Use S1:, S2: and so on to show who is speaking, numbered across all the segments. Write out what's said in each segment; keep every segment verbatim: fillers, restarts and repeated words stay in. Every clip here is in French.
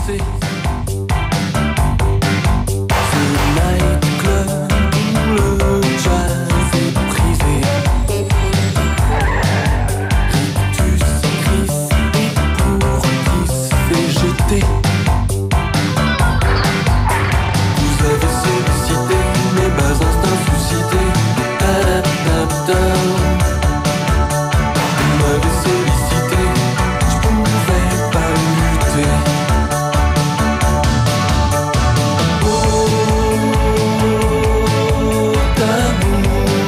S1: danser. C'est le nightclub où le jazz est prisé. Rictus, Chris et pour qui se fait jeter. Vous avez sollicité mes bas instincts suscités. Ta-da-da-da. Vous m'avez sollicité, je pouvais pas lutter. Oh, tabou.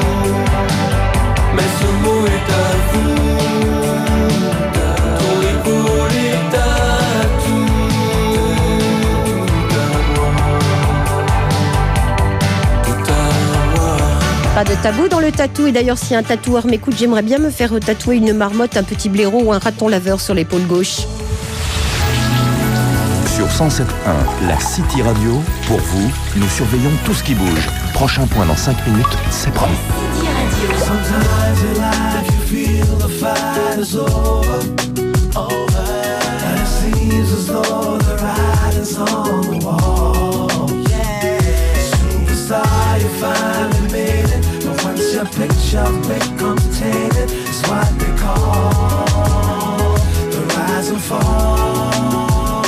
S1: Mais ce mot est à vous. Ton épaule est à tout. Tout à moi. Tout à moi.
S2: Pas de tabou dans le tatou. Et d'ailleurs, si un tatoueur m'écoute, j'aimerais bien me faire tatouer une marmotte, un petit blaireau ou un raton laveur sur l'épaule gauche.
S3: Sur cent sept point un, la City Radio, pour vous, nous surveillons tout ce qui bouge. Prochain point dans cinq minutes, c'est promis.
S1: Sometimes in life you feel the fight is over, over. And it seems as though the writing's on the wall. Yeah. Superstar, you finally made it. But once your picture becomes tainted, it's what they call the rise and fall.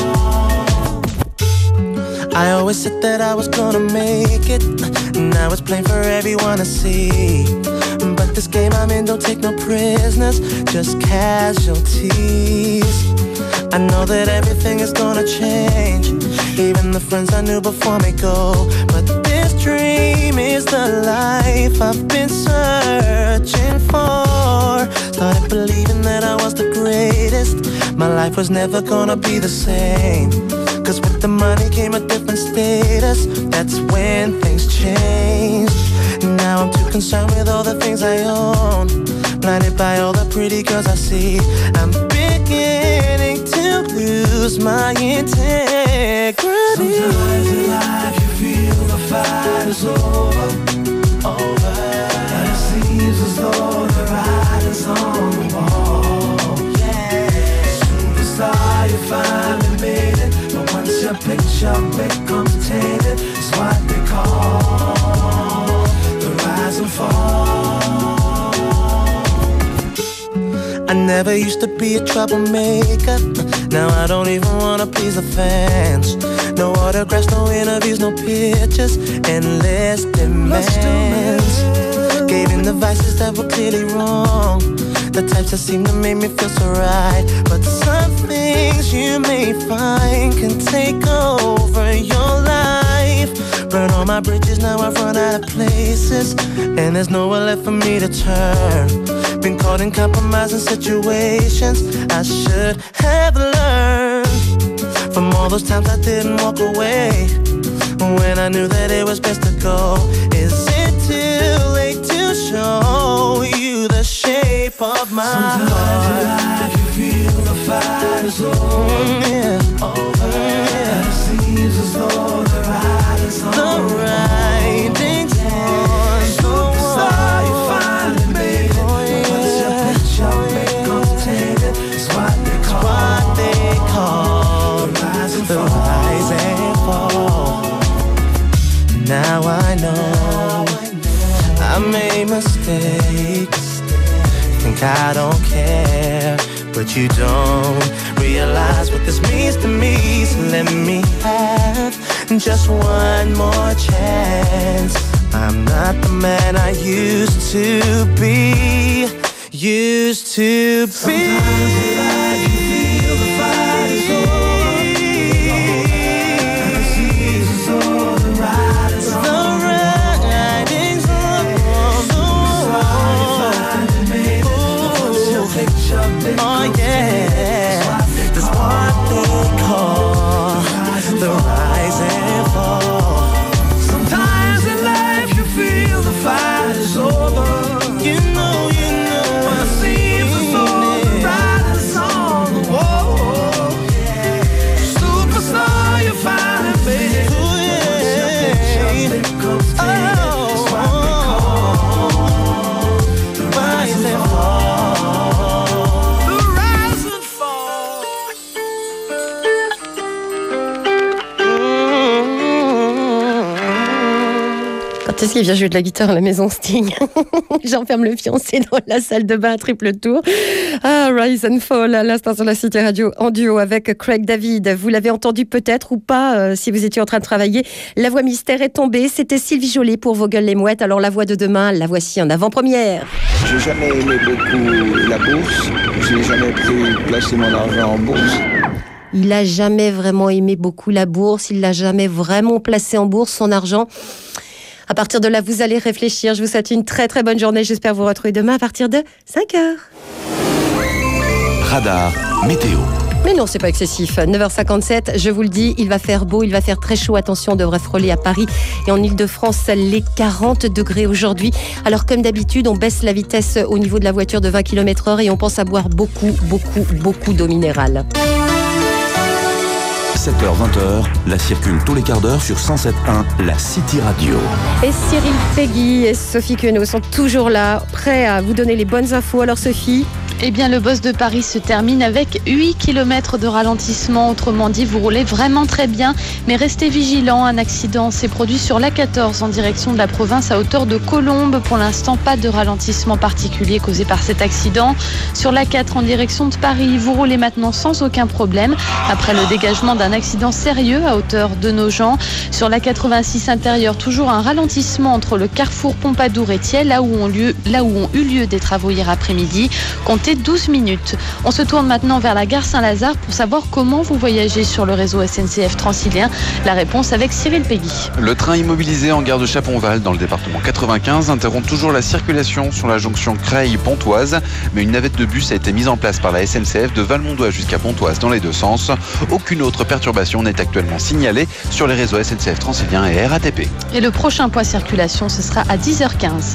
S1: I always said that I was gonna make it. Now it's plain for everyone to see. But this game I'm in don't take no prisoners, just casualties. I know that everything is gonna change. Even the friends I knew before me go. But this dream is the life I've been searching for. Started believing that I was the greatest. My life was never gonna be the same. Cause with the money came a different status. That's when things changed. Now I'm too concerned with all the things I own. Blinded by all the pretty girls I see. I'm beginning to lose my integrity. Sometimes in life you feel the fight is over, over. And it seems as though the writing's on the wall. Yeah. Superstar, you finally made it. But once your picture becomes tainted, it's what they call the rise and fall. I never used to be a troublemaker. Now I don't even wanna please the fans. No autographs, no interviews, no pictures. Endless demands. Gave in the vices that were clearly wrong. The types that seem to make me feel so right. But some things you may find can take over your life. Burn all my bridges, now I've run out of places. And there's nowhere left for me to turn. Been caught in compromising situations I should have learned from all those times I didn't walk away when I knew that it was best to go. Is it too late to show you the shape of my Sometimes heart? Sometimes in life you feel the fight is over, mm, yeah. over. Yeah. And it seems as though the writing's on the writing's on the wall. You finally made it. Oh, yeah. Once your picture becomes tainted, it's what they call, what they call the rise and the fall. Rise and fall. Now I know I made mistakes. Think I don't care, but you don't realize what this means to me. So let me have just one more chance. I'm not the man I used to be. Used to be. Sometimes in life you feel the fight is over. And it seems as though the writing's on the writing's on the wall. Picture oh yeah, that's what they call the rise and fall. Sometimes in life you feel the fight is over. You know, you know, I see the writing's on
S2: C'est ce qui vient jouer de la guitare à la maison Sting. J'enferme le fiancé dans la salle de bain à triple tour. Ah, Rise and Fall à l'instant sur la City Radio en duo avec Craig David. Vous l'avez entendu peut-être ou pas euh, si vous étiez en train de travailler. La voix mystère est tombée. C'était Sylvie Joly pour Vos gueules les mouettes. Alors la voix de demain, la voici en avant-première.
S4: J'ai jamais aimé beaucoup la bourse. J'ai jamais pris placer mon argent en bourse.
S2: Il a jamais vraiment aimé beaucoup la bourse. Il l'a jamais vraiment placé en bourse son argent. À partir de là, vous allez réfléchir. Je vous souhaite une très très bonne journée. J'espère vous retrouver demain à partir de cinq heures.
S3: Radar météo.
S2: Mais non, c'est pas excessif. neuf heures cinquante-sept, je vous le dis, il va faire beau, il va faire très chaud. Attention, on devrait frôler à Paris et en Ile-de-France les quarante degrés aujourd'hui. Alors, comme d'habitude, on baisse la vitesse au niveau de la voiture de vingt kilomètres heure et on pense à boire beaucoup, beaucoup, beaucoup d'eau minérale.
S3: sept heures vingt, la circule tous les quarts d'heure sur cent sept point un, la City Radio.
S2: Et Cyril Peggy et Sophie Queneau sont toujours là, prêts à vous donner les bonnes infos. Alors Sophie ?
S5: Eh bien, le boss de Paris se termine avec huit kilomètres de ralentissement. Autrement dit, vous roulez vraiment très bien, mais restez vigilants. Un accident s'est produit sur l'A quatorze en direction de la province à hauteur de Colombes. Pour l'instant, pas de ralentissement particulier causé par cet accident. Sur l'A quatre en direction de Paris, vous roulez maintenant sans aucun problème après le dégagement d'un accident sérieux à hauteur de Nogent. Sur l'A quatre-vingt-six intérieur, toujours un ralentissement entre le carrefour Pompadour et Thiel, là où ont, lieu, là où ont eu lieu des travaux hier après-midi. Comptez douze minutes. On se tourne maintenant vers la gare Saint-Lazare pour savoir comment vous voyagez sur le réseau S N C F Transilien. La réponse avec Cyril Peggy.
S6: Le train immobilisé en gare de Chaponval dans le département quatre-vingt-quinze interrompt toujours la circulation sur la jonction Creil-Pontoise, mais une navette de bus a été mise en place par la S N C F de Valmondois jusqu'à Pontoise dans les deux sens. Aucune autre perturbation n'est actuellement signalée sur les réseaux S N C F Transilien et R A T P.
S5: Et le prochain point circulation, ce sera à dix heures quinze.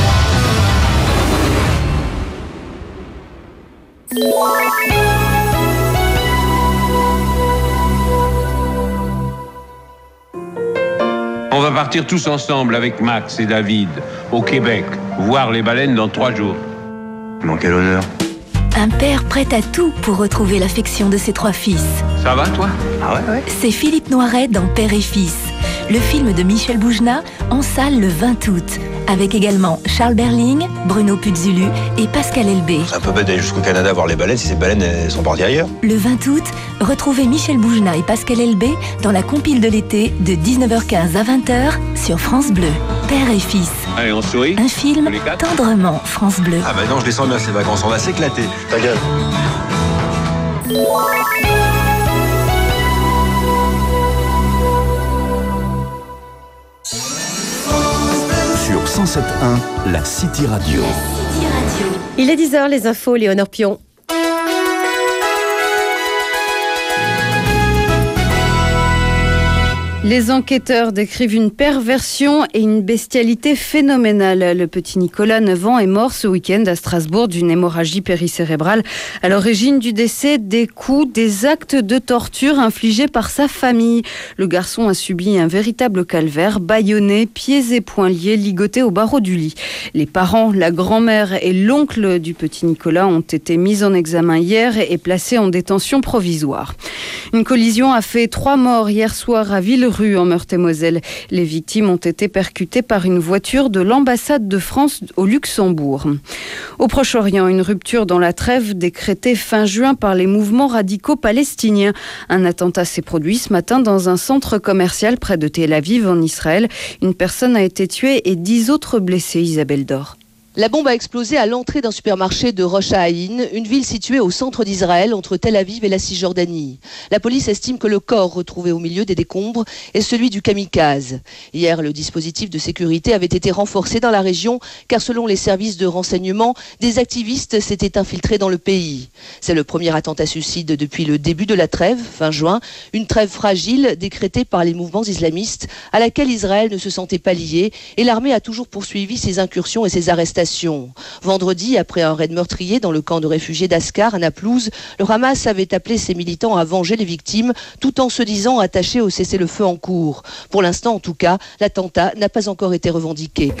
S7: On va partir tous ensemble avec Max et David au Québec, voir les baleines dans trois jours.
S8: Mon quel honneur.
S9: Un père prêt à tout pour retrouver l'affection de ses trois fils.
S7: Ça va toi ?
S8: Ah ouais, ouais.
S9: C'est Philippe Noiret dans Père et Fils, le film de Michel Boujna en salle le vingt août. Avec également Charles Berling, Bruno Puzzulu et Pascal Elbé.
S8: C'est un peu bête d'aller jusqu'au Canada voir les baleines si ces baleines elles sont parties ailleurs.
S9: Le vingt août, retrouvez Michel Boujna et Pascal Elbé dans la compile de l'été de dix-neuf heures quinze à vingt heures sur France Bleu. Père et Fils.
S7: Allez, on sourit.
S9: Un film tendrement France Bleu.
S8: Ah bah non, je les sens bien ces vacances, on va s'éclater. Ta gueule.
S3: Sur cent sept point un, la City Radio.
S2: Il est dix heures, les infos, Léonore Pion.
S10: Les enquêteurs décrivent une perversion et une bestialité phénoménale. Le petit Nicolas, neuf ans, est mort ce week-end à Strasbourg d'une hémorragie péricérébrale. À l'origine du décès, des coups, des actes de torture infligés par sa famille. Le garçon a subi un véritable calvaire, bâillonné, pieds et poings liés, ligoté au barreau du lit. Les parents, la grand-mère et l'oncle du petit Nicolas ont été mis en examen hier et placés en détention provisoire. Une collision a fait trois morts hier soir à Villerue, en Meurthe-et-Moselle. Les victimes ont été percutées par une voiture de l'ambassade de France au Luxembourg. Au Proche-Orient, une rupture dans la trêve décrétée fin juin par les mouvements radicaux palestiniens. Un attentat s'est produit ce matin dans un centre commercial près de Tel Aviv, en Israël. Une personne a été tuée et dix autres blessées. Isabelle Dor.
S11: La bombe a explosé à l'entrée d'un supermarché de Rosh Haïn, une ville située au centre d'Israël, entre Tel Aviv et la Cisjordanie. La police estime que le corps retrouvé au milieu des décombres est celui du kamikaze. Hier, le dispositif de sécurité avait été renforcé dans la région, car selon les services de renseignement, des activistes s'étaient infiltrés dans le pays. C'est le premier attentat suicide depuis le début de la trêve, fin juin, une trêve fragile décrétée par les mouvements islamistes, à laquelle Israël ne se sentait pas lié, et l'armée a toujours poursuivi ses incursions et ses arrestations. Vendredi, après un raid meurtrier dans le camp de réfugiés d'Ascar à Naplouse, le Hamas avait appelé ses militants à venger les victimes tout en se disant attachés au cessez-le-feu en cours. Pour l'instant, en tout cas, l'attentat n'a pas encore été revendiqué.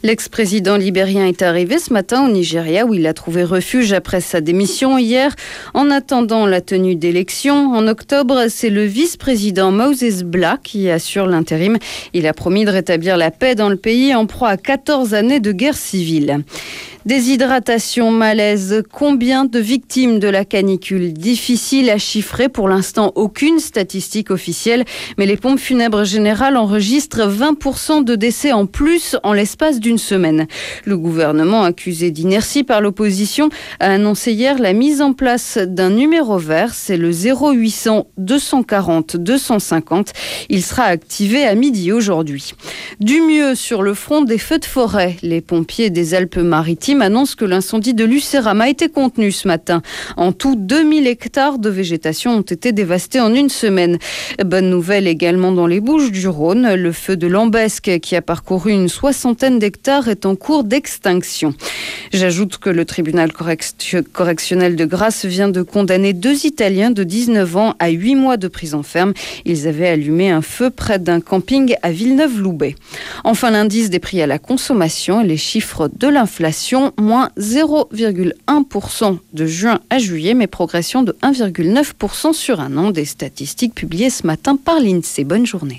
S10: L'ex-président libérien est arrivé ce matin au Nigeria où il a trouvé refuge après sa démission hier. En attendant la tenue d'élections en octobre, c'est le vice-président Moses Black qui assure l'intérim. Il a promis de rétablir la paix dans le pays en proie à quatorze années de guerre civile. Déshydratation, malaise, combien de victimes de la canicule? Difficile à chiffrer, pour l'instant aucune statistique officielle, mais les pompes funèbres générales enregistrent vingt pour cent de décès en plus en l'espace d'une semaine. Le gouvernement, accusé d'inertie par l'opposition, a annoncé hier la mise en place d'un numéro vert, c'est le zéro huit cents deux cent quarante deux cent cinquante. Il sera activé à midi aujourd'hui. Du mieux sur le front des feux de forêt, les pompiers des Alpes-Maritimes annonce que l'incendie de Lucérama a été contenu ce matin. En tout, deux mille hectares de végétation ont été dévastés en une semaine. Bonne nouvelle également dans les Bouches-du-Rhône. Le feu de Lambesque, qui a parcouru une soixantaine d'hectares, est en cours d'extinction. J'ajoute que le tribunal correctionnel de Grasse vient de condamner deux Italiens de dix-neuf ans à huit mois de prison ferme. Ils avaient allumé un feu près d'un camping à Villeneuve-Loubet. Enfin, l'indice des prix à la consommation et les chiffres de l'inflation, moins zéro virgule un pour cent de juin à juillet, mais progression de un virgule neuf pour cent sur un an. Des statistiques publiées ce matin par l'INSEE. Bonne journée.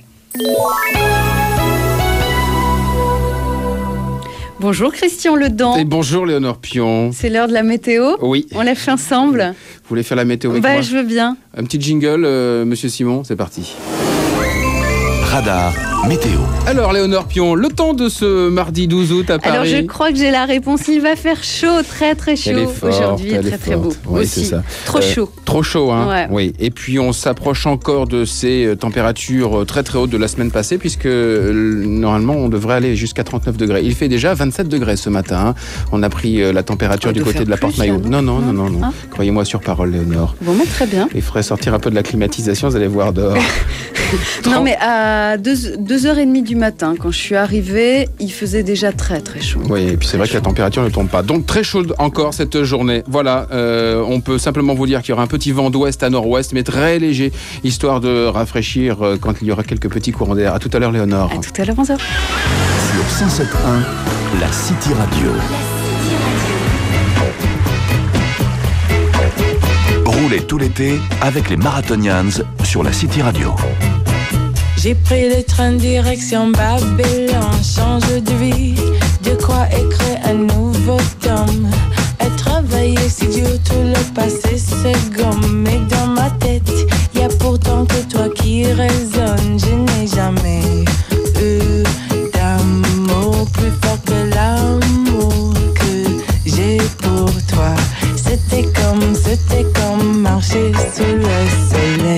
S10: Bonjour Christian Ledan.
S12: Et bonjour Léonore Pion.
S10: C'est l'heure de la météo.
S12: Oui.
S10: On l'a fait ensemble.
S12: Vous voulez faire la météo avec
S10: bah,
S12: moi?
S10: Je veux bien.
S12: Un petit jingle, euh, Monsieur Simon, c'est parti.
S3: Radar météo.
S12: Alors Léonore Pion, le temps de ce mardi douze août à Paris.
S10: Alors je crois que j'ai la réponse. Il va faire chaud, très très chaud aujourd'hui, et très très beau.
S12: Oui,
S10: aussi.
S12: C'est ça.
S10: Trop
S12: euh,
S10: chaud.
S12: Trop chaud, hein.
S10: Ouais.
S12: Oui. Et puis on s'approche encore de ces températures très très hautes de la semaine passée, puisque normalement on devrait aller jusqu'à trente-neuf degrés. Il fait déjà vingt-sept degrés ce matin. Hein. On a pris la température du côté de la Porte Maillot. Non, non, non, non, non. Hein? Croyez-moi sur parole, Léonore.
S10: Bon, mais très bien.
S12: Il faudrait sortir un peu de la climatisation, vous allez voir dehors.
S10: Non, mais à deux heures trente du matin, quand je suis arrivée, il faisait déjà très très chaud.
S12: Oui, et puis c'est vrai que la température ne tombe pas. Donc très chaude encore cette journée. Voilà, euh, on peut simplement vous dire qu'il y aura un petit vent d'ouest à nord-ouest, mais très léger, histoire de rafraîchir euh, quand il y aura quelques petits courants d'air. À tout à l'heure, Léonore.
S10: À tout à l'heure, onze heures.
S3: Sur cent sept point un, la City Radio. Roulez tout l'été avec les Marathonians sur la City Radio.
S13: J'ai pris le train direction Babylone, change de vie, de quoi écrire un nouveau tome. Et travailler si dur, tout le passé se gomme. Mais dans ma tête, y a pourtant que toi qui résonne. Je n'ai jamais eu d'amour plus fort que l'amour que j'ai pour toi. C'était comme, c'était comme marcher sous le soleil.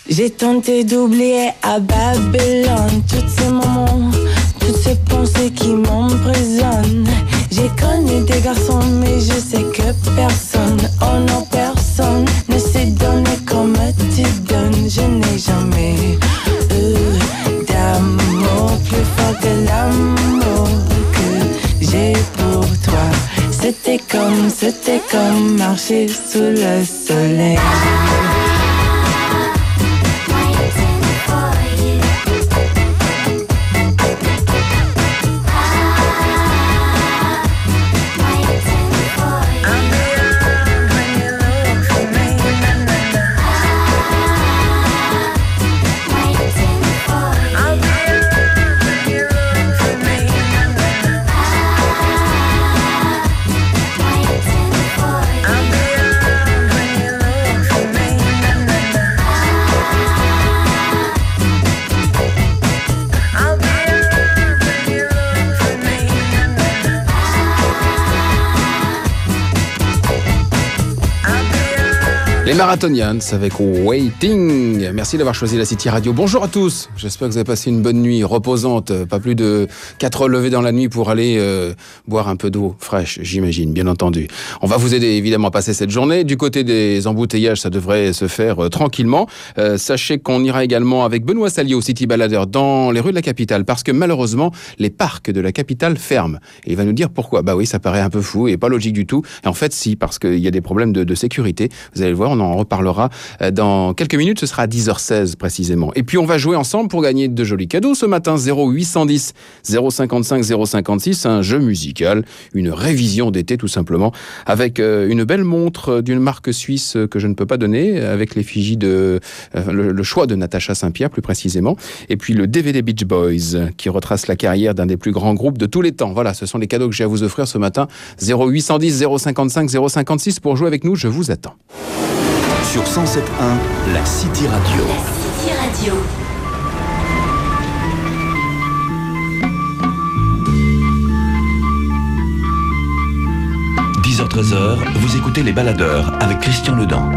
S13: J'ai tenté d'oublier à Babylone tous ces moments, toutes ces pensées qui m'emprisonnent. J'ai connu des garçons, mais je sais que personne, oh non, personne ne s'est donné comme tu donnes. Je n'ai jamais eu d'amour plus fort que l'amour que j'ai pour toi. C'était comme, c'était comme marcher sous le soleil.
S12: Les Marathonians avec Waiting. Merci d'avoir choisi la City Radio. Bonjour à tous. J'espère que vous avez passé une bonne nuit reposante. Pas plus de quatre heures levées dans la nuit pour aller euh, boire un peu d'eau fraîche, j'imagine, bien entendu. On va vous aider évidemment à passer cette journée. Du côté des embouteillages, ça devrait se faire euh, tranquillement. Euh, sachez qu'on ira également avec Benoît Salier au City Baladeur dans les rues de la capitale parce que malheureusement, les parcs de la capitale ferment. Et il va nous dire pourquoi. Bah oui, ça paraît un peu fou et pas logique du tout. Et en fait, si, parce qu'il y a des problèmes de, de sécurité. Vous allez le voir, on en reparlera dans quelques minutes, ce sera à dix heures seize précisément. Et puis on va jouer ensemble pour gagner de jolis cadeaux ce matin. Zéro huit cent dix zéro cinquante-cinq zéro cinquante-six, un jeu musical, une révision d'été tout simplement, avec une belle montre d'une marque suisse que je ne peux pas donner, avec l'effigie de euh, le, le choix de Natacha Saint-Pierre plus précisément, et puis le D V D Beach Boys qui retrace la carrière d'un des plus grands groupes de tous les temps. Voilà, ce sont les cadeaux que j'ai à vous offrir ce matin. Zéro huit cent dix zéro cinquante-cinq zéro cinquante-six pour jouer avec nous, je vous attends.
S3: Sur cent sept virgule un, la City Radio.
S9: La City Radio.
S3: dix heures treize, vous écoutez Les Baladeurs avec Christian Ledan.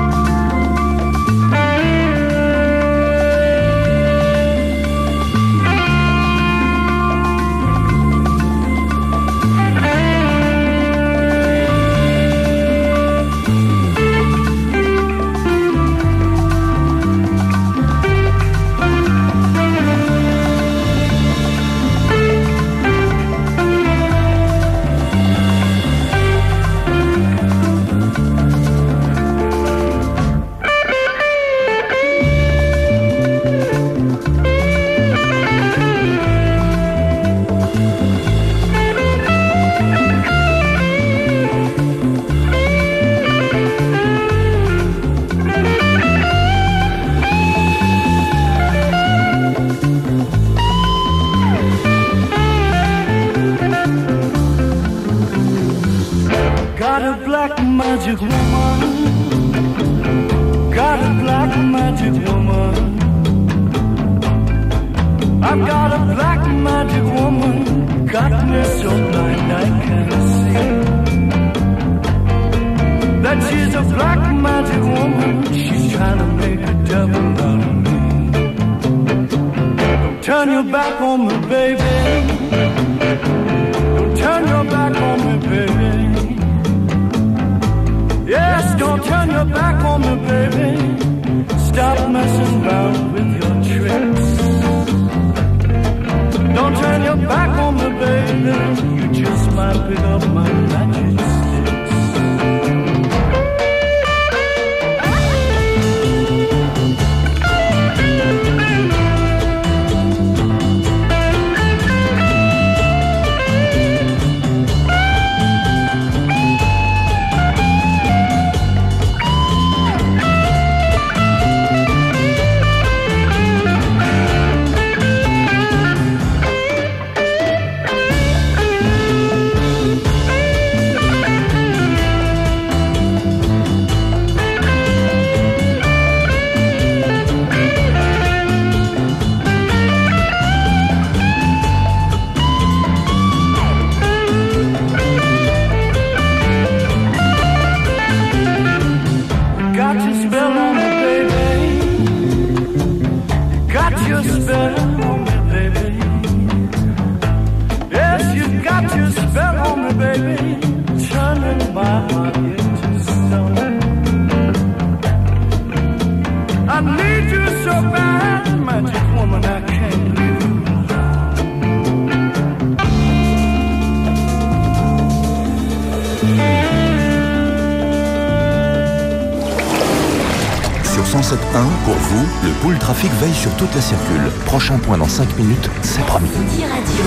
S3: sur cent sept point un, pour vous, le pôle trafic veille sur toute la circule. Prochain point dans cinq minutes, c'est promis.
S9: City Radio.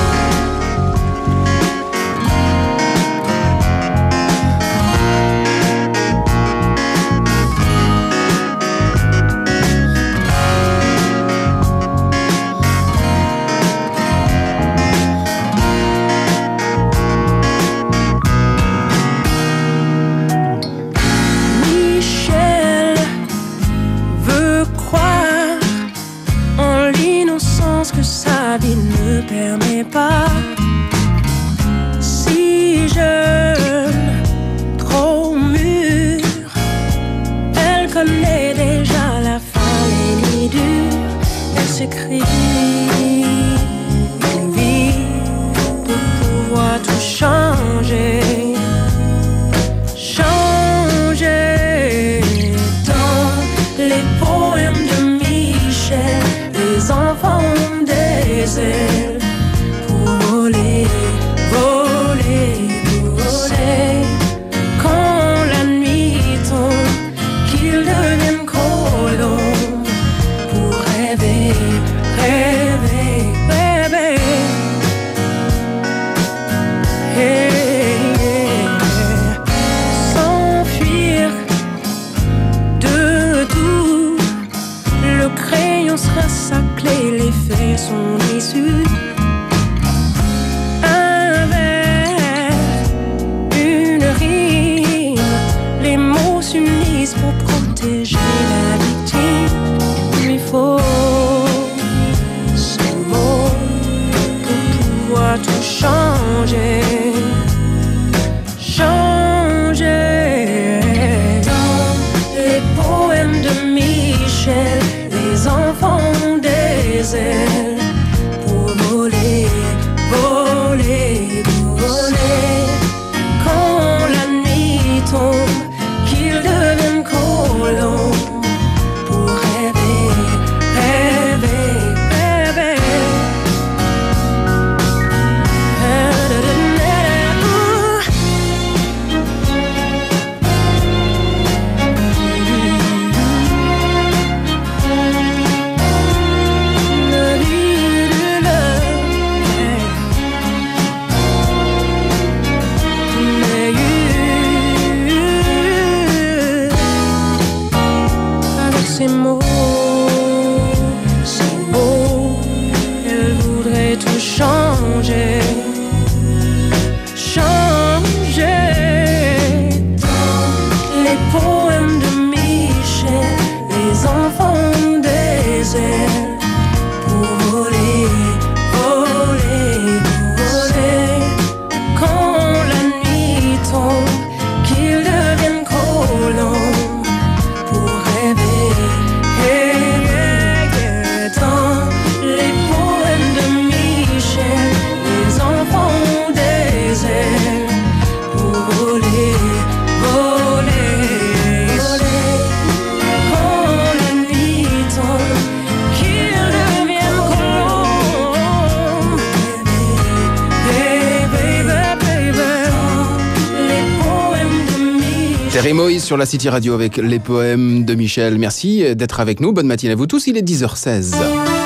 S12: Terry Moïse sur la City Radio avec les poèmes de Michel. Merci d'être avec nous. Bonne matinée à vous tous. Il est dix heures seize.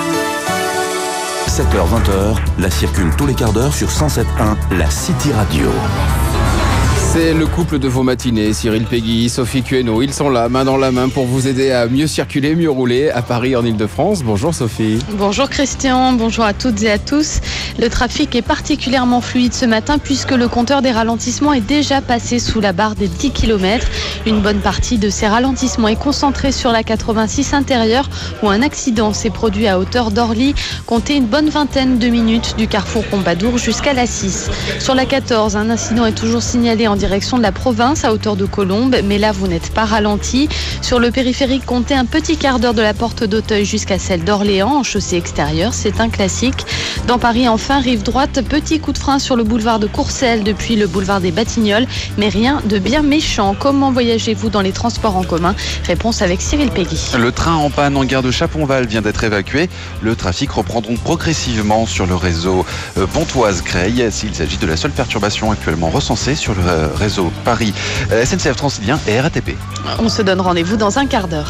S3: sept heures vingt, la circule tous les quarts d'heure sur cent sept point un, la City Radio.
S12: C'est le couple de vos matinées, Cyril Peggy, Sophie Queno. Ils sont là, main dans la main, pour vous aider à mieux circuler, mieux rouler à Paris, en Ile-de-France. Bonjour Sophie.
S5: Bonjour Christian, bonjour à toutes et à tous. Le trafic est particulièrement fluide ce matin puisque le compteur des ralentissements est déjà passé sous la barre des dix kilomètres. Une bonne partie de ces ralentissements est concentrée sur la quatre-vingt-six intérieure où un accident s'est produit à hauteur d'Orly. Comptez une bonne vingtaine de minutes du carrefour Pompadour jusqu'à la six. Sur la quatorze, un incident est toujours signalé en direction de la province à hauteur de Colombes, mais là vous n'êtes pas ralenti. Sur le périphérique, comptez un petit quart d'heure de la porte d'Auteuil jusqu'à celle d'Orléans en chaussée extérieure, c'est un classique. Dans Paris, enfin, rive droite, petit coup de frein sur le boulevard de Courcelles depuis le boulevard des Batignolles, mais rien de bien méchant. Comment voyagez-vous dans les transports en commun? Réponse avec Cyril Peggy.
S6: Le train en panne en gare de Chaponval vient d'être évacué. Le trafic reprend donc progressivement sur le réseau Pontoise-Creil. S'il s'agit de la seule perturbation actuellement recensée sur le réseau Paris, S N C F Transilien et R A T P.
S5: On se donne rendez-vous dans un quart d'heure.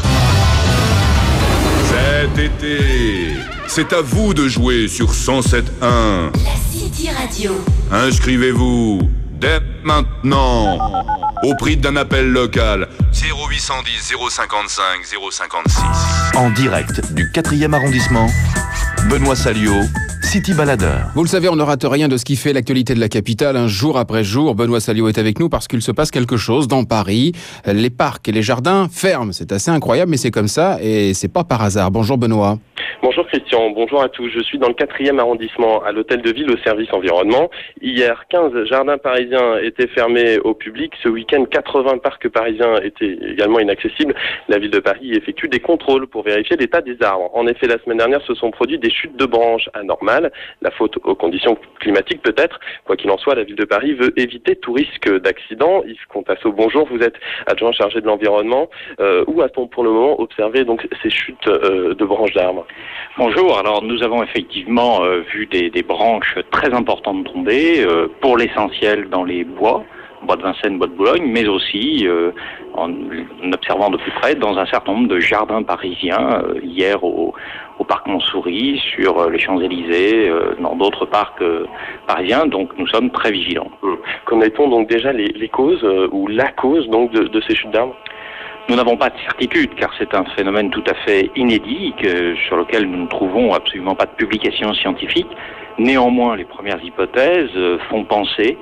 S14: Cet été, c'est à vous de jouer sur cent sept point un.
S9: La City Radio.
S14: Inscrivez-vous dès maintenant au prix d'un appel local zéro huit cent dix zéro cinquante-cinq zéro cinquante-six.
S3: En direct du quatrième arrondissement, Benoît Salliot, City Baladeur.
S12: Vous le savez, on ne rate rien de ce qui fait l'actualité de la capitale. Un jour après jour, Benoît Salliot est avec nous parce qu'il se passe quelque chose dans Paris. Les parcs et les jardins ferment. C'est assez incroyable, mais c'est comme ça et c'est pas par hasard. Bonjour Benoît.
S15: Bonjour Christian, bonjour à tous. Je suis dans le quatrième arrondissement, à l'hôtel de ville au service environnement. Hier, quinze jardins parisiens étaient fermés au public. Ce week-end, quatre-vingts parcs parisiens étaient également inaccessibles. La ville de Paris effectue des contrôles pour vérifier l'état des arbres. En effet, la semaine dernière, se sont produits des chutes de branches anormales. La faute aux conditions climatiques peut-être. Quoi qu'il en soit, la ville de Paris veut éviter tout risque d'accident. Yves Contasso, bonjour. Vous êtes adjoint chargé de l'environnement. Euh, où a-t-on pour le moment observé donc ces chutes euh, de branches d'arbres ?
S16: Bonjour, alors nous avons effectivement euh, vu des, des branches très importantes tomber, euh, pour l'essentiel dans les bois, bois de Vincennes, bois de Boulogne, mais aussi euh, en, en observant de plus près dans un certain nombre de jardins parisiens, euh, hier au, au parc Montsouris, sur euh, les Champs-Élysées, euh, dans d'autres parcs euh, parisiens, donc nous sommes très vigilants.
S15: Connaît-on donc déjà les, les causes euh, ou la cause donc de, de ces chutes d'arbres ?
S16: Nous n'avons pas de certitude, car c'est un phénomène tout à fait inédit, que, sur lequel nous ne trouvons absolument pas de publication scientifique. Néanmoins, les premières hypothèses font penser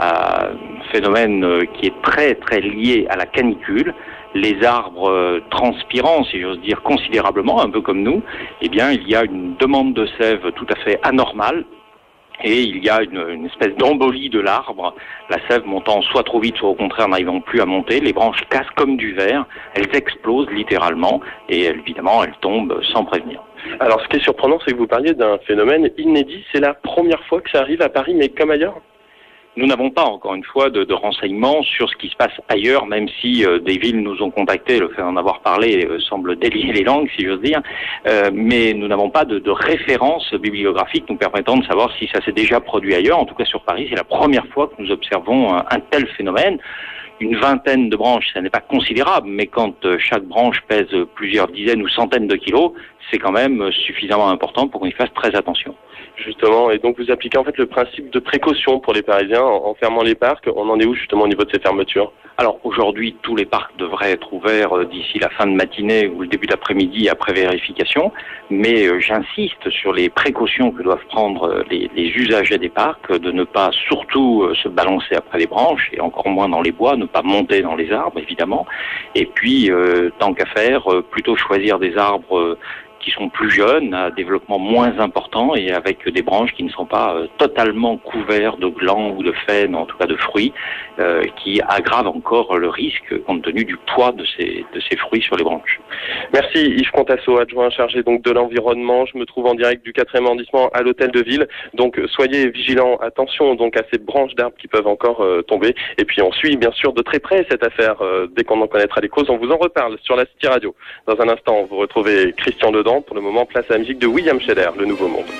S16: à un phénomène qui est très très lié à la canicule. Les arbres transpirant, si j'ose dire, considérablement, un peu comme nous, eh bien, il y a une demande de sève tout à fait anormale. Et il y a une, une espèce d'embolie de l'arbre, la sève montant soit trop vite, soit au contraire n'arrivant plus à monter. Les branches cassent comme du verre, elles explosent littéralement et évidemment elles tombent sans prévenir.
S15: Alors ce qui est surprenant, c'est que vous parliez d'un phénomène inédit. C'est la première fois que ça arrive à Paris, mais comme ailleurs ?
S16: Nous n'avons pas, encore une fois, de, de renseignements sur ce qui se passe ailleurs, même si euh, des villes nous ont contactés. Le fait d'en avoir parlé euh, semble délier les langues, si j'ose dire. Euh, mais nous n'avons pas de, de référence bibliographique nous permettant de savoir si ça s'est déjà produit ailleurs. En tout cas, sur Paris, c'est la première fois que nous observons un, un tel phénomène. Une vingtaine de branches, ça n'est pas considérable, mais quand euh, chaque branche pèse plusieurs dizaines ou centaines de kilos, c'est quand même suffisamment important pour qu'on y fasse très attention.
S15: Justement, et donc vous appliquez en fait le principe de précaution pour les Parisiens en, en fermant les parcs. On en est où justement au niveau de ces fermetures ?
S16: Alors aujourd'hui, tous les parcs devraient être ouverts euh, d'ici la fin de matinée ou le début d'après-midi après vérification, mais euh, j'insiste sur les précautions que doivent prendre euh, les, les usagers des parcs, euh, de ne pas surtout euh, se balancer après les branches et encore moins dans les bois, ne pas monter dans les arbres évidemment, et puis euh, tant qu'à faire, euh, plutôt choisir des arbres euh, qui sont plus jeunes, à développement moins important et avec des branches qui ne sont pas euh, totalement couverts de glands ou de faines, en tout cas de fruits, euh, qui aggravent encore le risque compte tenu du poids de ces, de ces fruits sur les branches.
S15: Merci Yves Contasso, adjoint chargé donc de l'environnement. Je me trouve en direct du quatrième arrondissement à l'hôtel de ville. Donc soyez vigilants, attention donc à ces branches d'arbres qui peuvent encore euh, tomber. Et puis on suit bien sûr de très près cette affaire. Euh, dès qu'on en connaîtra les causes, on vous en reparle sur la City Radio. Dans un instant, vous retrouvez Christian Dedans. Pour le moment, place à la musique de William Scheller, Le Nouveau Monde.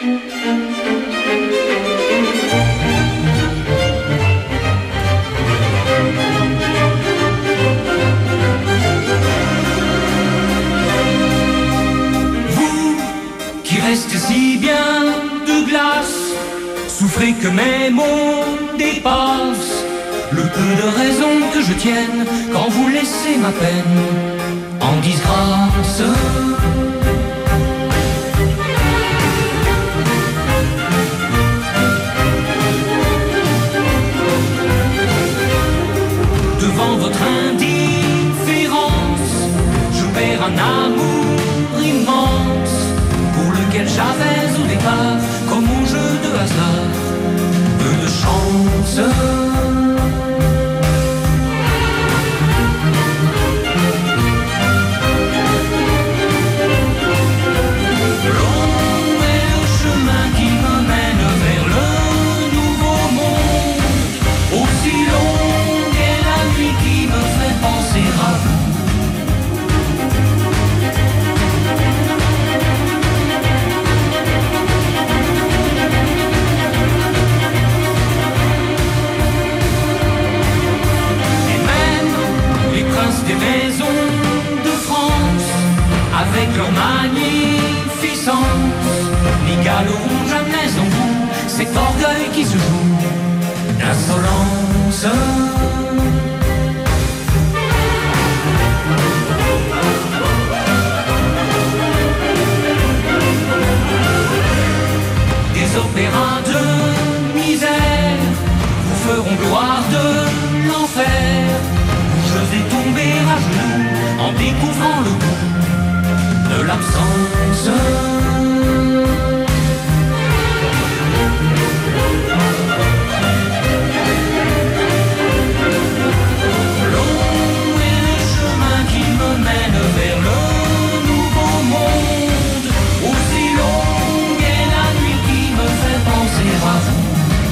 S17: Vous qui restez si bien de glace, souffrez que mes mots dépassent le peu de raison que je tienne quand vous laissez ma peine en disgrâce. Devant votre indifférence, je perds un amour immense pour lequel j'avais au départ, comme au jeu de hasard, peu de chance. maisons de France, avec leur magnificence, n'égaleront jamais en vous cet orgueil qui se joue d'insolence. Des opéras de misère vous feront gloire de l'enfer. Je vais tomber à genoux en découvrant le goût de l'absence. Long est le chemin qui me mène vers le nouveau monde. Aussi longue est la nuit qui me fait penser à vous.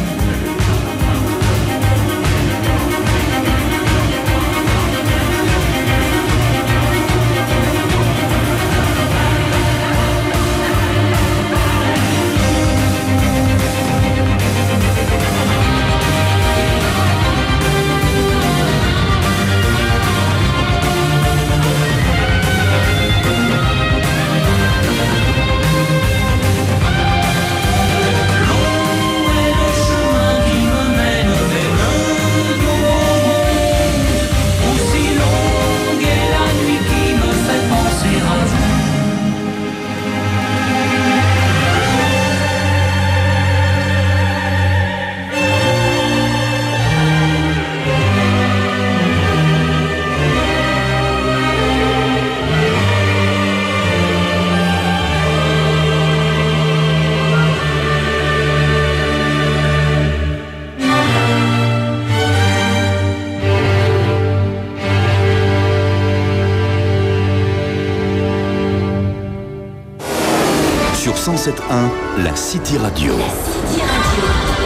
S3: cent sept un, la City Radio.
S9: La City Radio.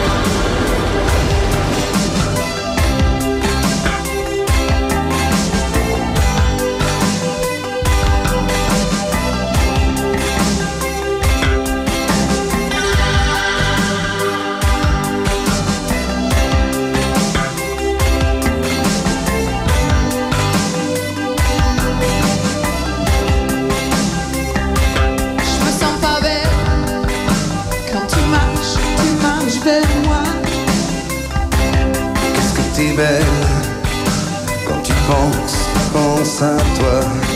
S1: Belle, quand tu penses, pense à toi.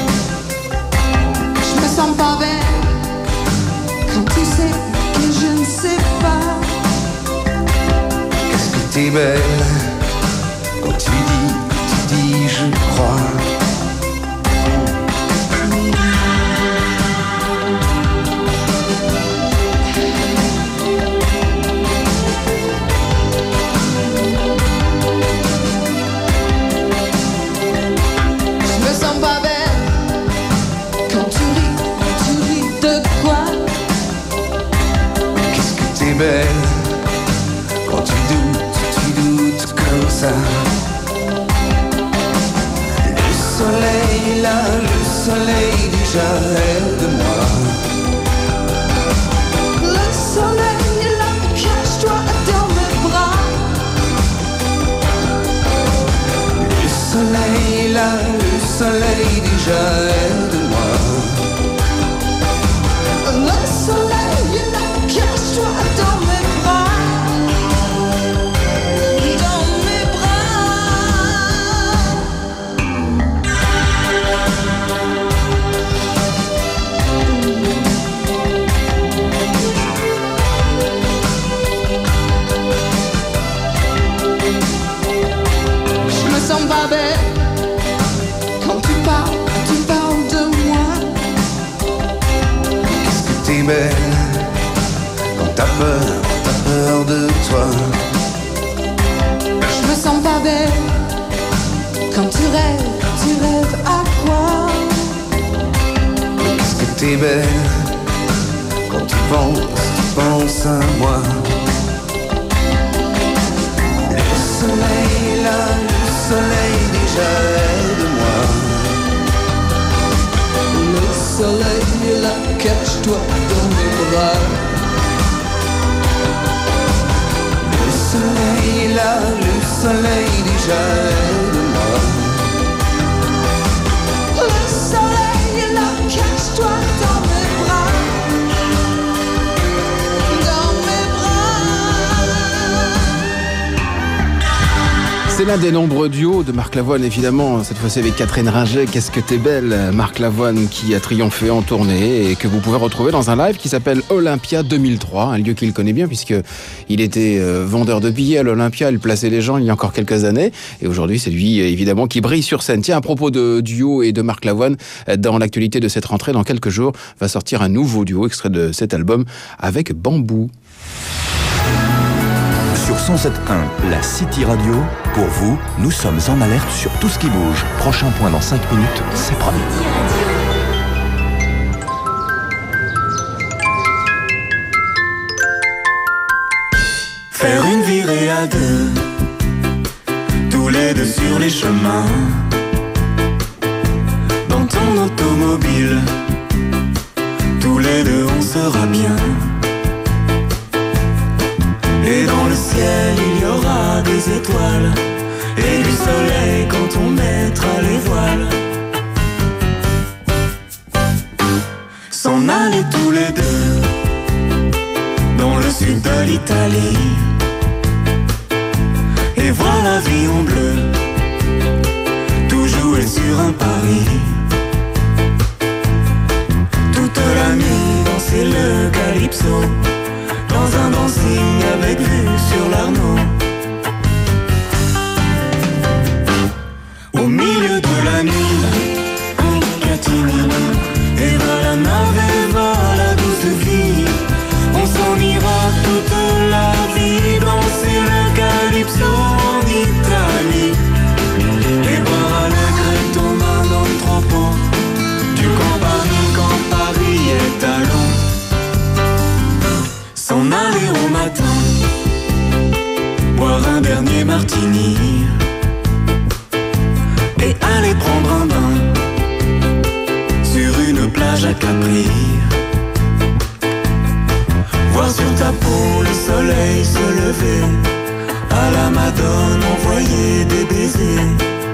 S18: Je me sens pas belle quand tu sais que je ne sais pas.
S1: Qu'est-ce que t'es belle quand tu dis, tu dis je crois. Belle, quand tu doutes, tu doutes comme ça. Le soleil là, le soleil déjà aide-moi.
S18: Le soleil là, cache-toi dans mes bras.
S1: Le soleil là, le soleil déjà aide-moi.
S18: Le soleil là, cache-toi dans mes bras. Dans mes Je me sens pas belle quand tu parles, tu parles de moi.
S1: Qu'est-ce que t'es belle quand t'as peur, t'as peur de toi.
S18: Je me sens pas belle quand tu rêves, tu rêves à quoi?
S1: Qu'est-ce que t'es belle quand tu penses, tu penses à moi. Le soleil là, le soleil déjà aide-moi.
S18: Le soleil là, cache-toi dans mes bras.
S1: Le soleil là, le soleil déjà aide-moi.
S12: C'est l'un des nombreux duos de Marc Lavoine, évidemment, cette fois-ci avec Catherine Ringer. Qu'est-ce que t'es belle, Marc Lavoine, qui a triomphé en tournée et que vous pouvez retrouver dans un live qui s'appelle Olympia deux mille trois, un lieu qu'il connaît bien puisqu'il était euh, vendeur de billets à l'Olympia, il plaçait les gens il y a encore quelques années et aujourd'hui c'est lui évidemment qui brille sur scène. Tiens, à propos de duo et de Marc Lavoine, dans l'actualité de cette rentrée, dans quelques jours, va sortir un nouveau duo extrait de cet album avec Bambou.
S3: Sur cent sept virgule un, la City Radio, pour vous, nous sommes en alerte sur tout ce qui bouge. Prochain point dans cinq minutes, c'est promis.
S1: Faire une virée à deux, tous les deux sur les chemins. Dans ton automobile, tous les deux on sera bien. Et dans le ciel il y aura des étoiles et du soleil quand on mettra les voiles. S'en aller tous les deux dans le sud de l'Italie et voir la vie en bleu, tout jouer sur un pari. Toute la nuit danser le calypso dans un dancing avec vue sur l'Arnaud. Au milieu de la nuit, un catimini, et va la nave, et va la douce vie. On s'en ira toute la vie, danser le calypso en Italie. Et boire à la crête aux mains dans le troupeau du Grand Paris quand Paris est à l'eau. S'en aller au matin, boire un dernier martini et aller prendre un bain sur une plage à Capri. Voir sur ta peau le soleil se lever, à la Madone envoyer des baisers.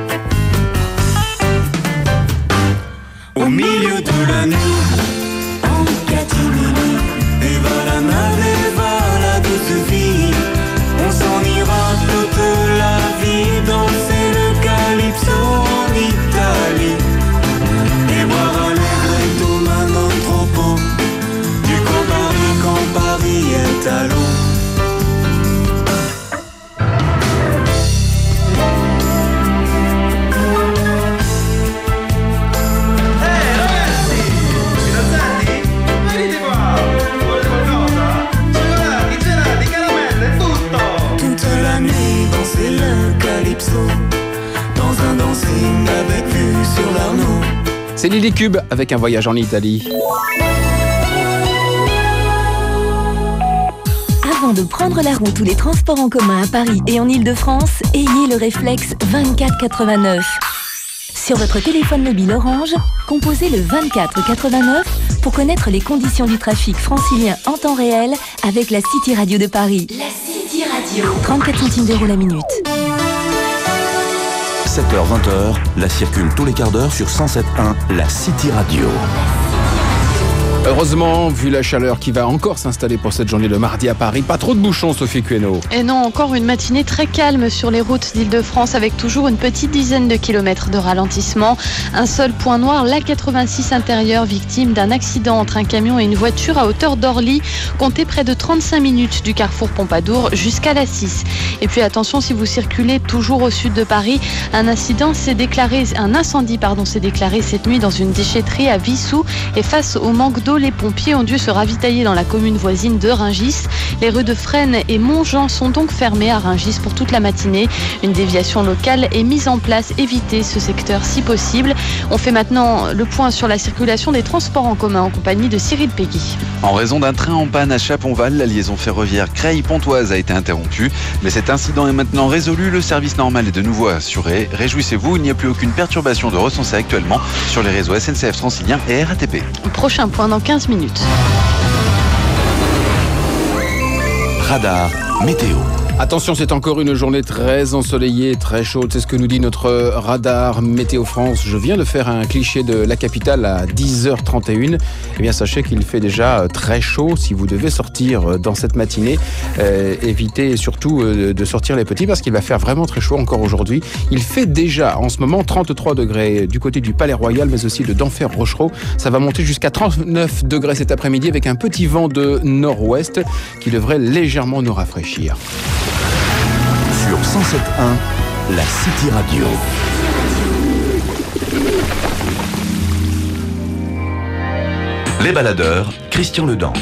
S1: Au milieu de la nuit, en catimini, et va la nave, et va la douce vie. On s'en ira toute la vie, danser le calypso en Italie. Et boire à l'air aux mains dans le troupeau du Grand Paris quand Paris est à l'eau. C'est le calypso dans un dancing avec vue sur l'Arnaud.
S12: C'est Lily Cube avec un voyage en Italie.
S9: Avant de prendre la route ou les transports en commun à Paris et en Ile-de-France, ayez le réflexe vingt-quatre quatre-vingt-neuf. Sur votre téléphone mobile Orange, composez le vingt-quatre quatre-vingt-neuf pour connaître les conditions du trafic francilien en temps réel avec la City Radio de Paris.
S18: La City Radio.
S9: trente-quatre centimes d'euros la minute.
S3: sept heures vingt, la circule tous les quarts d'heure sur cent sept virgule un, la City Radio.
S12: Heureusement, vu la chaleur qui va encore s'installer pour cette journée de mardi à Paris, pas trop de bouchons, Sophie Queneau.
S5: Et non, encore une matinée très calme sur les routes d'Île-de-France avec toujours une petite dizaine de kilomètres de ralentissement. Un seul point noir, l'A quatre-vingt-six intérieur, victime d'un accident entre un camion et une voiture à hauteur d'Orly. Comptez près de trente-cinq minutes du carrefour Pompadour jusqu'à la six. Et puis attention, si vous circulez toujours au sud de Paris, un incident s'est déclaré, un incendie pardon, s'est déclaré cette nuit dans une déchetterie à Vissou. Et face au manque d'eau, les pompiers ont dû se ravitailler dans la commune voisine de Rungis. Les rues de Fresnes et Montjean sont donc fermées à Rungis pour toute la matinée. Une déviation locale est mise en place. Évitez ce secteur si possible. On fait maintenant le point sur la circulation des transports en commun en compagnie de Cyril Peggy.
S6: En raison d'un train en panne à Chaponval, la liaison ferroviaire Creil-Pontoise a été interrompue. Mais cet incident est maintenant résolu. Le service normal est de nouveau assuré. Réjouissez-vous, il n'y a plus aucune perturbation de recensée actuellement sur les réseaux S N C F Transilien et R A T P.
S5: Prochain point dans quinze minutes.
S3: Radar, météo.
S12: Attention, c'est encore une journée très ensoleillée, très chaude. C'est ce que nous dit notre radar Météo France. Je viens de faire un cliché de la capitale à dix heures trente et une. Eh bien, sachez qu'il fait déjà très chaud. Si vous devez sortir dans cette matinée, euh, évitez surtout euh, de sortir les petits parce qu'il va faire vraiment très chaud encore aujourd'hui. Il fait déjà en ce moment trente-trois degrés du côté du Palais Royal, mais aussi de d'Enfer-Rochereau. Ça va monter jusqu'à trente-neuf degrés cet après-midi avec un petit vent de nord-ouest qui devrait légèrement nous rafraîchir.
S3: Sur cent sept virgule un, la City Radio. Les baladeurs, Christian Ledent.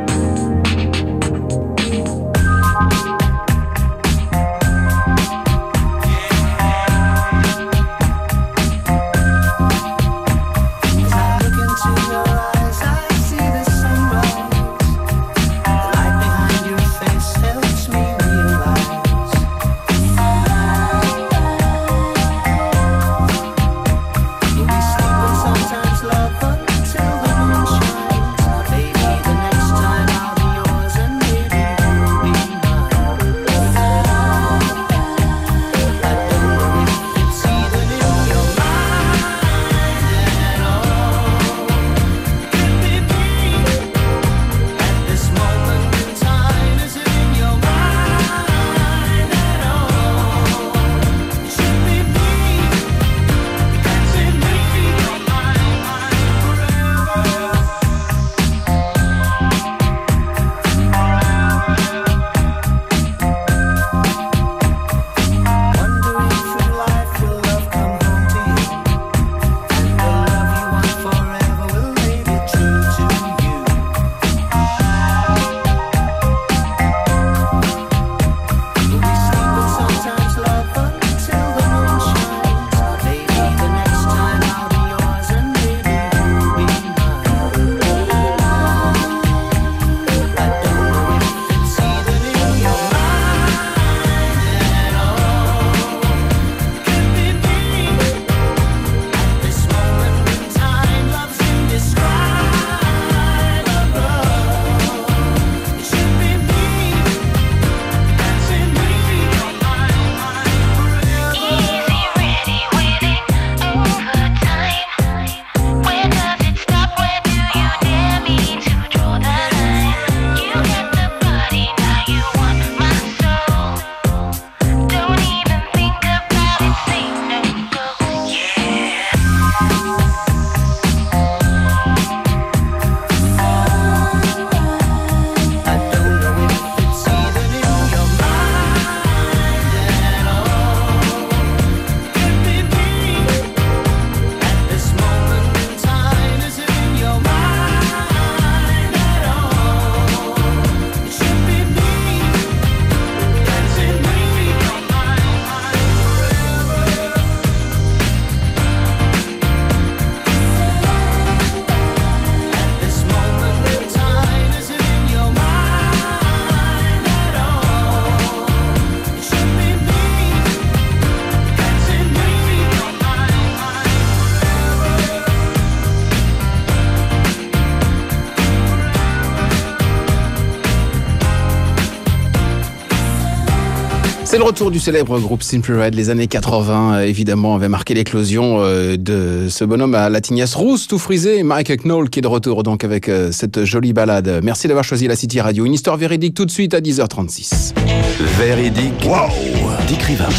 S12: C'est le retour du célèbre groupe Simply Red. Les années quatre-vingts, évidemment, avaient marqué l'éclosion de ce bonhomme à la tignasse rousse, tout frisé. Mike Knoll qui est de retour donc avec cette jolie balade. Merci d'avoir choisi la City Radio. Une histoire véridique tout de suite à dix heures trente-six.
S3: Véridique. Wow. Dick Rivers.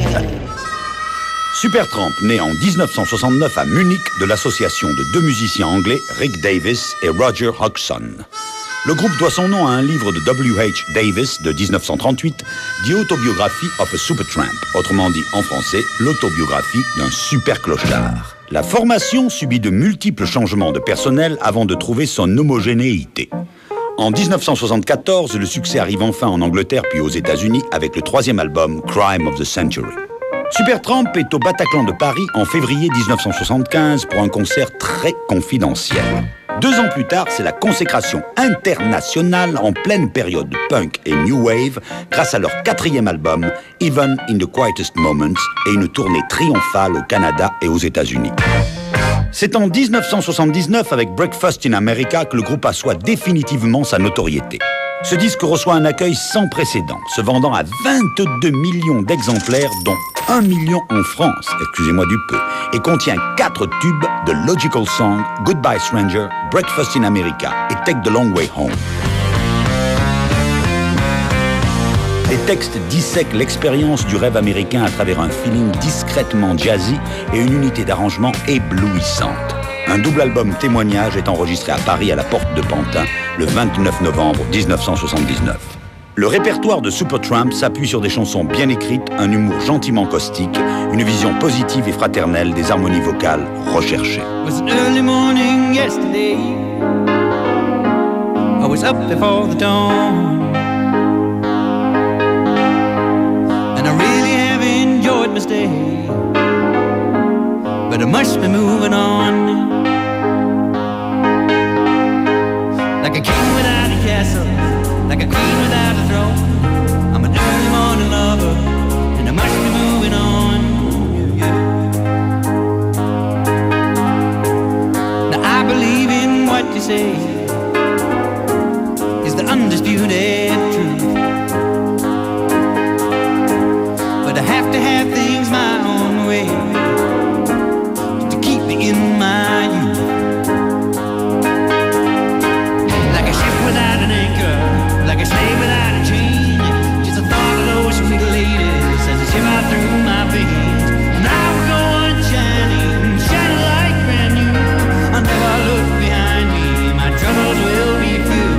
S19: Supertramp, né en dix-neuf cent soixante-neuf à Munich de l'association de deux musiciens anglais, Rick Davis et Roger Hodgson. Le groupe doit son nom à un livre de W H Davis de dix-neuf cent trente-huit, The Autobiography of a Supertramp, autrement dit en français, l'autobiographie d'un super clochard. La formation subit de multiples changements de personnel avant de trouver son homogénéité. En dix-neuf cent soixante-quatorze, le succès arrive enfin en Angleterre puis aux États-Unis avec le troisième album, Crime of the Century. Supertramp est au Bataclan de Paris en février dix-neuf cent soixante-quinze pour un concert très confidentiel. Deux ans plus tard, c'est la consécration internationale en pleine période de punk et new wave grâce à leur quatrième album, Even in the Quietest Moments, et une tournée triomphale au Canada et aux États-Unis. C'est en dix-neuf cent soixante-dix-neuf, avec Breakfast in America, que le groupe assoit définitivement sa notoriété. Ce disque reçoit un accueil sans précédent, se vendant à vingt-deux millions d'exemplaires, dont un million en France, excusez-moi du peu, et contient quatre tubes de Logical Song, Goodbye Stranger, Breakfast in America et Take the Long Way Home. Les textes dissèquent l'expérience du rêve américain à travers un feeling discrètement jazzy et une unité d'arrangement éblouissante. Un double album témoignage est enregistré à Paris à la Porte de Pantin le vingt-neuf novembre dix-neuf cent soixante-dix-neuf. Le répertoire de Supertramp s'appuie sur des chansons bien écrites, un humour gentiment caustique, une vision positive et fraternelle des harmonies vocales recherchées.
S20: It was an early morning yesterday. I was up before the dawn, and I really have enjoyed my stay, but I must be moving on. Like a king without a castle, like a queen without a throne. I'm an early morning lover, and I must be moving on. Yeah, yeah. Now I believe in what you say is the undisputed truth, but I have to have things my own way to keep me in my youth. Like a ship without an anchor, like a slave without a chain, just the thought of those sweet ladies as they shiver through my veins. And I will go on shining, shining like brand new. I'll never look behind me, my troubles will be few.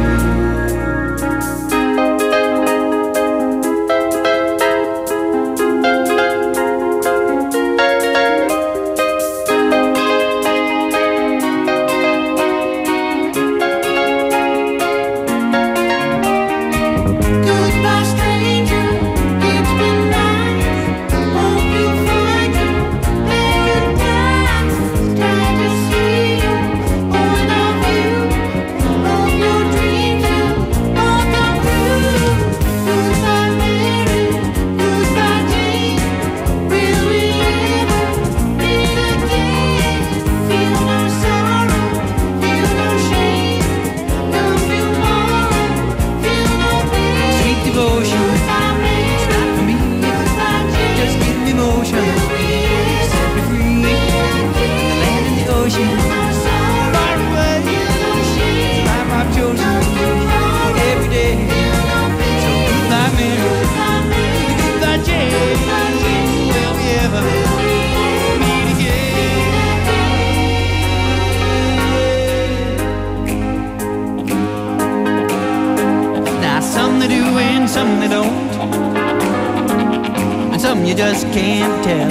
S20: You just can't tell.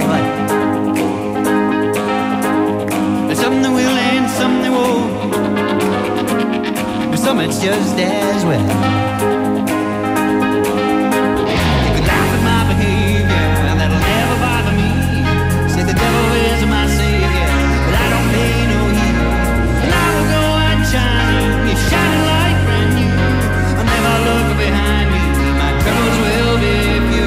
S20: There's some that will and some that won't, but some it's just as well. You can laugh at my behavior, that'll never bother me. Say the devil is my savior, but I don't pay no heed. And I will go on shining, it's shining like brand new. I'll never look behind me, my troubles will be few.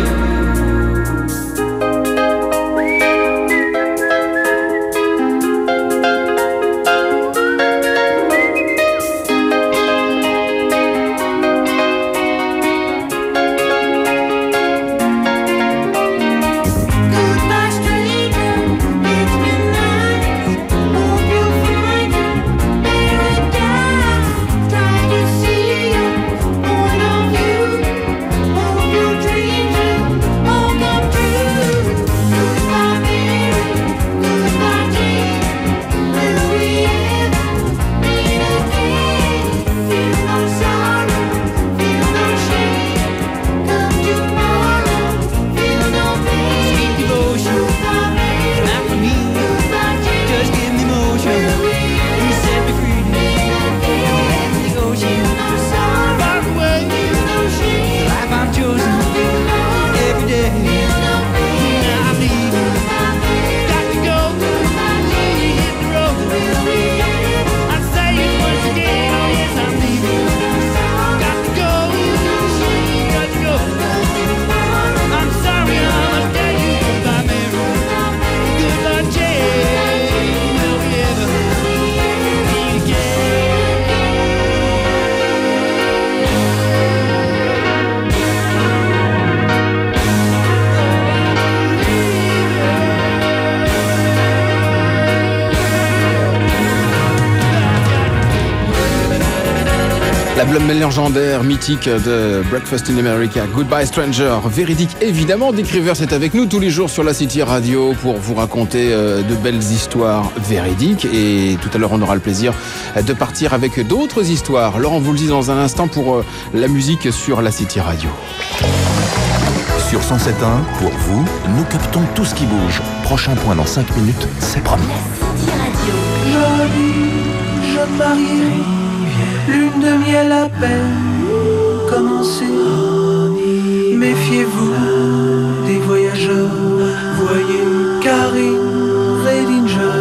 S12: L'album légendaire, mythique de Breakfast in America, Goodbye Stranger, véridique évidemment. Dick Rivers est avec nous tous les jours sur la City Radio pour vous raconter de belles histoires véridiques. Et tout à l'heure, on aura le plaisir de partir avec d'autres histoires. Laurent vous le dit dans un instant pour la musique sur la City Radio.
S3: Sur cent sept point un, pour vous, nous captons tout ce qui bouge. Prochain point dans cinq minutes, c'est promis.
S18: Jolie jeune mariée, lune de miel à peine commencée. Méfiez-vous des voyageurs, voyez Karine Redinger.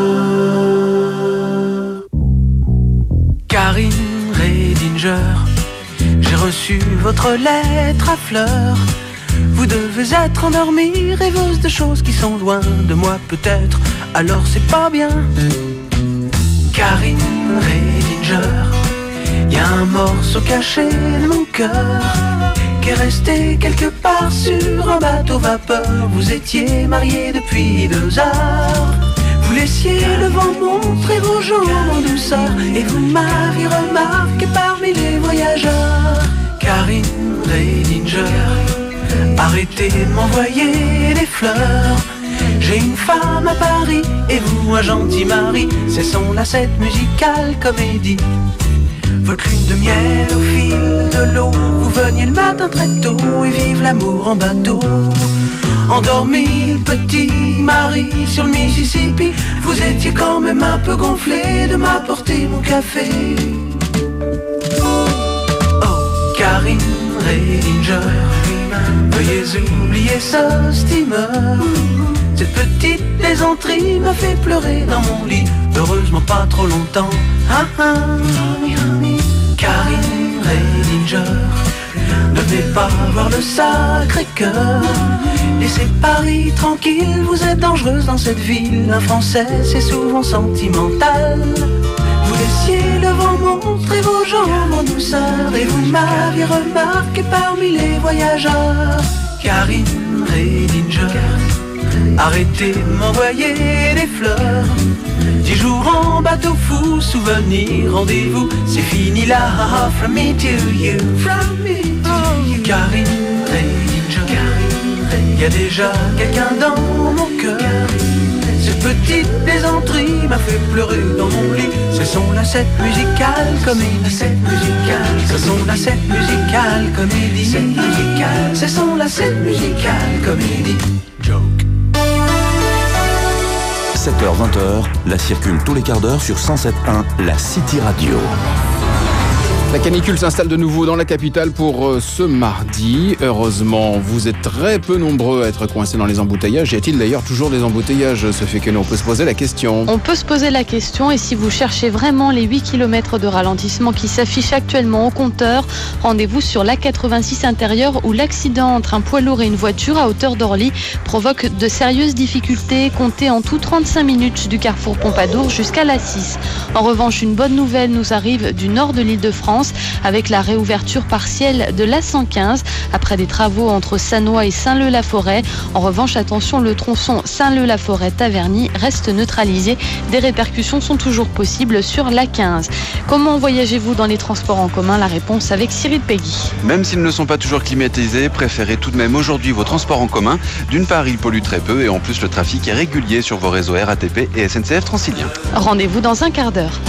S18: Karine Redinger, j'ai reçu votre lettre à fleurs. Vous devez être endormie, rêveuse de choses qui sont loin de moi peut-être, alors c'est pas bien. Karine Redinger, y a un morceau caché de mon cœur qui est resté quelque part sur un bateau vapeur. Vous étiez mariée depuis deux heures. Vous laissiez le vent montrer vos jambes en douceur et vous m'aviez remarqué parmi les voyageurs. Karine Redinger, arrêtez de m'envoyer des fleurs. J'ai une femme à Paris et vous un gentil mari. Cessons là cette musicale comédie. Votre lune de miel au fil de l'eau. Vous veniez le matin très tôt et vive l'amour en bateau. Endormi, petit mari sur le Mississippi. Vous étiez quand même un peu gonflé de m'apporter mon café. Oh, Karine Redinger, veuillez oublier ce steamer. Cette petite plaisanterie m'a fait pleurer dans mon lit. Heureusement pas trop longtemps. Ah, ah. Karine Redinger, ne venez pas voir le Sacré-Cœur. Laissez Paris tranquille, vous êtes dangereuse dans cette ville. Un Français c'est souvent sentimental. Vous laissiez le vent montrer vos jambes en douceur et vous m'aviez remarqué parmi les voyageurs. Karine Redinger, arrêtez de m'envoyer des fleurs. Dix jours en bateau fou, souvenir, rendez-vous. C'est fini là, from me to you. From me to you. Karine Redinger, y a déjà quelqu'un dans mon cœur. Cette petite plaisanterie m'a fait pleurer dans mon lit. Cessons là cette musicale comédie. Cette musicale, cessons là cette musicale comédie. Cette musicale, cessons là cette musicale comédie. Joke.
S3: sept heures vingt, la circule tous les quarts d'heure sur cent sept point un, la City Radio.
S12: La canicule s'installe de nouveau dans la capitale pour euh, ce mardi. Heureusement, vous êtes très peu nombreux à être coincés dans les embouteillages. Y a-t-il d'ailleurs toujours des embouteillages, Sophie Queneau? On peut se poser la question.
S5: On peut se poser la question et si vous cherchez vraiment les huit kilomètres de ralentissement qui s'affichent actuellement au compteur, rendez-vous sur l'A quatre-vingt-six intérieur où l'accident entre un poids lourd et une voiture à hauteur d'Orly provoque de sérieuses difficultés. Comptez en tout trente-cinq minutes du carrefour Pompadour jusqu'à l'A six. En revanche, une bonne nouvelle nous arrive du nord de l'Île-de-France avec la réouverture partielle de l'A cent quinze après des travaux entre Sannois et Saint-Leu-la-Forêt. En revanche, attention, le tronçon Saint-Leu-la-Forêt-Taverny reste neutralisé. Des répercussions sont toujours possibles sur l'A quinze. Comment voyagez-vous dans les transports en commun? La réponse avec Cyril Peggy.
S6: Même s'ils ne sont pas toujours climatisés, préférez tout de même aujourd'hui vos transports en commun. D'une part, ils polluent très peu et en plus, le trafic est régulier sur vos réseaux R A T P et S N C F Transilien.
S5: Rendez-vous dans un quart d'heure.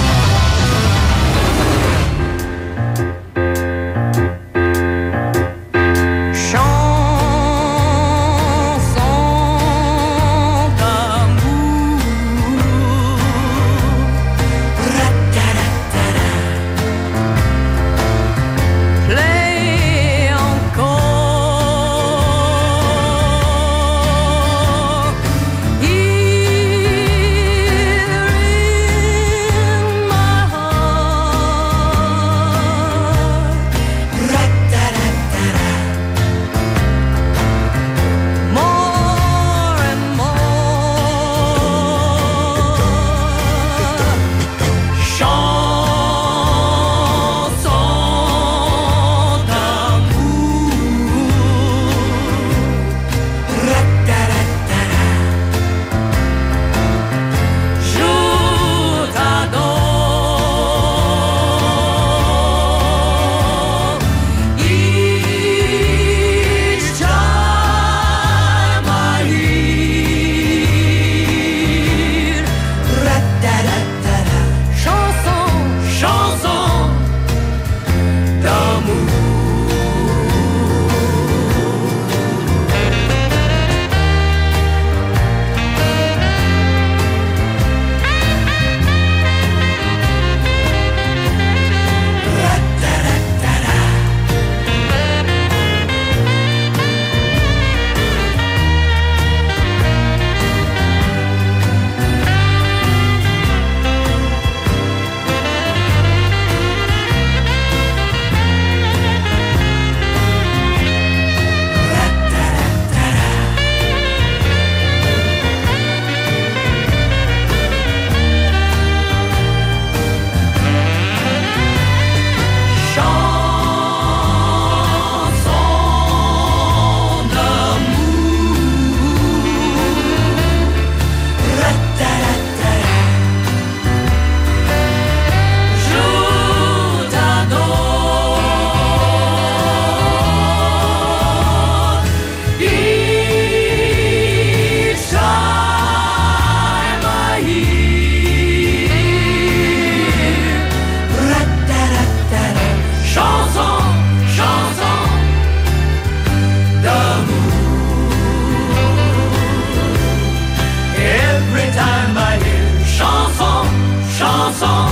S20: sang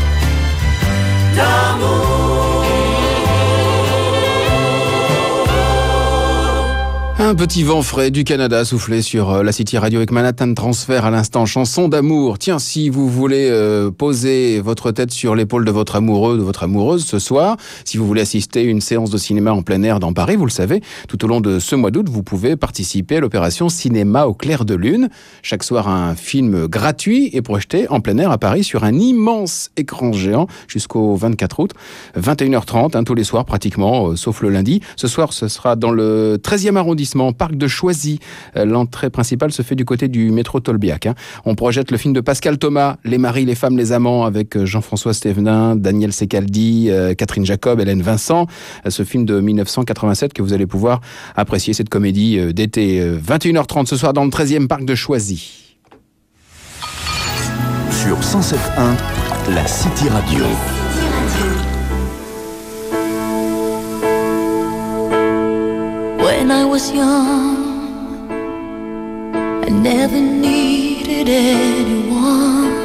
S20: d'amour.
S12: Un petit vent frais du Canada soufflé sur la City Radio avec Manhattan Transfer à l'instant, chanson d'amour. Tiens, si vous voulez euh, poser votre tête sur l'épaule de votre amoureux, de votre amoureuse ce soir, si vous voulez assister à une séance de cinéma en plein air dans Paris, vous le savez, tout au long de ce mois d'août, vous pouvez participer à l'opération Cinéma au clair de lune. Chaque soir, un film gratuit est projeté en plein air à Paris sur un immense écran géant jusqu'au vingt-quatre août, vingt et une heures trente, hein, tous les soirs pratiquement, euh, sauf le lundi. Ce soir, ce sera dans le treizième arrondissement, parc de Choisy. L'entrée principale se fait du côté du métro Tolbiac. Hein. On projette le film de Pascal Thomas, Les maris, les femmes, les amants, avec Jean-François Stévenin, Daniel Secaldi, euh, Catherine Jacob, Hélène Vincent. Ce film de mille neuf cent quatre-vingt-sept que vous allez pouvoir apprécier, cette comédie euh, d'été. Euh, vingt et une heures trente ce soir dans le treizième parc de Choisy.
S3: Sur cent sept virgule un, la City Radio.
S9: When I was young, I never needed anyone,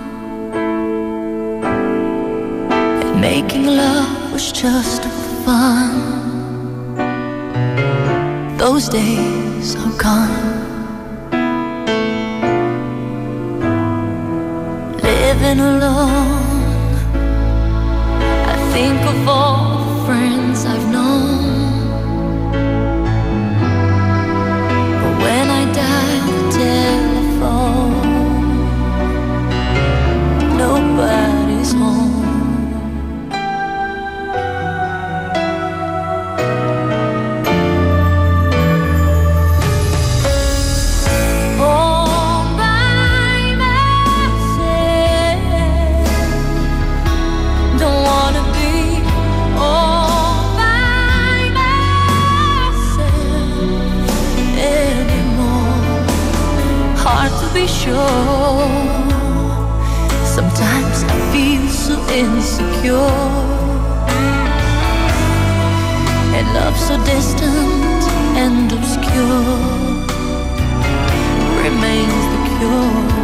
S9: and making love was just fun. Those days are gone. Living alone, I think of all the friends I've known. When I dial the telephone, nobody's home. All by myself, don't wanna be all by myself anymore. Hard to be sure. Sometimes I feel so insecure, and love so distant and obscure remains the cure.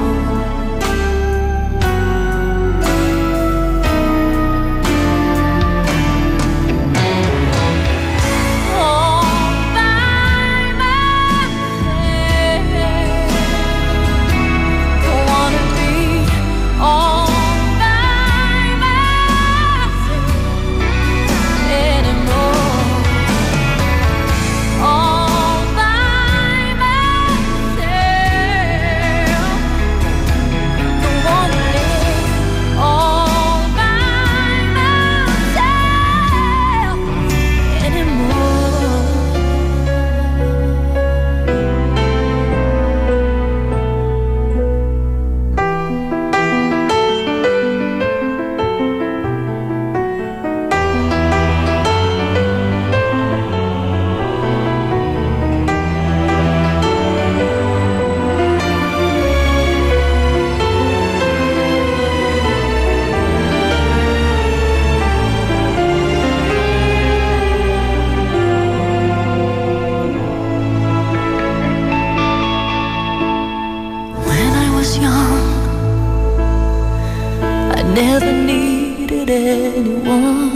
S9: Never needed anyone,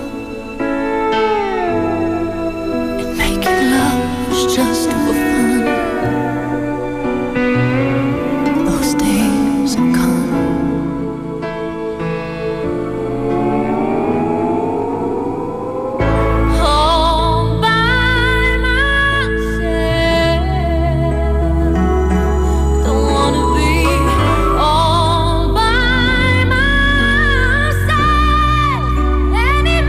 S9: and making love was just for fun. Those days are gone. All by myself, don't wanna be all by myself anymore.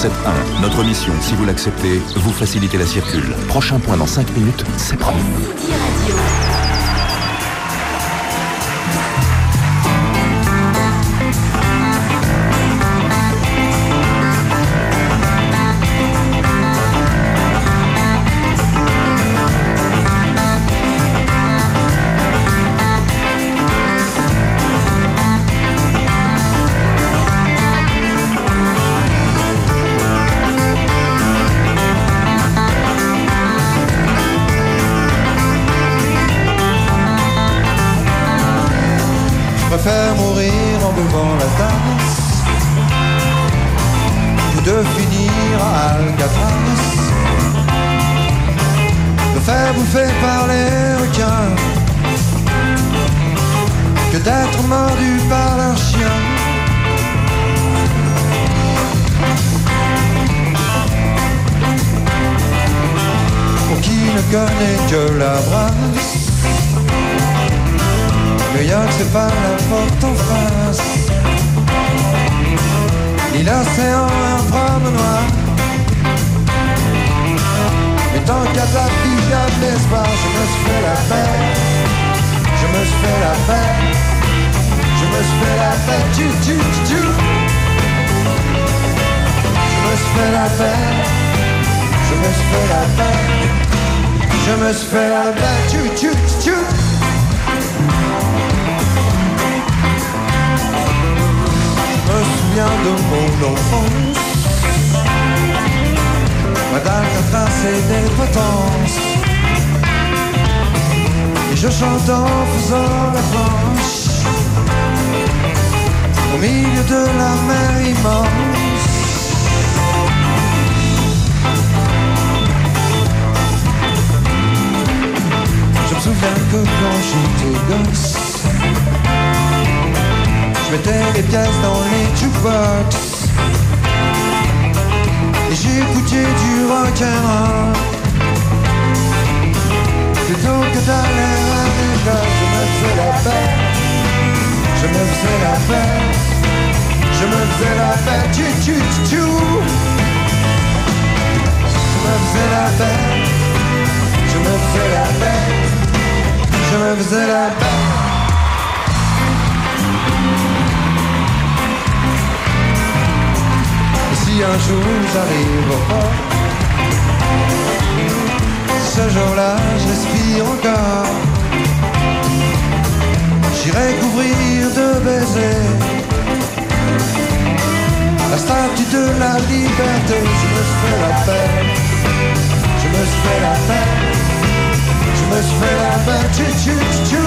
S3: sept un. Notre mission, si vous l'acceptez, vous facilitez la circule. Prochain point dans cinq minutes, c'est promis.
S21: Je préfère mourir en buvant la tasse que de finir à Alcatraz, de faire bouffer par les requins que d'être mordu par leur chien. Pour qui ne connaît que la brasse, New York c'est pas la porte en face, ni l'océan un promenoir. Mais tant qu'à de la vie, y'a de l'espoir. Je me suis fait la fête, je me suis fait la fête, je me suis fait la fête, tu tu tu tu. Je me suis fait la fête, je me suis fait la fête, je me suis fait la fête, tu tu tu tu. Je me souviens de mon enfance, Madame Catras et des potences, et je chante en faisant la planche au milieu de la mer immense. Je me souviens que quand j'étais gosse, je mettais les pièces dans les jukebox et j'écoutais du rock'n'roll plutôt que d'aller à l'école. Je me faisais la fête, je me faisais la fête, je me faisais la fête, tu tu tu tu. Je me faisais la fête, je me faisais la fête, je me faisais la fête. Si un jour j'arrive au port, ce jour-là j'espère encore, j'irai couvrir de baisers la statue de la liberté. Je me suis fait la fête, je me suis fait la fête, je me suis fait la fête, tu tu tu tu.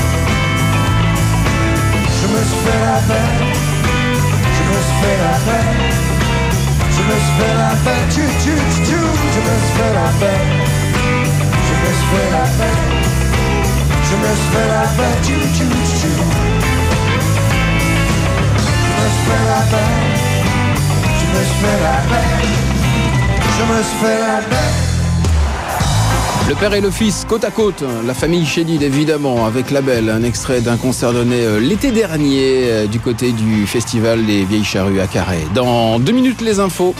S21: Je me suis fait la fête, je me suis fait la fête, je me suis fait la fête, tu tu tu tu. Je me suis fait la fête, je me suis fait la fête, je me suis fait la fête, tu tu tu tu. Je me suis fait la fête, je me suis fait la fête, je me suis fait la fête.
S12: Le père et le fils, côte à côte, la famille Chédid évidemment, avec La Belle, un extrait d'un concert donné l'été dernier du côté du festival des Vieilles Charrues à Carhaix. Dans deux minutes, les infos.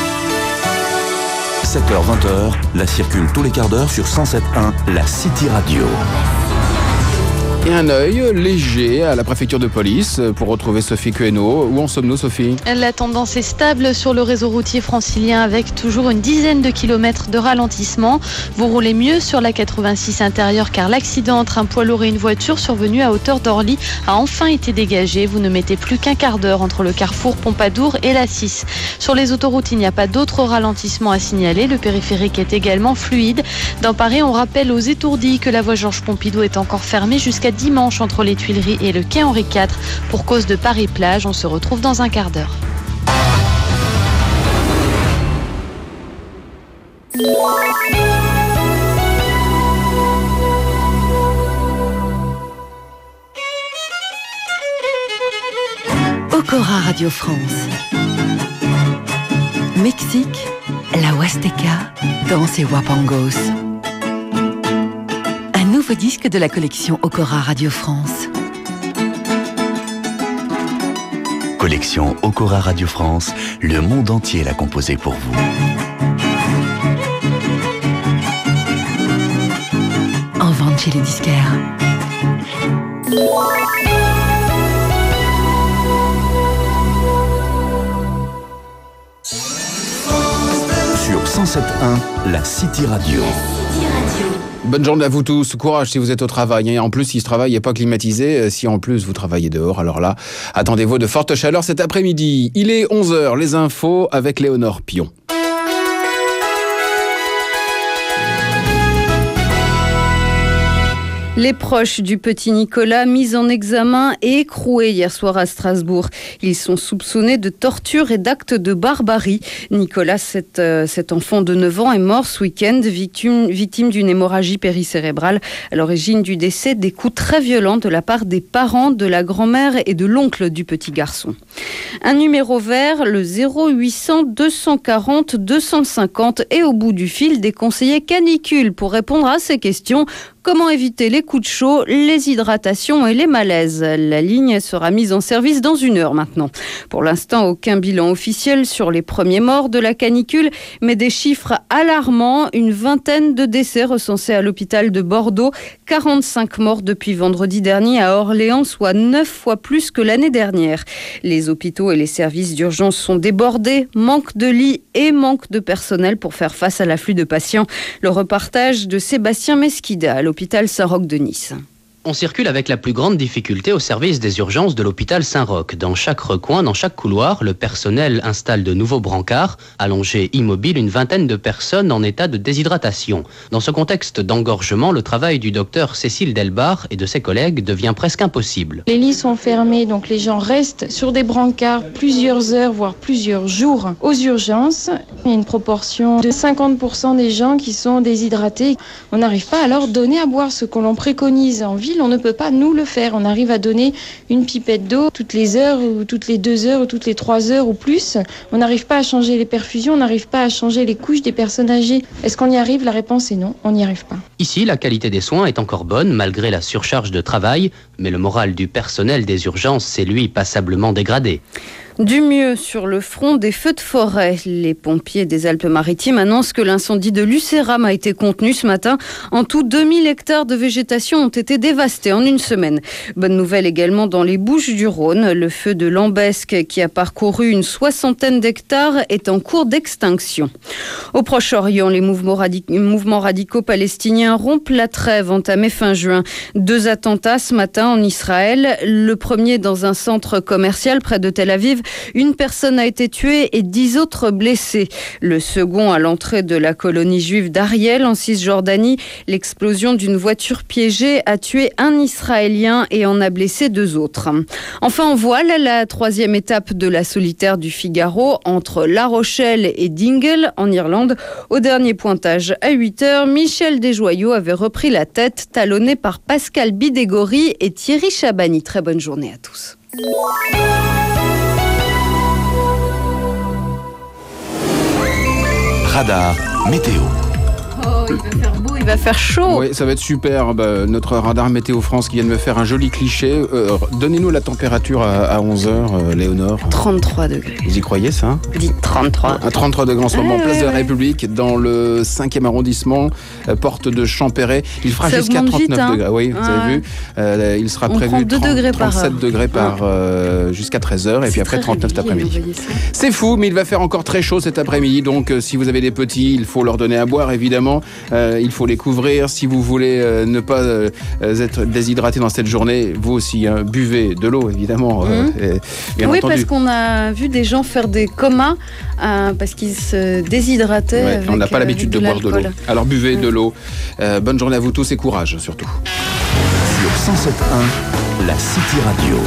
S3: sept heures vingt, la circule tous les quarts d'heure sur cent sept point un, la City Radio.
S12: Et un œil léger à la préfecture de police pour retrouver Sophie Queneau. Où en sommes-nous, Sophie ?
S5: La tendance est stable sur le réseau routier francilien avec toujours une dizaine de kilomètres de ralentissement. Vous roulez mieux sur la quatre-vingt-six intérieure car l'accident entre un poids lourd et une voiture survenu à hauteur d'Orly a enfin été dégagé. Vous ne mettez plus qu'un quart d'heure entre le carrefour Pompadour et la six. Sur les autoroutes, il n'y a pas d'autres ralentissements à signaler. Le périphérique est également fluide. Dans Paris, on rappelle aux étourdis que la voie Georges Pompidou est encore fermée jusqu'à dimanche entre les Tuileries et le quai Henri quatre pour cause de Paris-Plage. On se retrouve dans un quart d'heure.
S22: Okora Radio France. Mexique, la Huasteca, danse et wapangos. Un nouveau disque de la collection Okora Radio France.
S3: Collection Okora Radio France, le monde entier l'a composé pour vous.
S22: En vente chez les disquaires.
S3: Sur cent sept virgule un, la City Radio.
S12: Bonne journée à vous tous, courage si vous êtes au travail. Et en plus, si ce travail n'est pas climatisé, si en plus vous travaillez dehors, alors là, attendez-vous de fortes chaleurs cet après-midi. Il est onze heures, les infos avec Léonore Pion.
S10: Les proches du petit Nicolas mis en examen et écroués hier soir à Strasbourg. Ils sont soupçonnés de torture et d'actes de barbarie. Nicolas, cet, euh, cet enfant de neuf ans, est mort ce week-end, victime, victime d'une hémorragie péricérébrale. À l'origine du décès, des coups très violents de la part des parents, de la grand-mère et de l'oncle du petit garçon. Un numéro vert, le zéro huit cents deux cent quarante deux cent cinquante, et au bout du fil, des conseillers canicules pour répondre à ces questions. Comment éviter les coups de chaud, les hydratations et les malaises? La ligne sera mise en service dans une heure maintenant. Pour l'instant, aucun bilan officiel sur les premiers morts de la canicule, mais des chiffres alarmants. Une vingtaine de décès recensés à l'hôpital de Bordeaux, quarante-cinq morts depuis vendredi dernier à Orléans, soit neuf fois plus que l'année dernière. Les hôpitaux et les services d'urgence sont débordés, manque de lits et manque de personnel pour faire face à l'afflux de patients. Le reportage de Sébastien Mesquida à l'hôpital Saint-Roch de Nice.
S4: On circule avec la plus grande difficulté au service des urgences de l'hôpital Saint-Roch. Dans chaque recoin, dans chaque couloir, le personnel installe de nouveaux brancards, allongés immobiles, une vingtaine de personnes en état de déshydratation. Dans ce contexte d'engorgement, le travail du docteur Cécile Delbar et de ses collègues devient presque impossible.
S7: Les lits sont fermés, donc les gens restent sur des brancards plusieurs heures, voire plusieurs jours aux urgences. Il y a une proportion de cinquante pour cent des gens qui sont déshydratés. On n'arrive pas à leur donner à boire ce que l'on préconise en ville. On ne peut pas nous le faire. On arrive à donner une pipette d'eau toutes les heures ou toutes les deux heures ou toutes les trois heures ou plus. On n'arrive pas à changer les perfusions, on n'arrive pas à changer les couches des personnes âgées. Est-ce qu'on y arrive? La réponse est non, on n'y arrive pas.
S4: Ici, la qualité des soins est encore bonne malgré la surcharge de travail, mais le moral du personnel des urgences s'est lui passablement dégradé.
S10: Du mieux sur le front des feux de forêt. Les pompiers des Alpes-Maritimes annoncent que l'incendie de Lucéram a été contenu ce matin. En tout, deux mille hectares de végétation ont été dévastés en une semaine. Bonne nouvelle également dans les Bouches-du-Rhône. Le feu de Lambesque, qui a parcouru une soixantaine d'hectares, est en cours d'extinction. Au Proche-Orient, les mouvements, radic- mouvements radicaux palestiniens rompent la trêve entamée fin juin. Deux attentats ce matin en Israël. Le premier dans un centre commercial près de Tel Aviv. Une personne a été tuée et dix autres blessés. Le second à l'entrée de la colonie juive d'Ariel en Cisjordanie. L'explosion d'une voiture piégée a tué un Israélien et en a blessé deux autres. Enfin, en voile, la troisième étape de la solitaire du Figaro entre La Rochelle et Dingle en Irlande. Au dernier pointage à huit heures, Michel Desjoyaux avait repris la tête, talonné par Pascal Bidégory et Thierry Chabani. Très bonne journée à tous.
S3: Radar météo.
S10: Oh, il va faire beau, il va faire chaud.
S12: Oui, ça va être super. Bah, notre radar Météo France qui vient de me faire un joli cliché. Euh, donnez-nous la température à, à onze heures, euh, Léonore.
S10: trente-trois degrés.
S12: Vous y croyez, ça?
S10: Dit trente-trois.
S12: À trente-trois degrés en ce moment,
S10: ouais,
S12: place
S10: ouais,
S12: de la
S10: ouais.
S12: République, dans le cinquième arrondissement, euh, porte de Champéret. Il fera
S10: Ça
S12: jusqu'à
S10: augmente
S12: trente-neuf
S10: vite, hein.
S12: degrés. Oui, vous
S10: Ouais.
S12: avez vu. Euh, il sera
S10: On
S12: prévu
S10: prend deux
S12: trente,
S10: degrés par
S12: trente-sept
S10: heure.
S12: degrés par, euh, jusqu'à treize heures. Et puis après trente-neuf cet après-midi. C'est fou, mais il va faire encore très chaud cet après-midi. Donc, euh, si vous avez des petits, il faut leur donner à boire, évidemment. Euh, il faut les couvrir. Si vous voulez euh, ne pas euh, être déshydraté dans cette journée, vous aussi, hein, buvez de l'eau, évidemment.
S10: Mmh.
S12: euh, et, bien
S10: oui,
S12: entendu.
S10: parce qu'on a vu des gens faire des comas euh, parce qu'ils se déshydrataient.
S12: Ouais,
S10: avec,
S12: on n'a pas
S10: euh,
S12: l'habitude de,
S10: de
S12: boire de l'eau.
S10: l'alcool.
S12: Alors buvez
S10: Mmh.
S12: de l'eau. Euh, bonne journée à vous tous et courage surtout.
S3: Sur cent sept virgule un, la City Radio.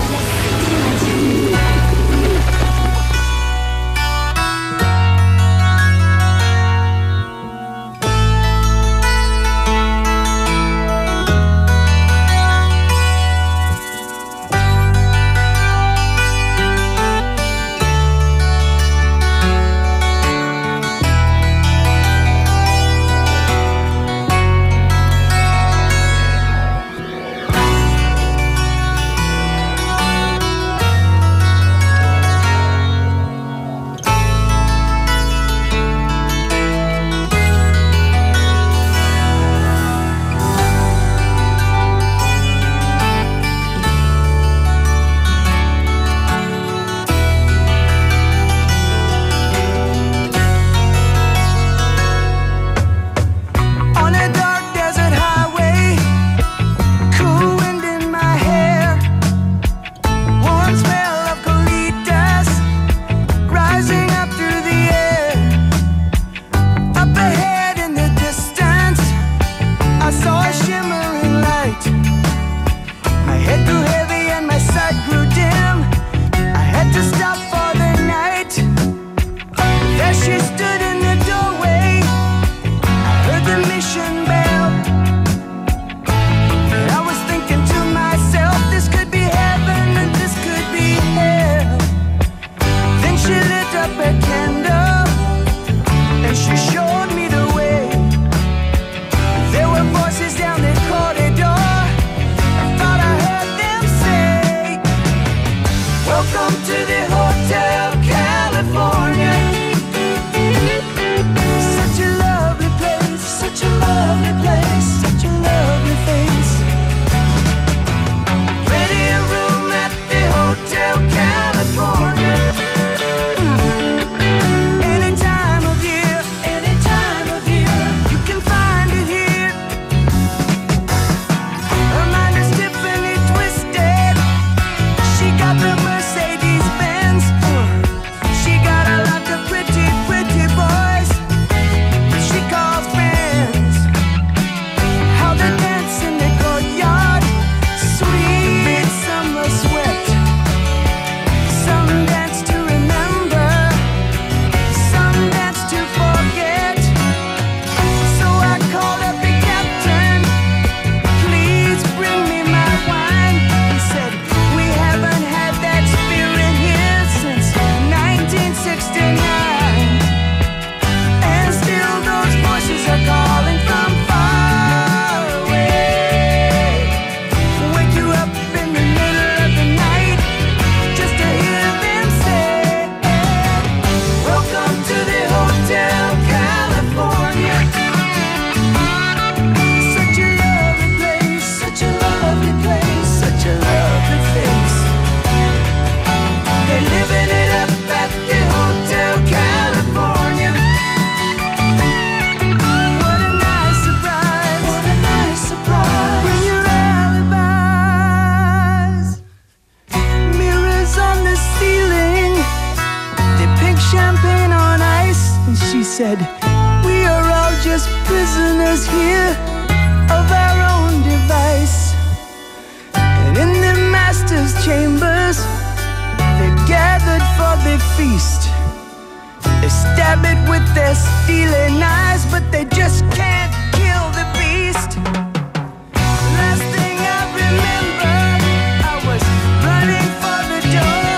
S21: said, we are all just prisoners here of our own device. And in the master's chambers, they're gathered for the feast. They stab it with their stealing eyes, but they just can't kill the beast. Last thing I remember, I was running for the door.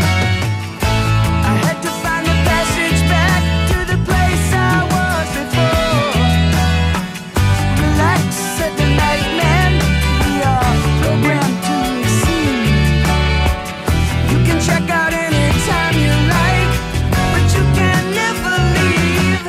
S21: I had to find the passage back to the place I was before. Relax, said the night man, we are programmed to receive. You can check out anytime you like, but you can never leave.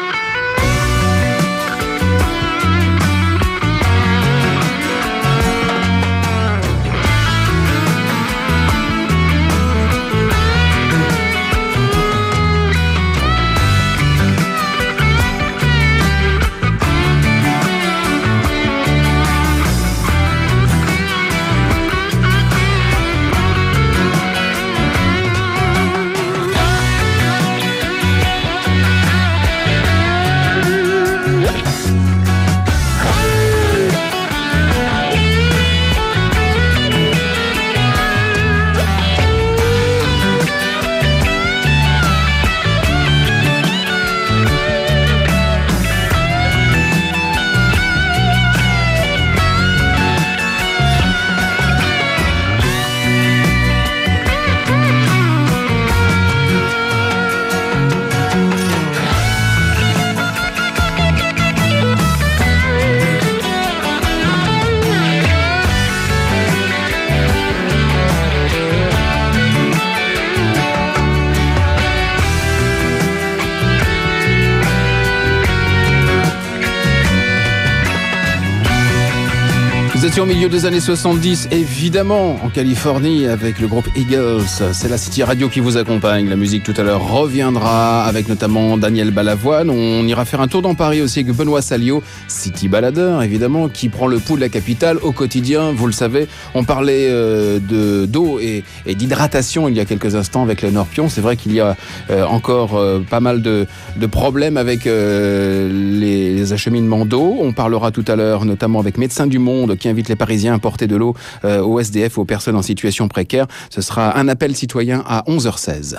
S12: Nous étions au milieu des années soixante-dix, évidemment, en Californie, avec le groupe Eagles. C'est la City Radio qui vous accompagne. La musique tout à l'heure reviendra, avec notamment Daniel Balavoine. On ira faire un tour dans Paris aussi avec Benoît Salio, City Baladeur, évidemment, qui prend le pouls de la capitale au quotidien. Vous le savez, on parlait euh, de, d'eau et, et d'hydratation il y a quelques instants avec Léonore Pion. C'est vrai qu'il y a euh, encore euh, pas mal de, de problèmes avec euh, les, les acheminements d'eau. On parlera tout à l'heure notamment avec Médecins du Monde qui invite les Parisiens à porter de l'eau euh, aux S D F, aux personnes en situation précaire. Ce sera un appel citoyen à onze heures seize.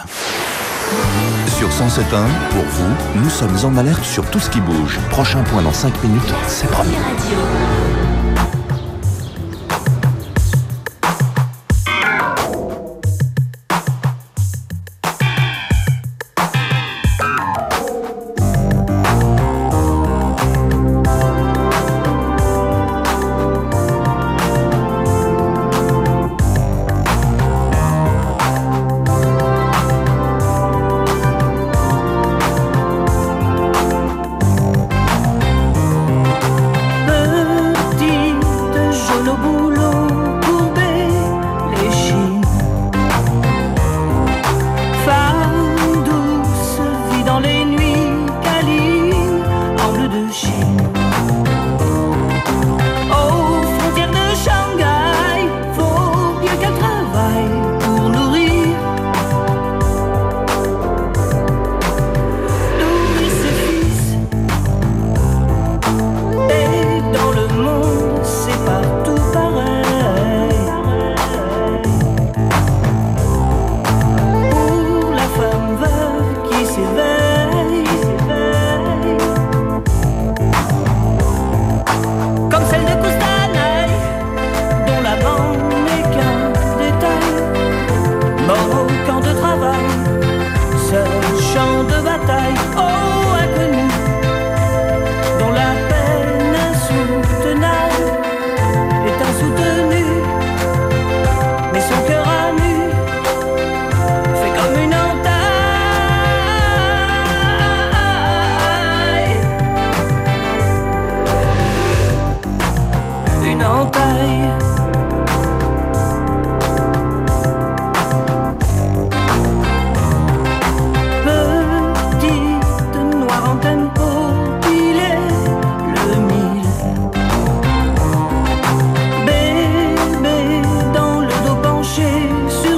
S3: Sur cent sept point un, pour vous, nous sommes en alerte sur tout ce qui bouge. Prochain point dans cinq minutes, c'est promis.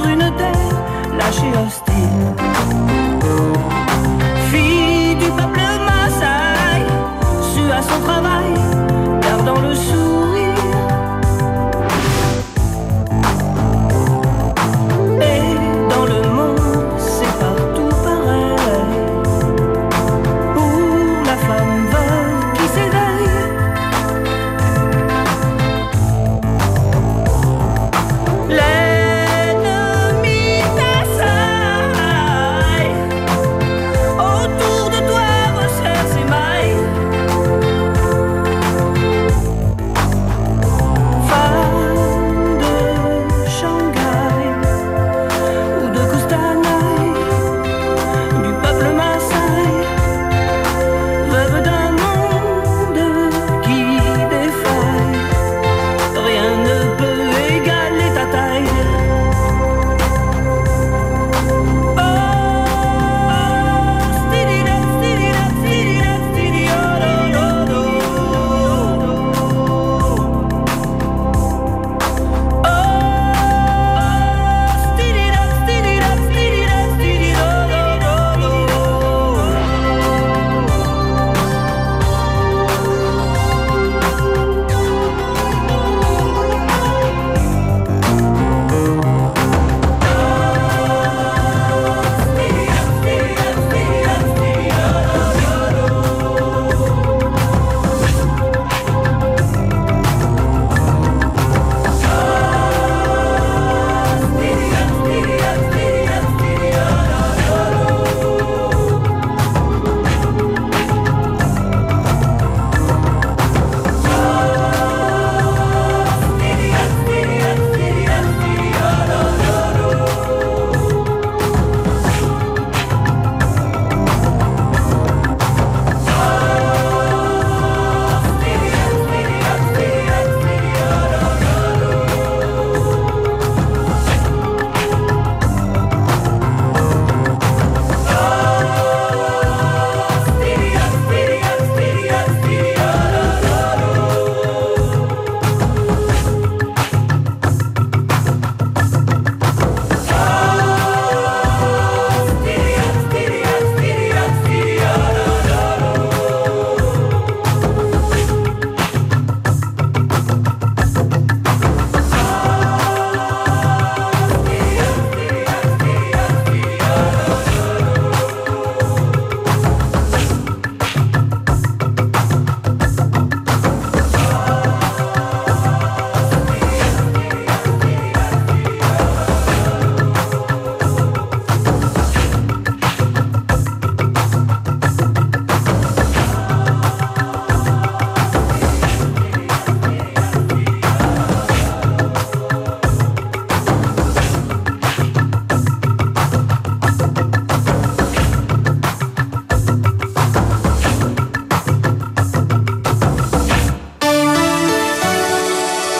S21: Fille du peuple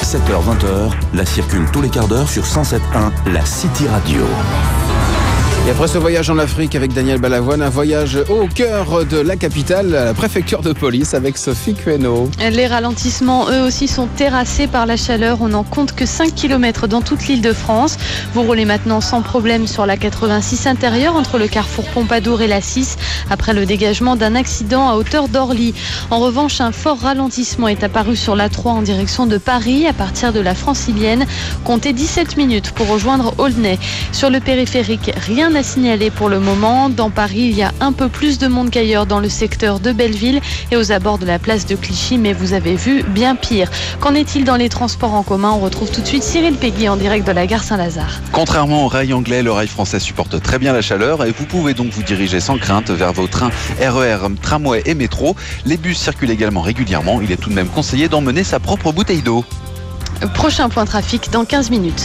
S3: sept heures vingt, la circule tous les quarts d'heure sur cent sept point un, la City Radio.
S12: Et après ce voyage en Afrique avec Daniel Balavoine, un voyage au cœur de la capitale, à la préfecture de police avec Sophie Queneau.
S5: Les ralentissements, eux aussi, sont terrassés par la chaleur. On n'en compte que cinq kilomètres dans toute l'île de France. Vous roulez maintenant sans problème sur la quatre-vingt-six intérieure entre le carrefour Pompadour et la six après le dégagement d'un accident à hauteur d'Orly. En revanche, un fort ralentissement est apparu sur l'A trois en direction de Paris à partir de la Francilienne. Comptez dix-sept minutes pour rejoindre Aulnay. Sur le périphérique, rien à signaler pour le moment. Dans Paris, il y a un peu plus de monde qu'ailleurs dans le secteur de Belleville et aux abords de la place de Clichy, mais vous avez vu bien pire. Qu'en est-il dans les transports en commun? On retrouve tout de suite Cyril Peggy en direct de la gare Saint-Lazare.
S6: Contrairement au rail anglais, le rail français supporte très bien la chaleur et vous pouvez donc vous diriger sans crainte vers vos trains R E R, tramway et métro. Les bus circulent également régulièrement. Il est tout de même conseillé d'emmener sa propre bouteille d'eau.
S5: Prochain point trafic dans quinze minutes.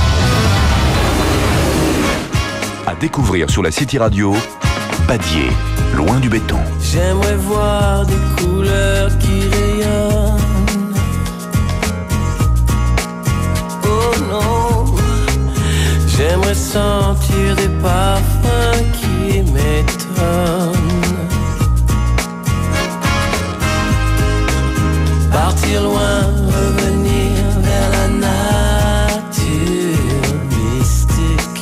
S3: À découvrir sur la City Radio, Badier, loin du béton.
S21: J'aimerais voir des couleurs qui rayonnent. Oh non, j'aimerais sentir des parfums qui m'étonnent. Partir loin, revenir vers la nature mystique,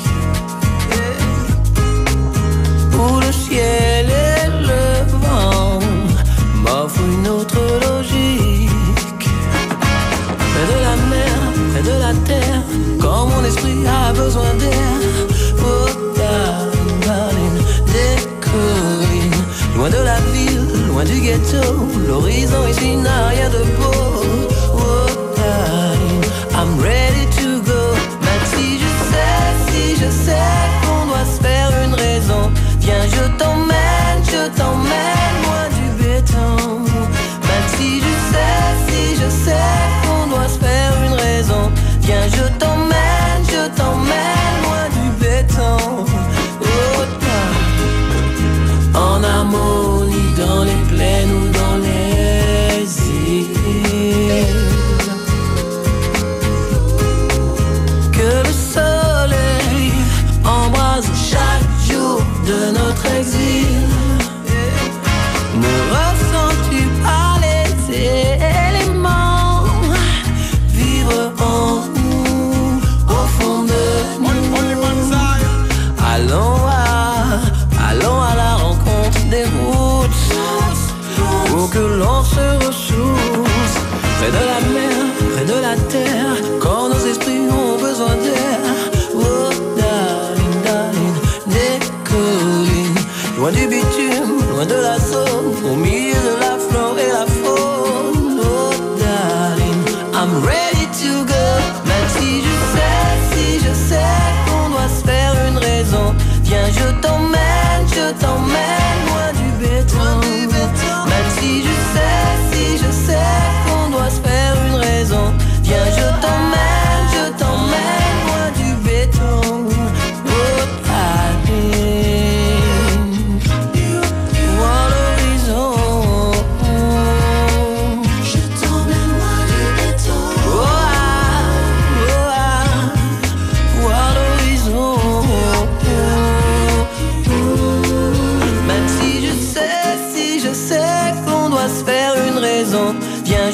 S21: où le ciel et le vent m'offrent une autre logique. Près de la mer, près de la terre, quand mon esprit a besoin d'air. Oh darling, darling, des collines, loin de la ville, loin du ghetto. L'horizon ici n'a rien de beau. Oh darling, I'm ready to go. Même si je sais, si je sais qu'on doit se faire une raison. Viens, je t'emmène, je t'emmène loin du béton. Même si je sais, si je sais qu'on doit se faire une raison. Viens, je t'emmène, je t'emmène loin du béton. Oh, en harmonie dans les plaines ou dans les îles. Que le soleil embrase chaque jour de notre exil. Ne ressens-tu pas les éléments vivre en nous, au fond de nous? Allons à, allons à la rencontre des routes, pour que l'on se ressource. Près de la mer, près de la terre, quand nos esprits ont besoin d'air. Oh darling, darling, des collines, loin du bitume, loin de la zone, au milieu de la flore et la faune. Oh darling, I'm ready to go. Même si je sais, si je sais qu'on doit se faire une raison. Viens, je t'emmène, je t'emmène loin du béton. Même si je sais, si je sais qu'on doit se faire une raison. Viens, je t'emmène, je t'emmène loin du béton. Oh darling, voir l'horizon. Je t'emmène loin du béton. Oh ah, oh ah, voir l'horizon. Même si je sais, si je sais qu'on doit se faire une raison. Viens,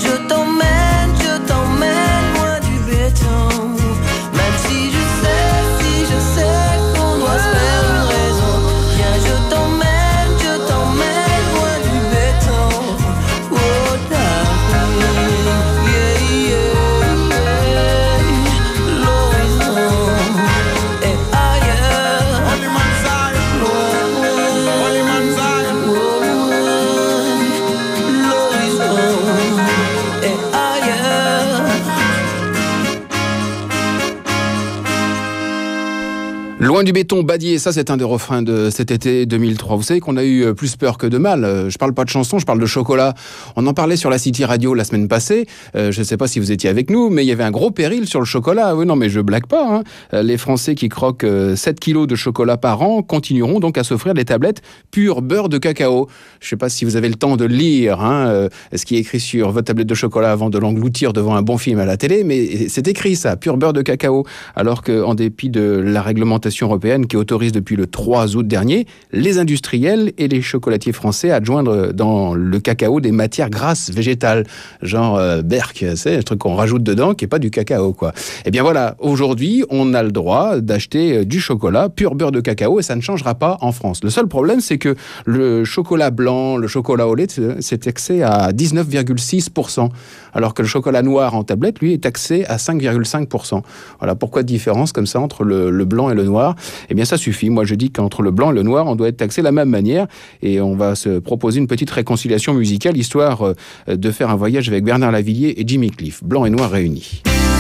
S12: Loin du béton, Badier, ça c'est un des refrains de cet été deux mille trois. Vous savez qu'on a eu plus peur que de mal. Je parle pas de chansons, je parle de chocolat. On en parlait sur la City Radio la semaine passée. Euh, je ne sais pas si vous étiez avec nous, mais il y avait un gros péril sur le chocolat. Oui, non, mais je blague pas. Hein. Les Français qui croquent sept kilos de chocolat par an continueront donc à s'offrir des tablettes pur beurre de cacao. Je ne sais pas si vous avez le temps de lire hein, euh, ce qui est écrit sur votre tablette de chocolat avant de l'engloutir devant un bon film à la télé, mais c'est écrit ça, pur beurre de cacao. Alors qu'en dépit de la réglementation européenne qui autorise depuis le trois août dernier les industriels et les chocolatiers français à joindre dans le cacao des matières grasses végétales, genre euh, berk, c'est un truc qu'on rajoute dedans qui n'est pas du cacao, quoi. Et bien voilà, aujourd'hui, on a le droit d'acheter du chocolat pur beurre de cacao et ça ne changera pas en France. Le seul problème, c'est que le chocolat blanc, le chocolat au lait, c'est taxé à dix-neuf virgule six pour cent, alors que le chocolat noir en tablette, lui, est taxé à cinq virgule cinq pour cent. Voilà, pourquoi de différence comme ça entre le, le blanc et le noir? Eh bien, ça suffit. Moi, je dis qu'entre le blanc et le noir, on doit être taxé de la même manière et on va se proposer une petite réconciliation musicale, histoire de faire un voyage avec Bernard Lavillier et Jimmy Cliff, blanc et noir réunis.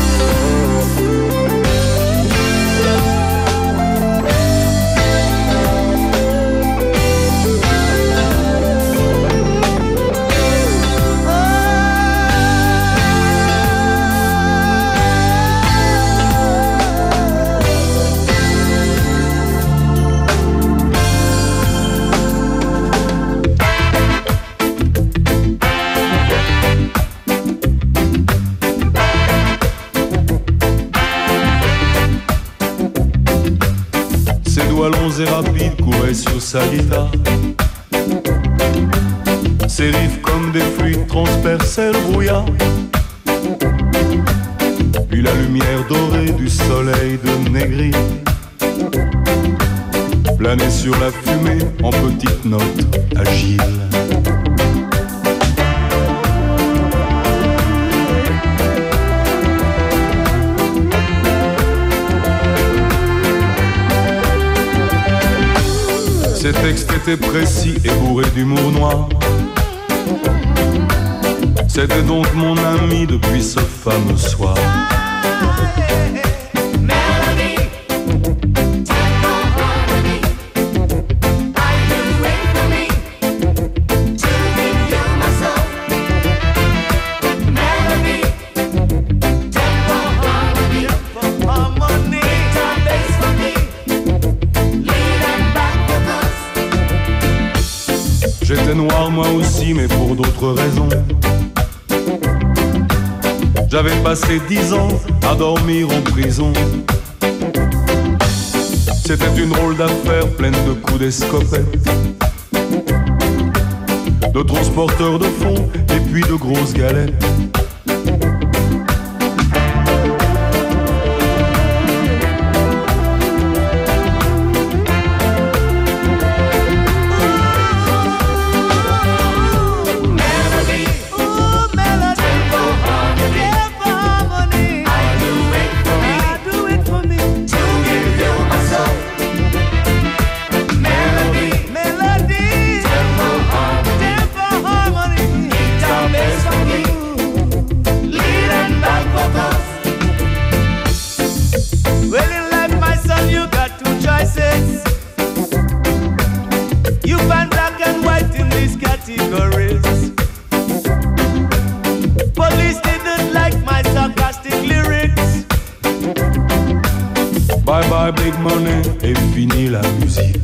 S2: Longs et rapides couraient sur sa guitare. Ses riffs comme des fluides transperçaient le brouillard. Puis la lumière dorée du soleil de Négri planait sur la fumée en petites notes agiles. Ses textes étaient précis et bourrés d'humour noir. C'était donc mon ami depuis ce fameux soir. J'étais noir moi aussi, mais pour d'autres raisons. J'avais passé dix ans à dormir en prison. C'était une drôle d'affaire pleine de coups d'escopette, de transporteurs de fonds et puis de grosses galettes. Bye bye big money et fini la musique.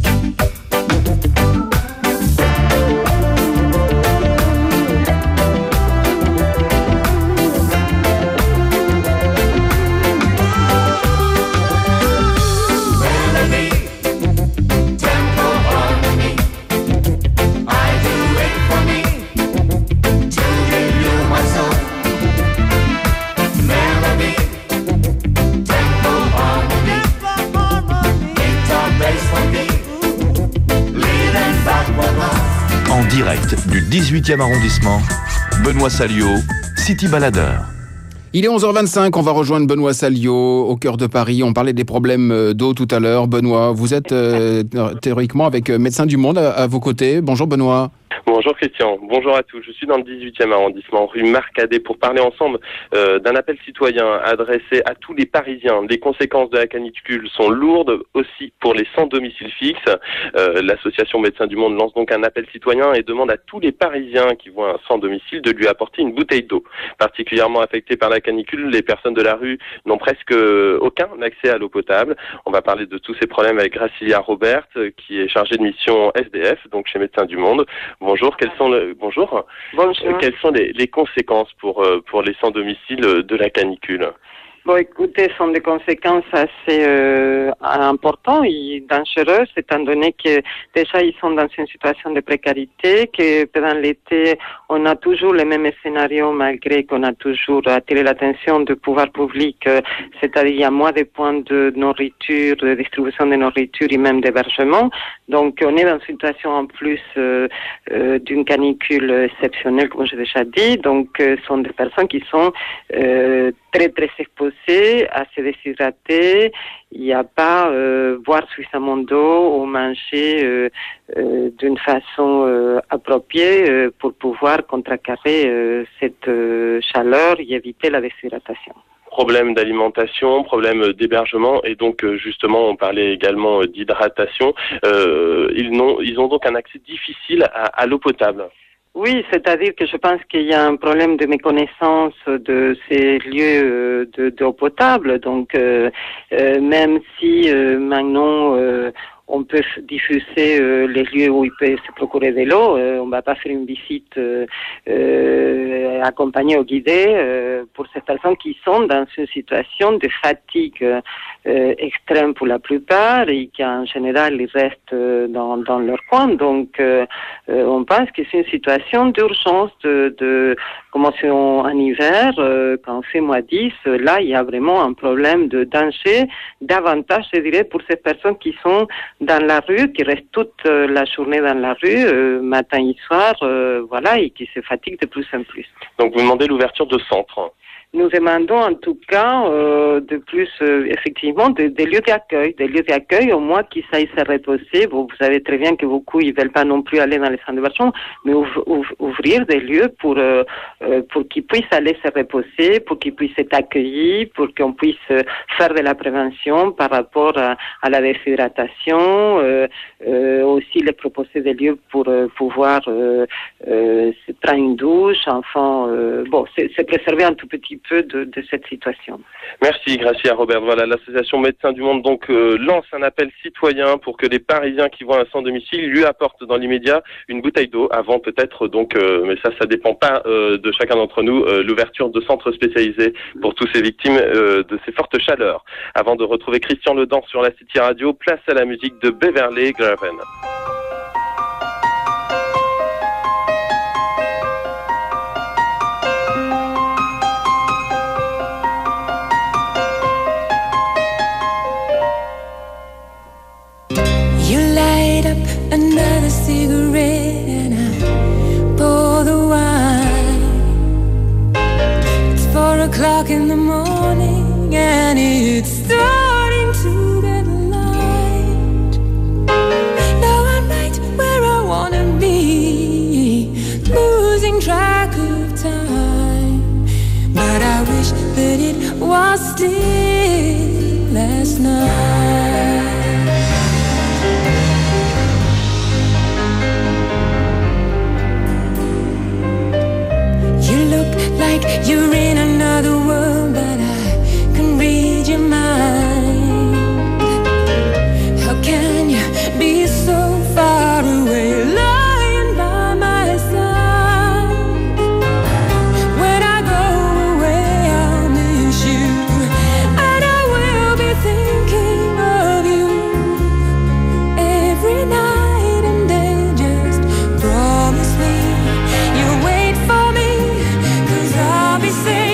S3: Direct du dix-huitième arrondissement, Benoît Salliot, City Baladeur.
S12: Il est onze heures vingt-cinq, on va rejoindre Benoît Salliot au cœur de Paris. On parlait des problèmes d'eau tout à l'heure. Benoît, vous êtes euh, théoriquement avec Médecins du Monde à, à vos côtés. Bonjour Benoît.
S15: Bonjour Christian, bonjour à tous. Je suis dans le dix-huitième arrondissement, rue Marcadet, pour parler ensemble euh, d'un appel citoyen adressé à tous les Parisiens. Les conséquences de la canicule sont lourdes aussi pour les sans domicile fixe. Euh, L'association Médecins du Monde lance donc un appel citoyen et demande à tous les Parisiens qui voient un sans domicile de lui apporter une bouteille d'eau. Particulièrement affectés par la canicule, les personnes de la rue n'ont presque aucun accès à l'eau potable. On va parler de tous ces problèmes avec Gracilia Robert, qui est chargée de mission S D F, donc chez Médecins du Monde. Bonjour, quelles sont le... Bonjour.
S8: Bonjour.
S15: Euh, quelles sont les, les conséquences pour, euh, pour les sans-domicile de la canicule?
S8: Bon, écoutez, ce sont des conséquences assez euh, importantes et dangereuses, étant donné que déjà ils sont dans une situation de précarité, que pendant l'été, on a toujours le même scénario malgré qu'on a toujours attiré l'attention du pouvoir public, euh, c'est-à-dire il y a moins de points de nourriture, de distribution de nourriture et même d'hébergement. Donc on est dans une situation en plus euh, euh, d'une canicule exceptionnelle, comme j'ai déjà dit. Donc euh, ce sont des personnes qui sont euh, très très exposées à se déshydrater, il n'y a pas euh, boire suffisamment d'eau ou manger euh, euh, d'une façon euh, appropriée euh, pour pouvoir contrecarrer euh, cette euh, chaleur et éviter la déshydratation.
S15: Problème d'alimentation, problème d'hébergement et donc justement on parlait également d'hydratation. Euh, ils, n'ont, ils ont donc un accès difficile à, à l'eau potable.
S8: Oui, c'est-à-dire que je pense qu'il y a un problème de méconnaissance de ces lieux de, d'eau potable. Donc, euh, euh, même si euh, maintenant euh, on peut diffuser euh, les lieux où il peut se procurer de l'eau, euh, on ne va pas faire une visite euh, euh, accompagnée ou guidée euh, pour ces personnes qui sont dans une situation de fatigue euh, extrême pour la plupart et qui en général ils restent euh, dans, dans leur coin. Donc euh, euh, on pense que c'est une situation d'urgence, de, de commençons en hiver, euh, quand c'est moins dix, là il y a vraiment un problème de danger, davantage je dirais pour ces personnes qui sont dans la rue, qui restent toute euh, la journée dans la rue, euh, matin et soir, euh, voilà, et qui se fatiguent de plus en plus.
S15: Donc vous demandez l'ouverture de centres.
S8: Nous demandons en tout cas euh, de plus, euh, effectivement, des de lieux d'accueil, des lieux d'accueil au moins qui saillent se reposer. Bon, vous savez très bien que beaucoup ils veulent pas non plus aller dans les centres d'hébergement, mais ouv- ouv- ouvrir des lieux pour euh, euh, pour qu'ils puissent aller se reposer, pour qu'ils puissent être accueillis, pour qu'on puisse euh, faire de la prévention par rapport à, à la déshydratation, euh, euh, aussi les proposer des lieux pour euh, pouvoir euh, euh, se prendre une douche, enfin, euh, bon, c'est, c'est préserver un tout petit peu de, de cette situation.
S15: Merci Gracia Robert. Voilà, l'association Médecins du Monde donc euh, lance un appel citoyen pour que les Parisiens qui voient un sans domicile lui apportent dans l'immédiat une bouteille d'eau avant peut-être donc, euh, mais ça, ça dépend pas euh, de chacun d'entre nous, euh, l'ouverture de centres spécialisés pour tous ces victimes euh, de ces fortes chaleurs. Avant de retrouver Christian Ledan sur la City Radio, place à la musique de Beverly Graven.
S13: Another cigarette and I pour the wine. It's four o'clock in the morning and it's starting to get light. Now I'm right where I wanna be, losing track of time. But I wish that it was still last night. Like you're in another world, but I can read your mind. How can you be so far away, lying by my side? When I go away, I'll miss you, and I will be thinking of you every night and day. Just promise me you'll wait for me. I'll be safe.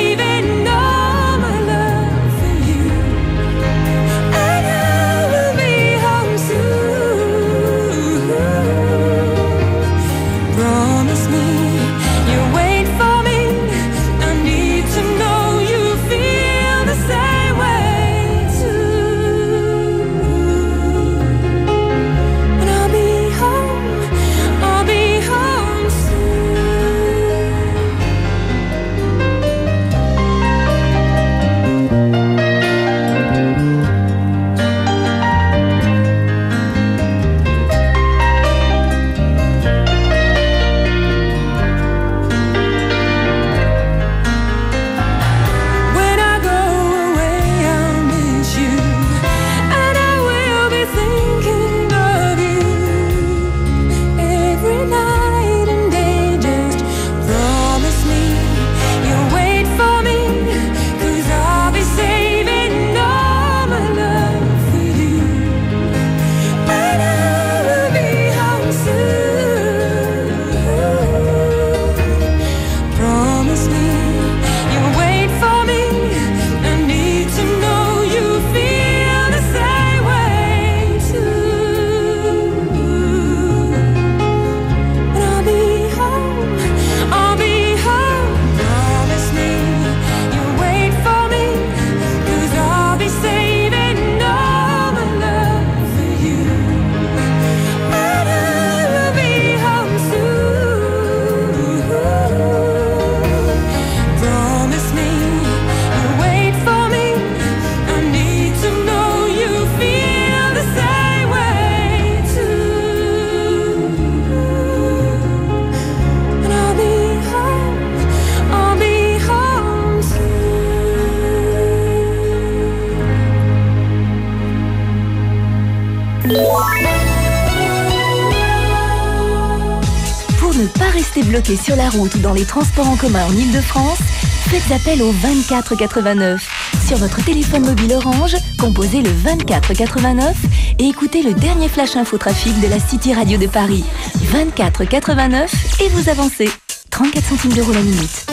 S9: restez bloqué sur la route ou dans les transports en commun en Ile-de-France, faites appel au vingt-quatre quatre-vingt-neuf. Sur votre téléphone mobile Orange, composez le vingt-quatre quatre-vingt-neuf et écoutez le dernier flash info trafic de la City Radio de Paris. vingt-quatre quatre-vingt-neuf et vous avancez. trente-quatre centimes d'euros la minute.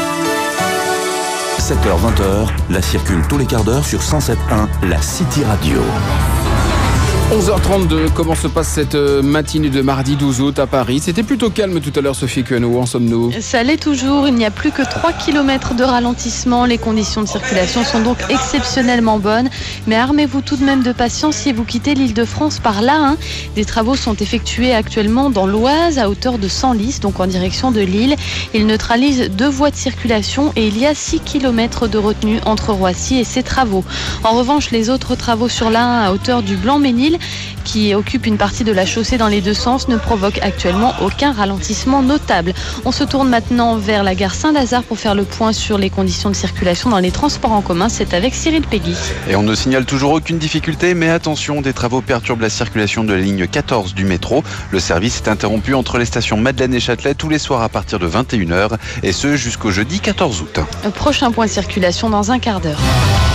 S3: sept heures vingt, la circule tous les quarts d'heure sur cent sept point un, la City Radio.
S12: onze heures trente-deux, comment se passe cette matinée de mardi douze août à Paris? C'était plutôt calme tout à l'heure, Sophie Queneau, où en sommes-nous?
S5: Ça l'est toujours, il n'y a plus que trois kilomètres de ralentissement. Les conditions de circulation sont donc exceptionnellement bonnes. Mais armez-vous tout de même de patience si vous quittez l'Île-de-France par là. Hein. Des travaux sont effectués actuellement dans l'Oise à hauteur de Senlis, donc en direction de Lille. Ils neutralisent deux voies de circulation et il y a six kilomètres de retenue entre Roissy et ces travaux. En revanche, les autres travaux sur l'A un à hauteur du Blanc-Ménil, qui occupe une partie de la chaussée dans les deux sens, ne provoque actuellement aucun ralentissement notable. On se tourne maintenant vers la gare Saint-Lazare pour faire le point sur les conditions de circulation dans les transports en commun. C'est avec Cyril Peggy.
S6: Et on ne signale toujours aucune difficulté, mais attention, des travaux perturbent la circulation de la ligne quatorze du métro. Le service est interrompu entre les stations Madeleine et Châtelet tous les soirs à partir de vingt et une heures, et ce jusqu'au jeudi quatorze août.
S5: Prochain point de circulation dans un quart d'heure.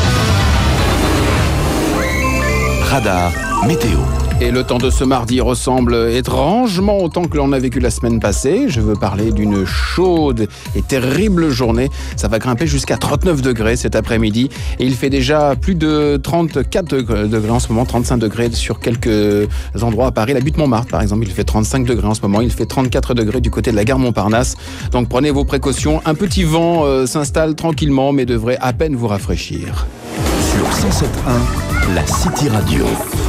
S3: Radar météo.
S12: Et le temps de ce mardi ressemble étrangement au temps que l'on a vécu la semaine passée. Je veux parler d'une chaude et terrible journée. Ça va grimper jusqu'à trente-neuf degrés cet après-midi. Et il fait déjà plus de trente-quatre degrés en ce moment, trente-cinq degrés sur quelques endroits à Paris. La butte Montmartre, par exemple, il fait trente-cinq degrés en ce moment. Il fait trente-quatre degrés du côté de la gare Montparnasse. Donc prenez vos précautions. Un petit vent euh, s'installe tranquillement, mais devrait à peine vous rafraîchir.
S3: Sur cent sept point un, la City Radio.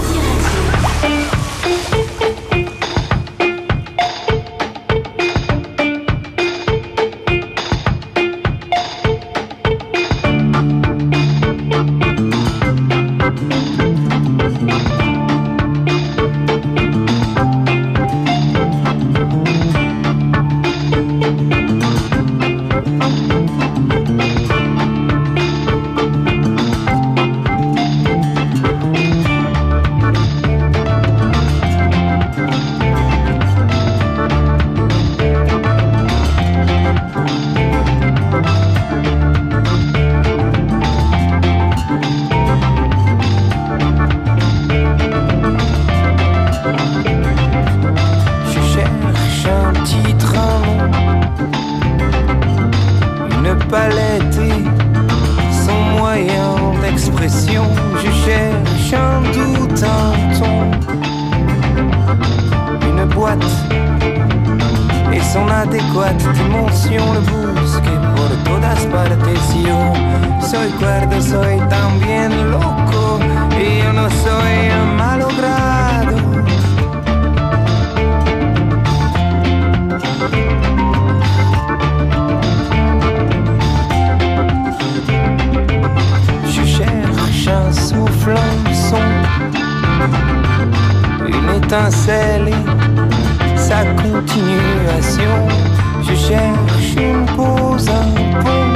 S21: Sa continuation, je cherche une pause, un pont,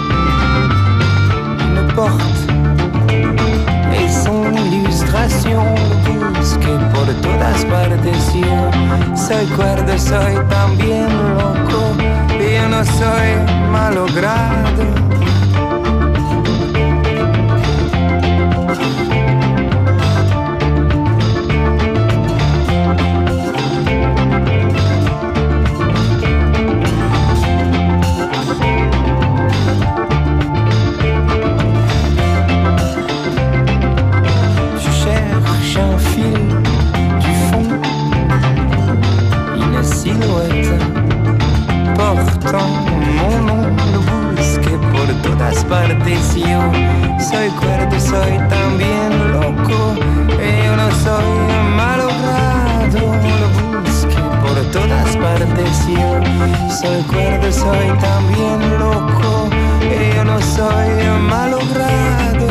S21: une porte et son illustration. Busque por todas partes, yo soy cuerdo, soy también loco, yo no soy malogrado. Mon nom lo busque por todas partes. Yo soy cuerdo, soy también loco. Yo no soy malogrado. Lo busque por todas partes. Yo soy cuerdo, soy también loco. Yo no soy malogrado.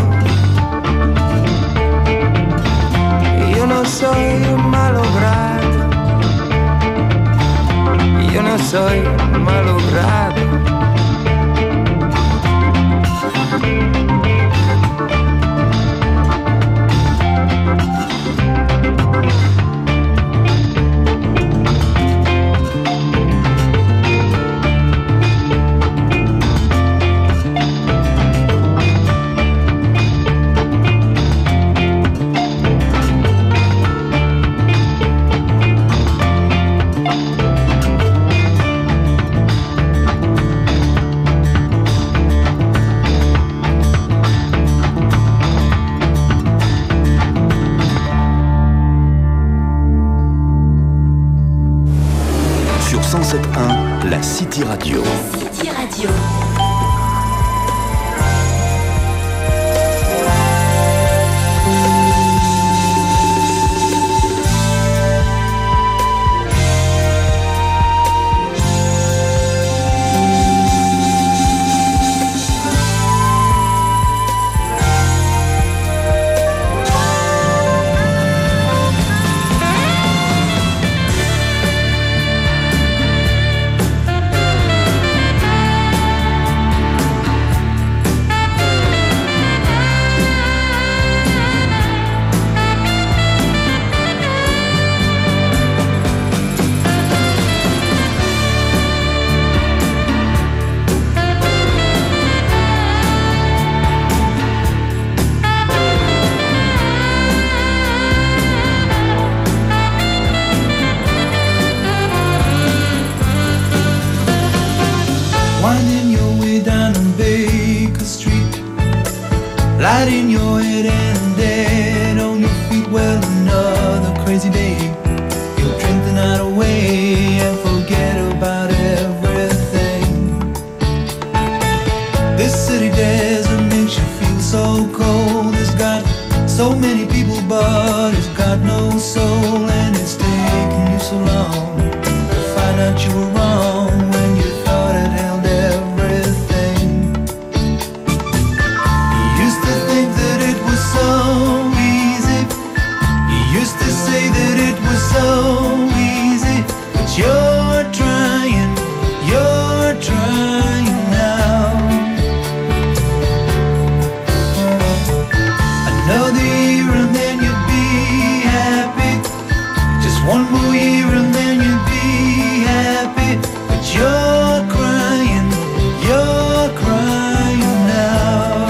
S21: Yo no soy malogrado. Yo no soy malogrado.
S3: City Radio.
S9: City Radio.
S21: Winding your way down on Baker Street, lighting your head and dead on your feet. Well, another crazy day. You'll drink the night away and forget about everything. This city desert makes you feel so cold. It's got so many people, but it's got no soul. And it's taken you so long to find out you were wrong when you thought it held everything. You used to think that it was so easy. You used to say that it was so easy. But you're trying, you're trying now. Another year and then you'd be happy. Just one more year and then you'd be happy. But you're crying, you're crying now.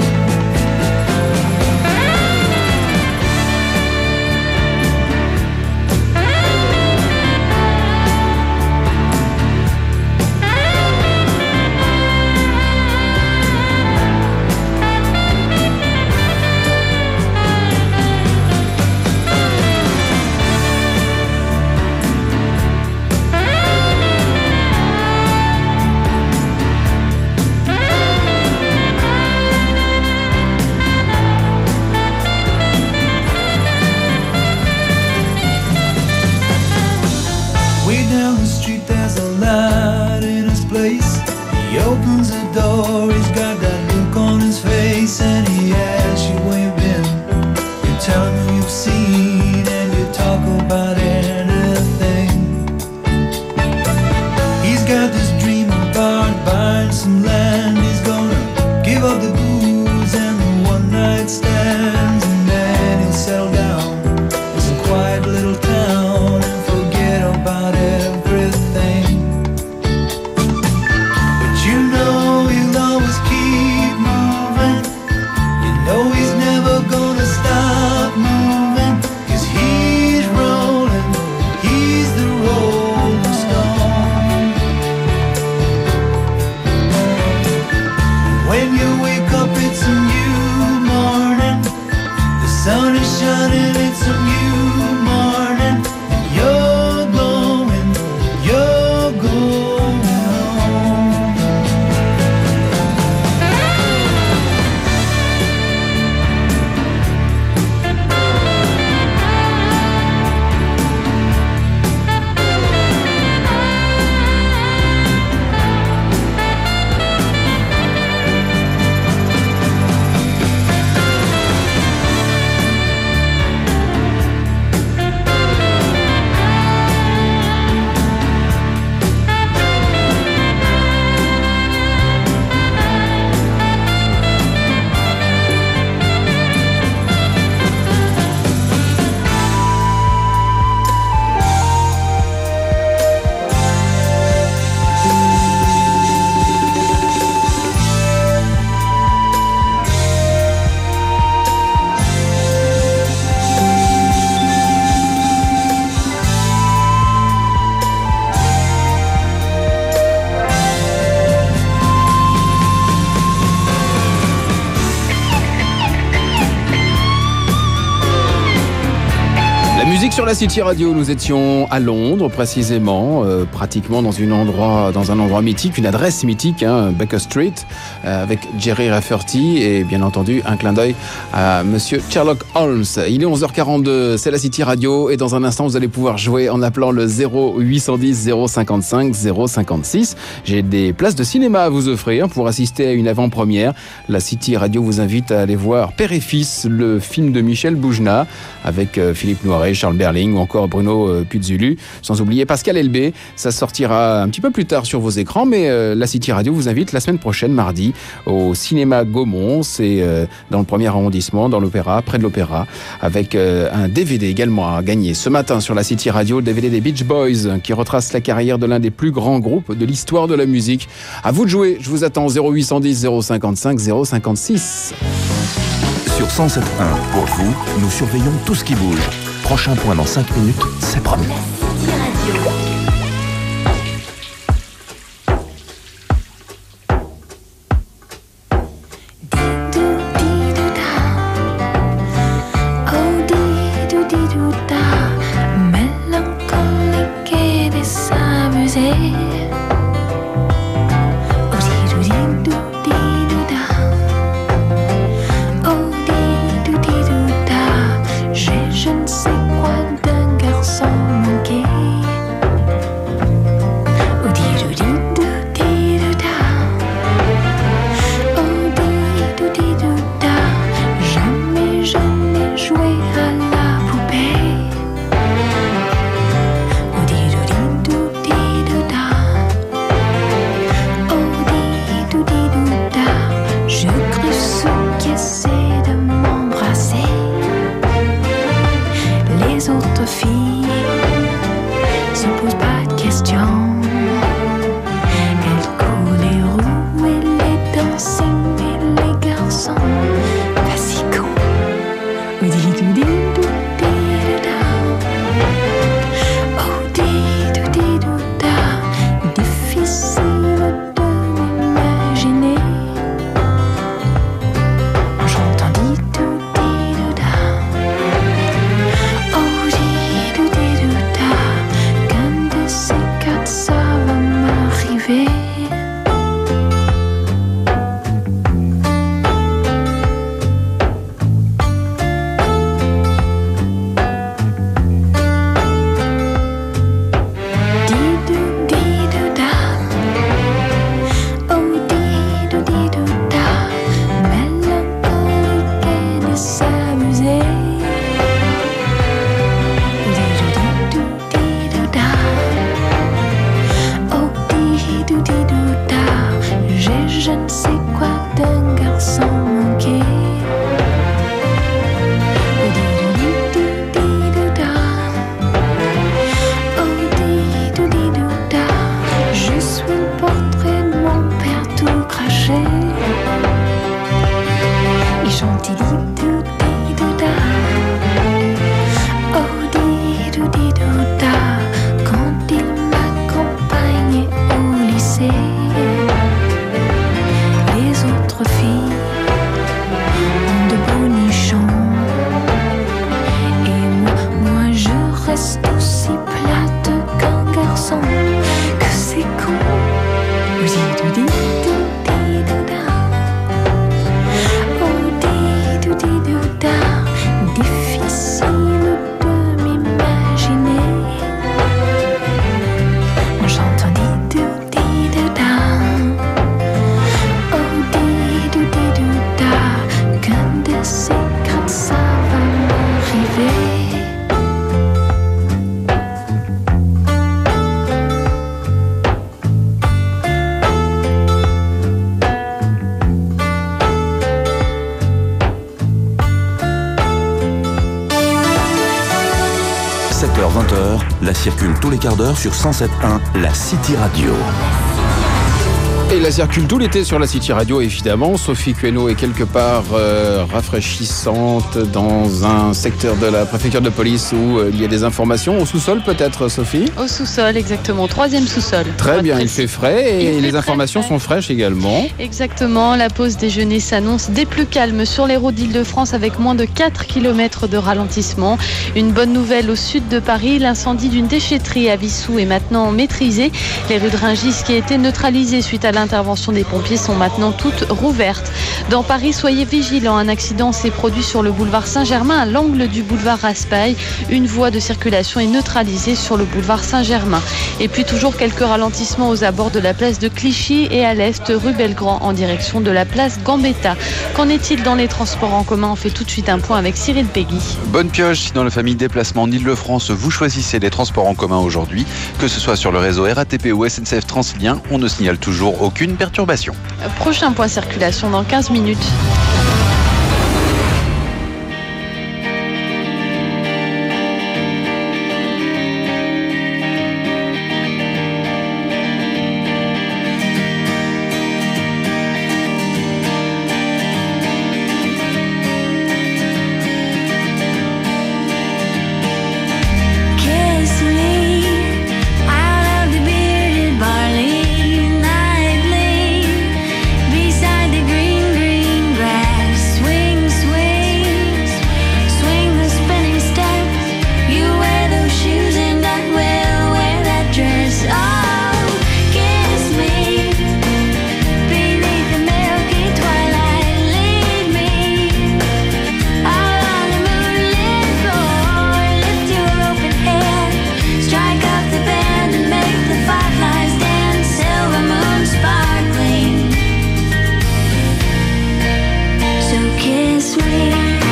S21: Way down the street there's a light in his place. He opens the door, he's got that look on his face. And he asks you where you've been. You tell him who you've seen and you talk about anything. He's got this dream about buying some land. He's gonna give up the booze and the one night stands. And then he'll settle down in some quiet little town and forget about everything. But you know he'll always keep moving. You know he's never gonna stop moving. 'Cause he's rolling, he's the rolling stone. When you wake up it's a new morning. The sun is shining, it's a new morning. And you're going, you're going home.
S12: Musique sur la City Radio, nous étions à Londres précisément, euh, pratiquement dans, une endroit, dans un endroit mythique, une adresse mythique, hein, Baker Street, euh, avec Jerry Rafferty et bien entendu un clin d'œil à Monsieur Sherlock Holmes. Il est onze heures quarante-deux, c'est la City Radio et dans un instant vous allez pouvoir jouer en appelant le zéro huit cent dix zéro cinquante-cinq zéro cinquante-six. J'ai des places de cinéma à vous offrir pour assister à une avant-première. La City Radio vous invite à aller voir Père et Fils, le film de Michel Boujna avec euh, Philippe Noiret, Charles Berling ou encore Bruno Puzzulu, sans oublier Pascal Elbé. Ça sortira un petit peu plus tard sur vos écrans, mais euh, la City Radio vous invite la semaine prochaine, mardi, au cinéma Gaumont. C'est euh, dans le premier arrondissement, dans l'Opéra, près de l'Opéra, avec euh, un D V D également à gagner. Ce matin sur la City Radio, le D V D des Beach Boys, qui retrace la carrière de l'un des plus grands groupes de l'histoire de la musique. À vous de jouer, je vous attends au zéro huit cent dix zéro cinquante-cinq zéro cinquante-six.
S3: Sur cent sept point un, pour vous, nous surveillons tout ce qui bouge. Prochain point dans cinq minutes, c'est promis.
S11: Je ne sais quoi d'un garçon manqué.
S3: sept heures vingt, la circule tous les quarts d'heure sur cent sept point un, la City Radio.
S12: Et la circule tout l'été sur la City Radio, évidemment. Sophie Queneau est quelque part euh, rafraîchissante dans un secteur de la préfecture de police où euh, il y a des informations. Au sous-sol peut-être, Sophie ?
S5: Au sous-sol, exactement. Au troisième sous-sol.
S12: Très bien, il fait frais et
S5: Il
S12: les
S5: fait
S12: informations
S5: très frais.
S12: sont fraîches également.
S5: Exactement, la pause déjeuner s'annonce des plus calmes sur les routes d'Île-de-France avec moins de quatre kilomètres de ralentissement. Une bonne nouvelle au sud de Paris, l'incendie d'une déchetterie à Vissou est maintenant maîtrisé. Les rues de Rungis qui étaient neutralisées suite à l'intervention des pompiers sont maintenant toutes rouvertes. Dans Paris, soyez vigilants, un accident s'est produit sur le boulevard Saint-Germain à l'angle du boulevard Raspail. Une voie de circulation est neutralisée sur le boulevard Saint-Germain. Et puis toujours quelques ralentissements aux abords de la place de Clichy et à l'est rue Belgrand en direction de la place Gambetta. Qu'en est-il dans les transports en commun ? On fait tout de suite un point avec Cyril Peggy.
S6: Bonne pioche si dans la famille déplacement en Ile-de-France, vous choisissez les transports en commun aujourd'hui, que ce soit sur le réseau R A T P ou S N C F Transilien, on ne signale toujours aucune perturbation.
S5: Prochain point circulation dans quinze minutes.
S11: Kiss me out of the bearded barley nightly, beside the green, green grass. Swing, swing, swing the spinning step. You wear those shoes and I will wear that dress. Oh, kiss me beneath the milky twilight. Lead me out on the moonlit floor. Lift your open head, strike up the band and make the fireflies dance. Silver moon sparkling, so kiss me.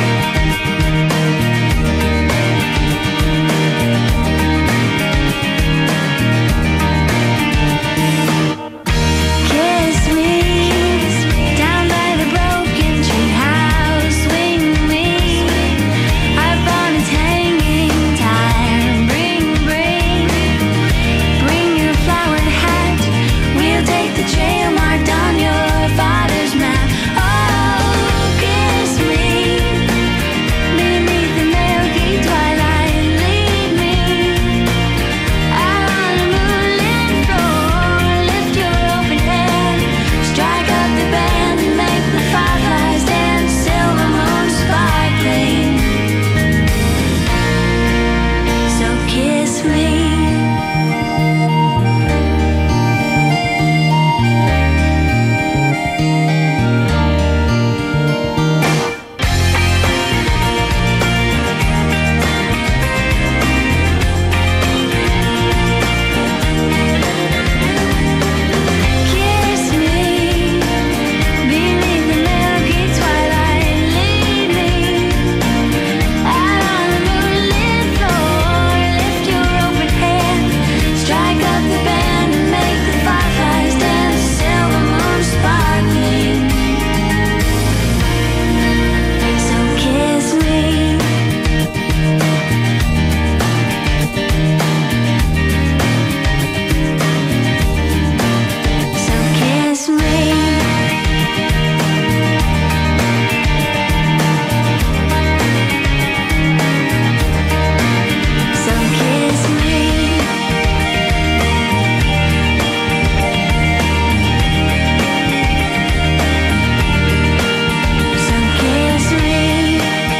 S11: Kiss me down by the broken tree house. Swing me up on its hanging tire. Bring, bring, bring your flowered hat. We'll take the trail marked on your father's map. Oh, kiss me beneath the milky twilight. Lead me out on the moonlit floor. Lift your open head, strike up the band and make the fireflies dance. Silver moon sparkling, so kiss me. Kiss me beneath the milky twilight. Lead me out on the moonlit floor. Lift your open head, strike up the band and make the fireflies dance. Silver moon sparkling, so kiss me. So kiss me. So kiss me. So kiss me.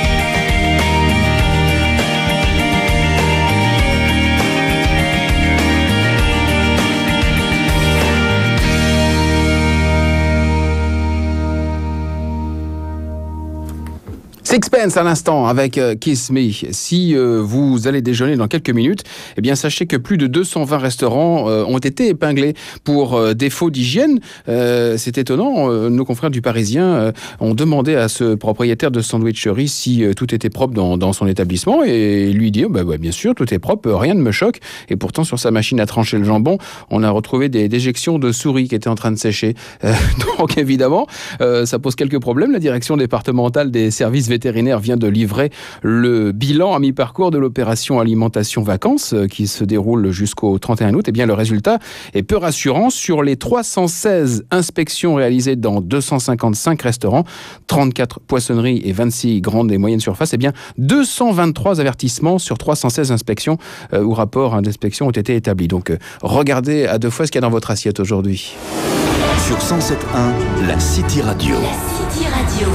S12: Sixpence à l'instant avec euh, Kiss Me. Si euh, vous allez déjeuner dans quelques minutes, eh bien sachez que plus de deux cent vingt restaurants euh, ont été épinglés pour euh, défaut d'hygiène. Euh, c'est étonnant. Euh, nos confrères du Parisien euh, ont demandé à ce propriétaire de sandwicherie si euh, tout était propre dans, dans son établissement et il lui dit oh, bah, ouais, bien sûr tout est propre, rien ne me choque. Et pourtant sur sa machine à trancher le jambon, on a retrouvé des déjections de souris qui étaient en train de sécher. Euh, donc évidemment, euh, ça pose quelques problèmes. La direction départementale des services vétérinaires vétérinaire vient de livrer le bilan à mi-parcours de l'opération Alimentation Vacances qui se déroule jusqu'au trente et un août. Eh bien, le résultat est peu rassurant. Sur les trois cent seize inspections réalisées dans deux cent cinquante-cinq restaurants, trente-quatre poissonneries et vingt-six grandes et moyennes surfaces, eh bien, deux cent vingt-trois avertissements sur trois cent seize inspections euh, ou rapports d'inspection ont été établis. Donc, euh, regardez à deux fois ce qu'il y a dans votre assiette aujourd'hui.
S3: Sur cent sept point un, la City Radio.
S9: La City Radio.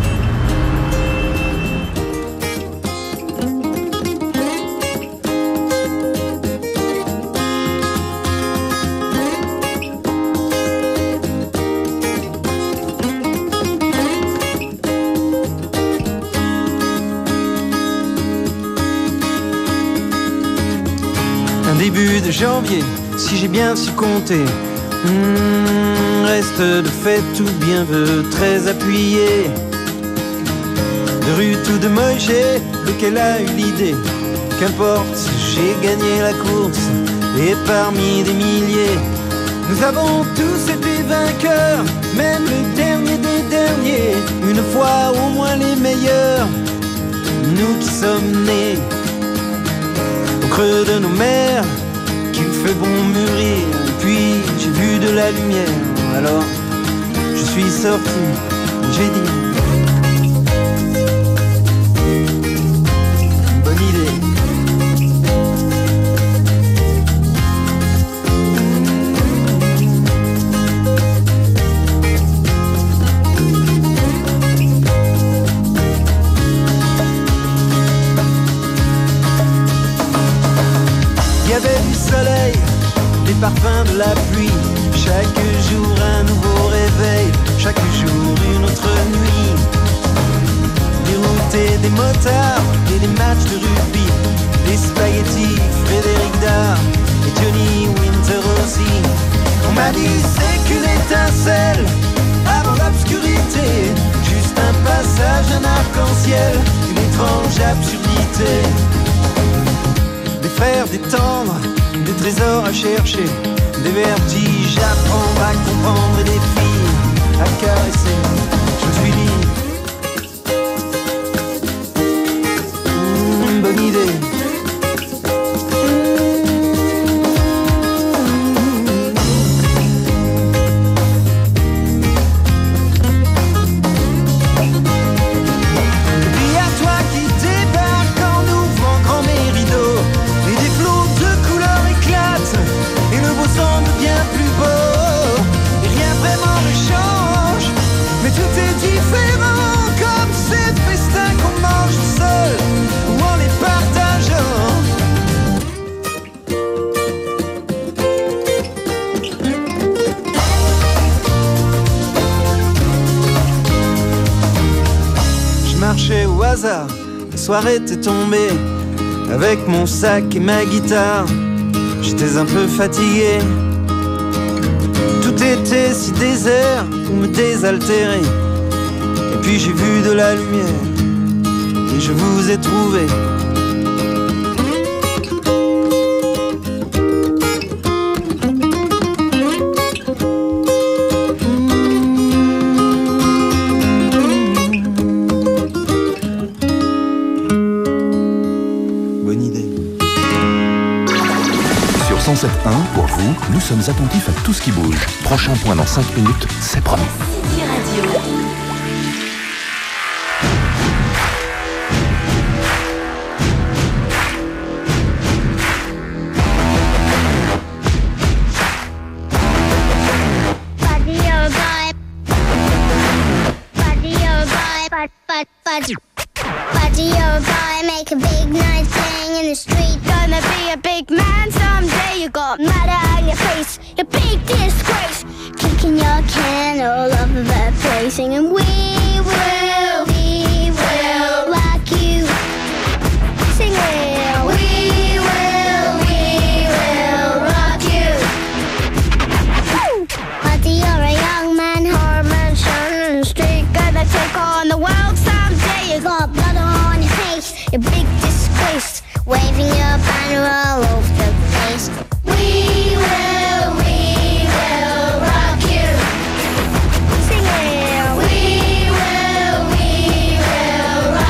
S14: Un début de janvier, si j'ai bien su compter. Mmh, reste de fait tout bien veut très appuyé. De Ruth ou de Moïse, lequel a eu l'idée. Qu'importe, j'ai gagné la course. Et parmi des milliers, nous avons tous été vainqueurs. Même le dernier des derniers, une fois au moins les meilleurs. Nous qui sommes nés au creux de nos mers, qu'il fait bon mûrir. Puis j'ai vu de la lumière, alors je suis sorti, j'ai dit bonne idée. Il y avait du soleil, des parfums de la pluie. Chaque jour un nouveau réveil, chaque jour une autre nuit. Des routes et des motards et des matchs de rugby. Des spaghettis, Frédéric Dard et Johnny Winter aussi. On m'a dit c'est qu'une étincelle avant l'obscurité. Juste un passage, un arc-en-ciel, une étrange absurdité. Des frères, des tendres, des trésors à chercher, des vertiges à prendre, à comprendre et des filles à caresser. Je me suis dit, mmh, bonne idée. Et puis à toi qui débarque en ouvrant grand mes rideaux, et des flots de couleurs éclatent, et le beau semble bien plus beau. Et rien vraiment ne change, mais tout est différent, comme ces festins qu'on mange seul ou en les partageant. Je marchais au hasard, la soirée était tombée, avec mon sac et ma guitare. J'étais un peu fatigué. Tout était si désert pour me désaltérer. Et puis j'ai vu de la lumière et je vous ai trouvé. Bonne idée.
S3: Sur cent sept point un, pour vous, nous sommes attentifs à tout ce qui bouge. Prochain point dans cinq minutes, c'est promis.
S9: City Radio.
S11: Buddy, oh boy. Buddy, oh boy. Bud, bud, bud. Buddy, oh boy. Make a big nice thing in the street. Gonna be a big man someday. You got murder on your face. You big disgrace. Kicking your can all over the place. Singing, we will, we will rock you. Singing, we will, we will rock you. Buddy, you're a young man, hormone shining in the street. Gonna take on the world someday. You got blood on your face, you big disgrace. Waving your banner all over the place. We will, we will rock you. Singing, we will, we will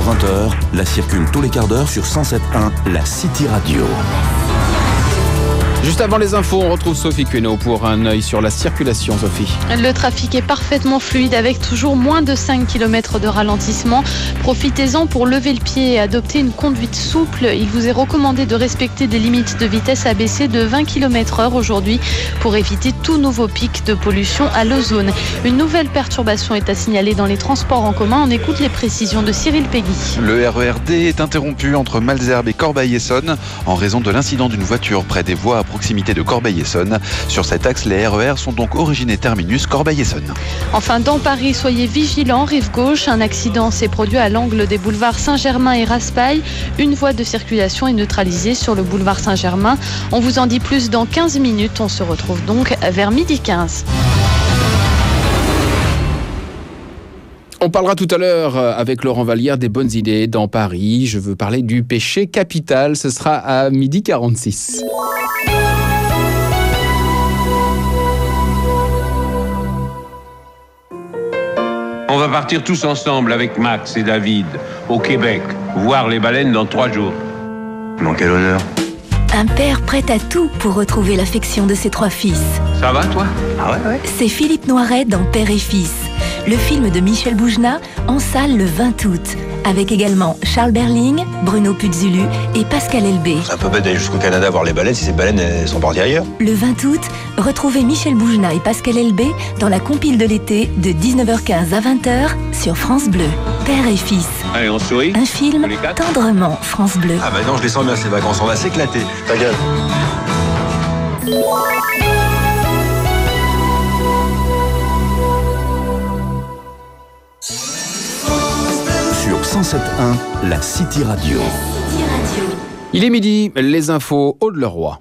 S3: vingt heures, la circule tous les quarts d'heure sur cent sept point un, la City Radio.
S12: Juste avant les infos, on retrouve Sophie Queneau pour un œil sur la circulation, Sophie.
S5: Le trafic est parfaitement fluide avec toujours moins de cinq kilomètres de ralentissement. Profitez-en pour lever le pied et adopter une conduite souple. Il vous est recommandé de respecter des limites de vitesse abaissées de vingt kilomètres heure aujourd'hui pour éviter tout nouveau pic de pollution à l'ozone. Une nouvelle perturbation est à signaler dans les transports en commun. On écoute les précisions de Cyril Peggy.
S6: Le R E R D est interrompu entre Malesherbes et Corbeil-Essonnes en raison de l'incident d'une voiture près des voies à proximité de Corbeil-Essonnes. Sur cet axe, les R E R sont donc origine et terminus Corbeil-Essonnes.
S5: Enfin, dans Paris, soyez vigilants, rive gauche. Un accident s'est produit à l'angle des boulevards Saint-Germain et Raspail. Une voie de circulation est neutralisée sur le boulevard Saint-Germain. On vous en dit plus dans quinze minutes. On se retrouve donc vers midi quinze.
S12: On parlera tout à l'heure avec Laurent Vallière des bonnes idées dans Paris. Je veux parler du péché capital. Ce sera à midi quarante-six.
S16: On va partir tous ensemble avec Max et David au Québec, voir les baleines dans trois jours.
S17: Non, quel honneur.
S9: Un père prêt à tout pour retrouver l'affection de ses trois fils.
S16: Ça va, toi?
S17: Ah ouais, ouais.
S9: C'est Philippe Noiret dans Père et Fils, le film de Michel Boujna en salle le vingt août, avec également Charles Berling, Bruno Puzzulu et Pascal Elbé.
S17: C'est un peu bête d'aller jusqu'au Canada voir les baleines si ces baleines elles sont parties ailleurs.
S9: Le vingt août, retrouvez Michel Boujna et Pascal Elbé dans la compile de l'été de dix-neuf heures quinze à vingt heures sur France Bleu. Père et Fils.
S16: Allez, on sourit.
S9: Un film tendrement France Bleu.
S17: Ah bah non, je les sens bien ces vacances, on va s'éclater. Ta gueule.
S3: Sur cent sept point un, la City Radio.
S12: Il est midi, les infos Aude Leroy.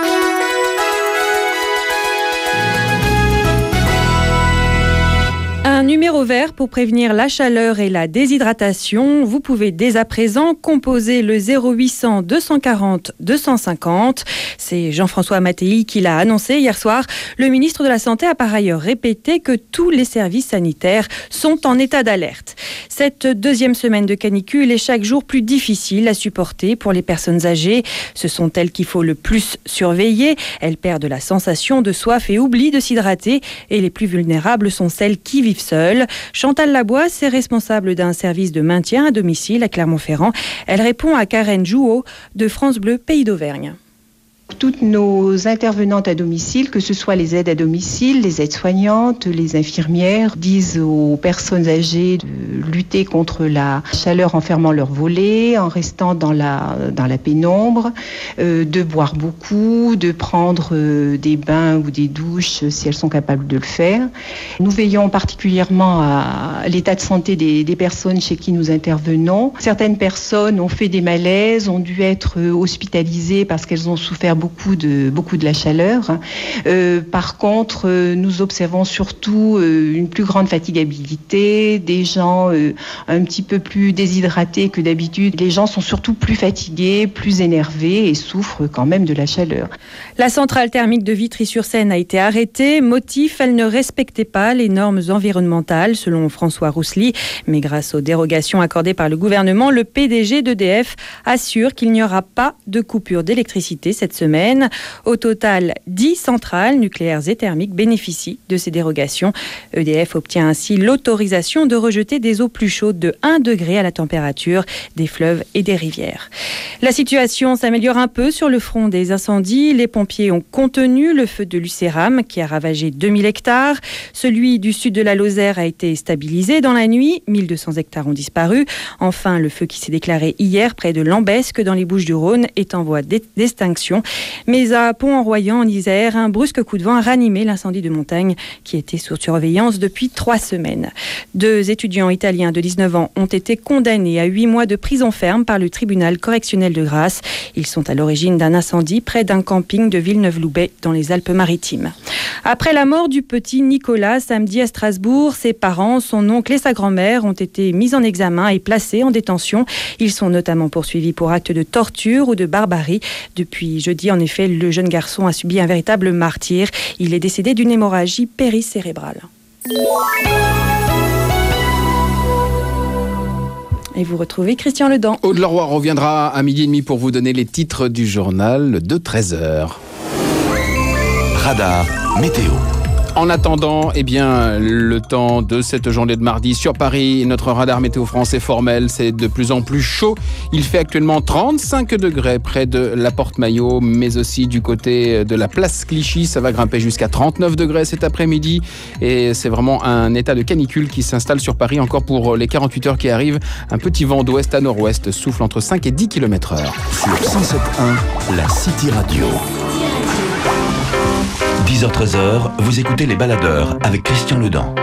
S23: Un numéro vert pour prévenir la chaleur et la déshydratation. Vous pouvez dès à présent composer le zéro huit cent deux cent quarante deux cent cinquante. C'est Jean-François Mattei qui l'a annoncé hier soir. Le ministre de la Santé a par ailleurs répété que tous les services sanitaires sont en état d'alerte. Cette deuxième semaine de canicule est chaque jour plus difficile à supporter pour les personnes âgées. Ce sont elles qu'il faut le plus surveiller. Elles perdent la sensation de soif et oublient de s'hydrater. Et les plus vulnérables sont celles qui vivent seules. Chantal Laboisse est responsable d'un service de maintien à domicile à Clermont-Ferrand. Elle répond à Karen Jouot de France Bleu Pays d'Auvergne.
S24: Toutes nos intervenantes à domicile, que ce soit les aides à domicile, les aides-soignantes, les infirmières, disent aux personnes âgées de lutter contre la chaleur en fermant leurs volets, en restant dans la, dans la pénombre, euh, de boire beaucoup, de prendre euh, des bains ou des douches si elles sont capables de le faire. Nous veillons particulièrement à l'état de santé des, des personnes chez qui nous intervenons. Certaines personnes ont fait des malaises, ont dû être hospitalisées parce qu'elles ont souffert beaucoup de, beaucoup de la chaleur. Euh, par contre, euh, nous observons surtout euh, une plus grande fatigabilité, des gens euh, un petit peu plus déshydratés que d'habitude. Les gens sont surtout plus fatigués, plus énervés et souffrent quand même de la chaleur.
S23: La centrale thermique de Vitry-sur-Seine a été arrêtée. Motif, elle ne respectait pas les normes environnementales, selon François Roussely. Mais grâce aux dérogations accordées par le gouvernement, le P D G d'E D F assure qu'il n'y aura pas de coupure d'électricité cette semaine. Au total, dix centrales nucléaires et thermiques bénéficient de ces dérogations. E D F obtient ainsi l'autorisation de rejeter des eaux plus chaudes de un degré à la température des fleuves et des rivières. La situation s'améliore un peu sur le front des incendies. Les pompiers ont contenu le feu de Lucéram qui a ravagé deux mille hectares. Celui du sud de la Lozère a été stabilisé dans la nuit. mille deux cents hectares ont disparu. Enfin, le feu qui s'est déclaré hier près de Lambesque dans les Bouches-du-Rhône est en voie d'extinction. Mais à Pont-en-Royant, en Isère, un brusque coup de vent a ranimé l'incendie de montagne qui était sous surveillance depuis trois semaines. Deux étudiants italiens de dix-neuf ans ont été condamnés à huit mois de prison ferme par le tribunal correctionnel de Grasse. Ils sont à l'origine d'un incendie près d'un camping de Villeneuve-Loubet dans les Alpes-Maritimes. Après la mort du petit Nicolas samedi à Strasbourg, ses parents, son oncle et sa grand-mère ont été mis en examen et placés en détention. Ils sont notamment poursuivis pour actes de torture ou de barbarie. Depuis jeudi, en effet, le jeune garçon a subi un véritable martyre. Il est décédé d'une hémorragie péricérébrale. Et vous retrouvez Christian Ledan.
S12: Aude Leroy reviendra à midi et demi pour vous donner les titres du journal de treize heures.
S3: Radar météo.
S12: En attendant, eh bien, le temps de cette journée de mardi sur Paris, notre radar météo France est formel, c'est de plus en plus chaud. Il fait actuellement trente-cinq degrés près de la Porte Maillot, mais aussi du côté de la place Clichy. Ça va grimper jusqu'à trente-neuf degrés cet après-midi et c'est vraiment un état de canicule qui s'installe sur Paris encore pour les quarante-huit heures qui arrivent. Un petit vent d'ouest à nord-ouest souffle entre cinq et dix kilomètres heure.
S3: Sur cent sept un, la City Radio. dix heures treize, vous écoutez Les Baladeurs avec Christian Ledan.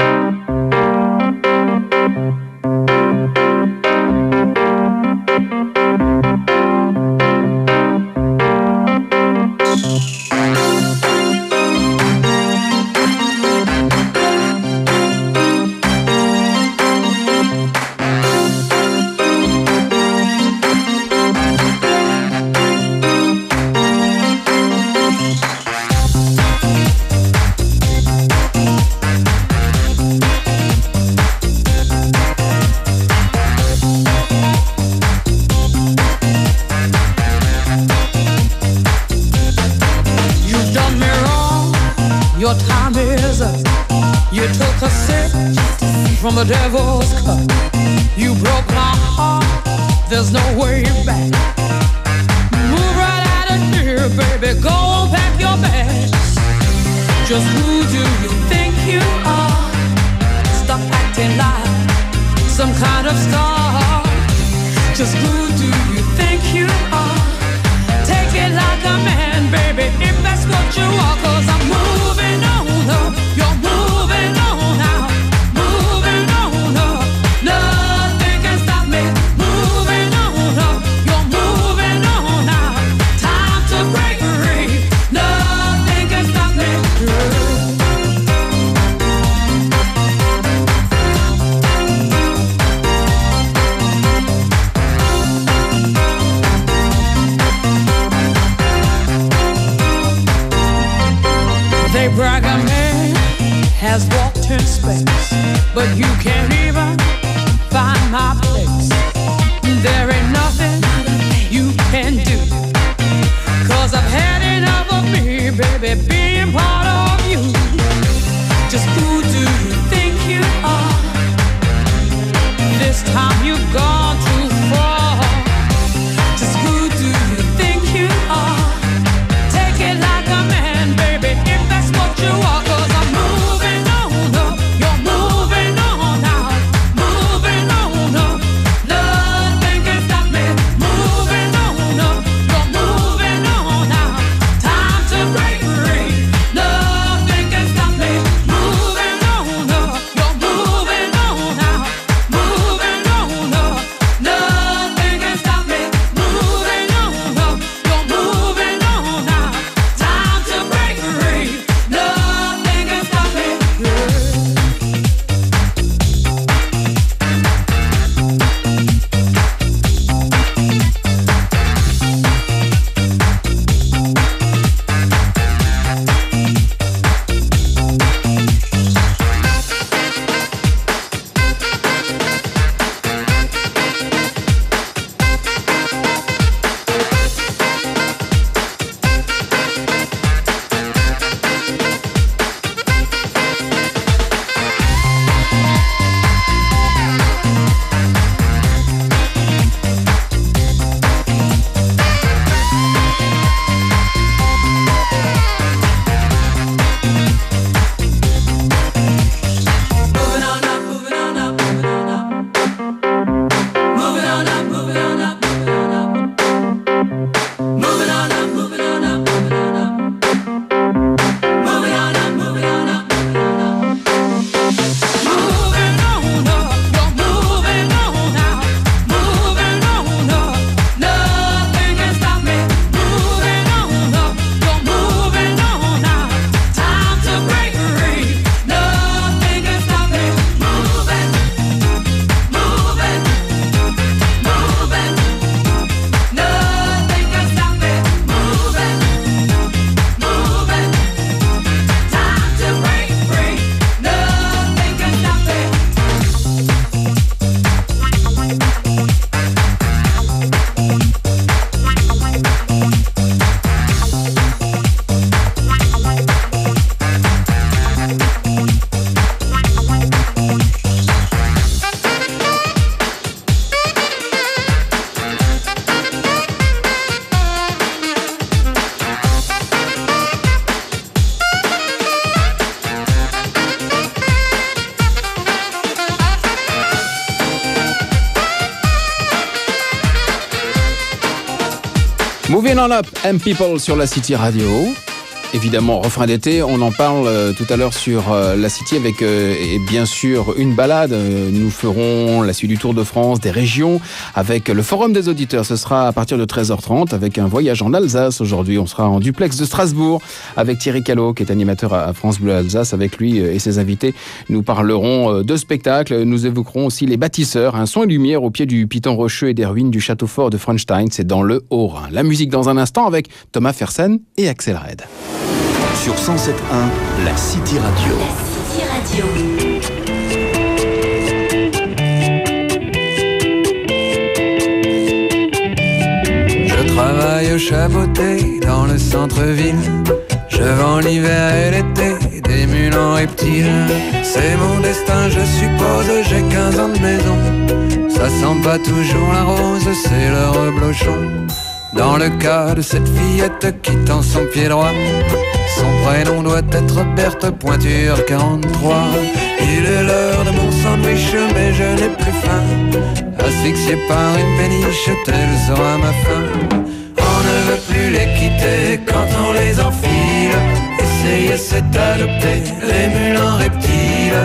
S1: Your time is up. You took a sip from the devil's cup. You broke my heart. There's no way back. Move right out of here, baby. Go on, pack your bags. Just who do you think you are? Stop acting like some kind of star. Just who do you think you are? Take it like a man, baby, if that's what you are. Cause I'm moving on up. You're moving on now. Moving on up. Nothing can stop me. Moving on up. You're moving on now. Time to break free. Nothing can stop me. They brag a man has walked in space, but you can't even find my place. There ain't nothing you can do, cause I've had enough of me, baby, being part of you. Just who do you think you are? This time you've gone too far. Just who do you think you are? Take it like a man, baby, if that's what you are. Cause I'm moving on up. You're moving on now. Moving on up. Nothing can stop me. Moving on up. You're
S12: Moving on up, M People sur la City Radio. Évidemment, refrain d'été, on en parle euh, tout à l'heure sur euh, la City avec euh, et bien sûr une balade. Euh, nous ferons la suite du Tour de France, des régions, avec le Forum des auditeurs. Ce sera à partir de treize heures trente avec un voyage en Alsace. Aujourd'hui, on sera en duplex de Strasbourg avec Thierry Callot, qui est animateur à France Bleu Alsace. Avec lui euh, et ses invités, nous parlerons euh, de spectacles. Nous évoquerons aussi les bâtisseurs, un son et lumière au pied du Piton Rocheux et des ruines du château fort de Fronstein. C'est dans le Haut-Rhin. La musique dans un instant avec Thomas Fersen et Axel Red.
S3: Sur cent sept point un, la City Radio.
S9: La City Radio.
S18: Je travaille au Chaboté dans le centre-ville. Je vends l'hiver et l'été des mules en reptiles. C'est mon destin, je suppose, j'ai quinze ans de maison. Ça sent pas toujours la rose, c'est le reblochon. Dans le cas de cette fillette qui tend son pied droit, son prénom doit être Berthe Pointure quarante-trois. Il est l'heure de mon sandwich mais je n'ai plus faim. Asphyxié par une péniche, telle sera ma fin. On ne veut plus les quitter quand on les enfile. Essayer c'est adopter les mules en reptiles.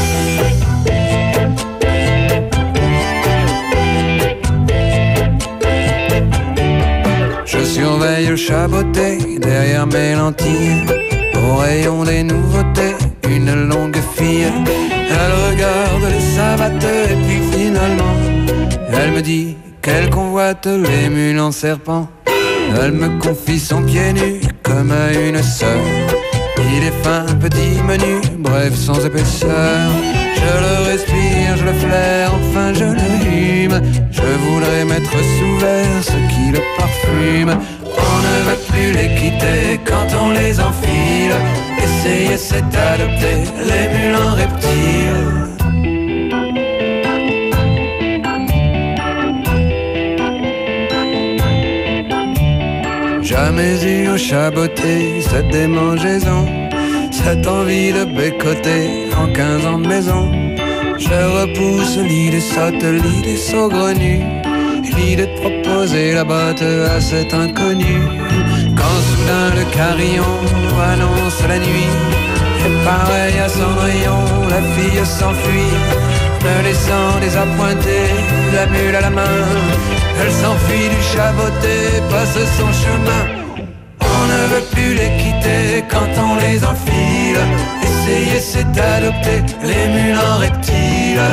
S18: Je surveille le Chaboté derrière mes lentilles. Au rayon des nouveautés, une longue fille. Elle regarde les savates et puis finalement elle me dit qu'elle convoite les mules en serpent. Elle me confie son pied nu comme à une sœur. Il est fin, petit, menu, bref sans épaisseur. Je le respire, je le flaire, enfin je le hume. Je voudrais mettre sous verre ce qui le parfume. On ne veut plus les quitter quand on les enfile. Essayer c'est adopter les mules en reptiles. Jamais eu au Chaboté cette démangeaison, cette envie de bécoter en quinze ans de maison. Je repousse l'idée sotte, l'idée saugrenue, l'idée de proposer la botte à cet inconnu. Quand soudain le carillon annonce la nuit, et pareil à Cendrillon, la fille s'enfuit, me laissant désappointé, la mule à la main. Elle s'enfuit du Chaboté, passe son chemin. On ne veut plus les quitter quand on les enfile. Essayer c'est adopter les mules en reptiles.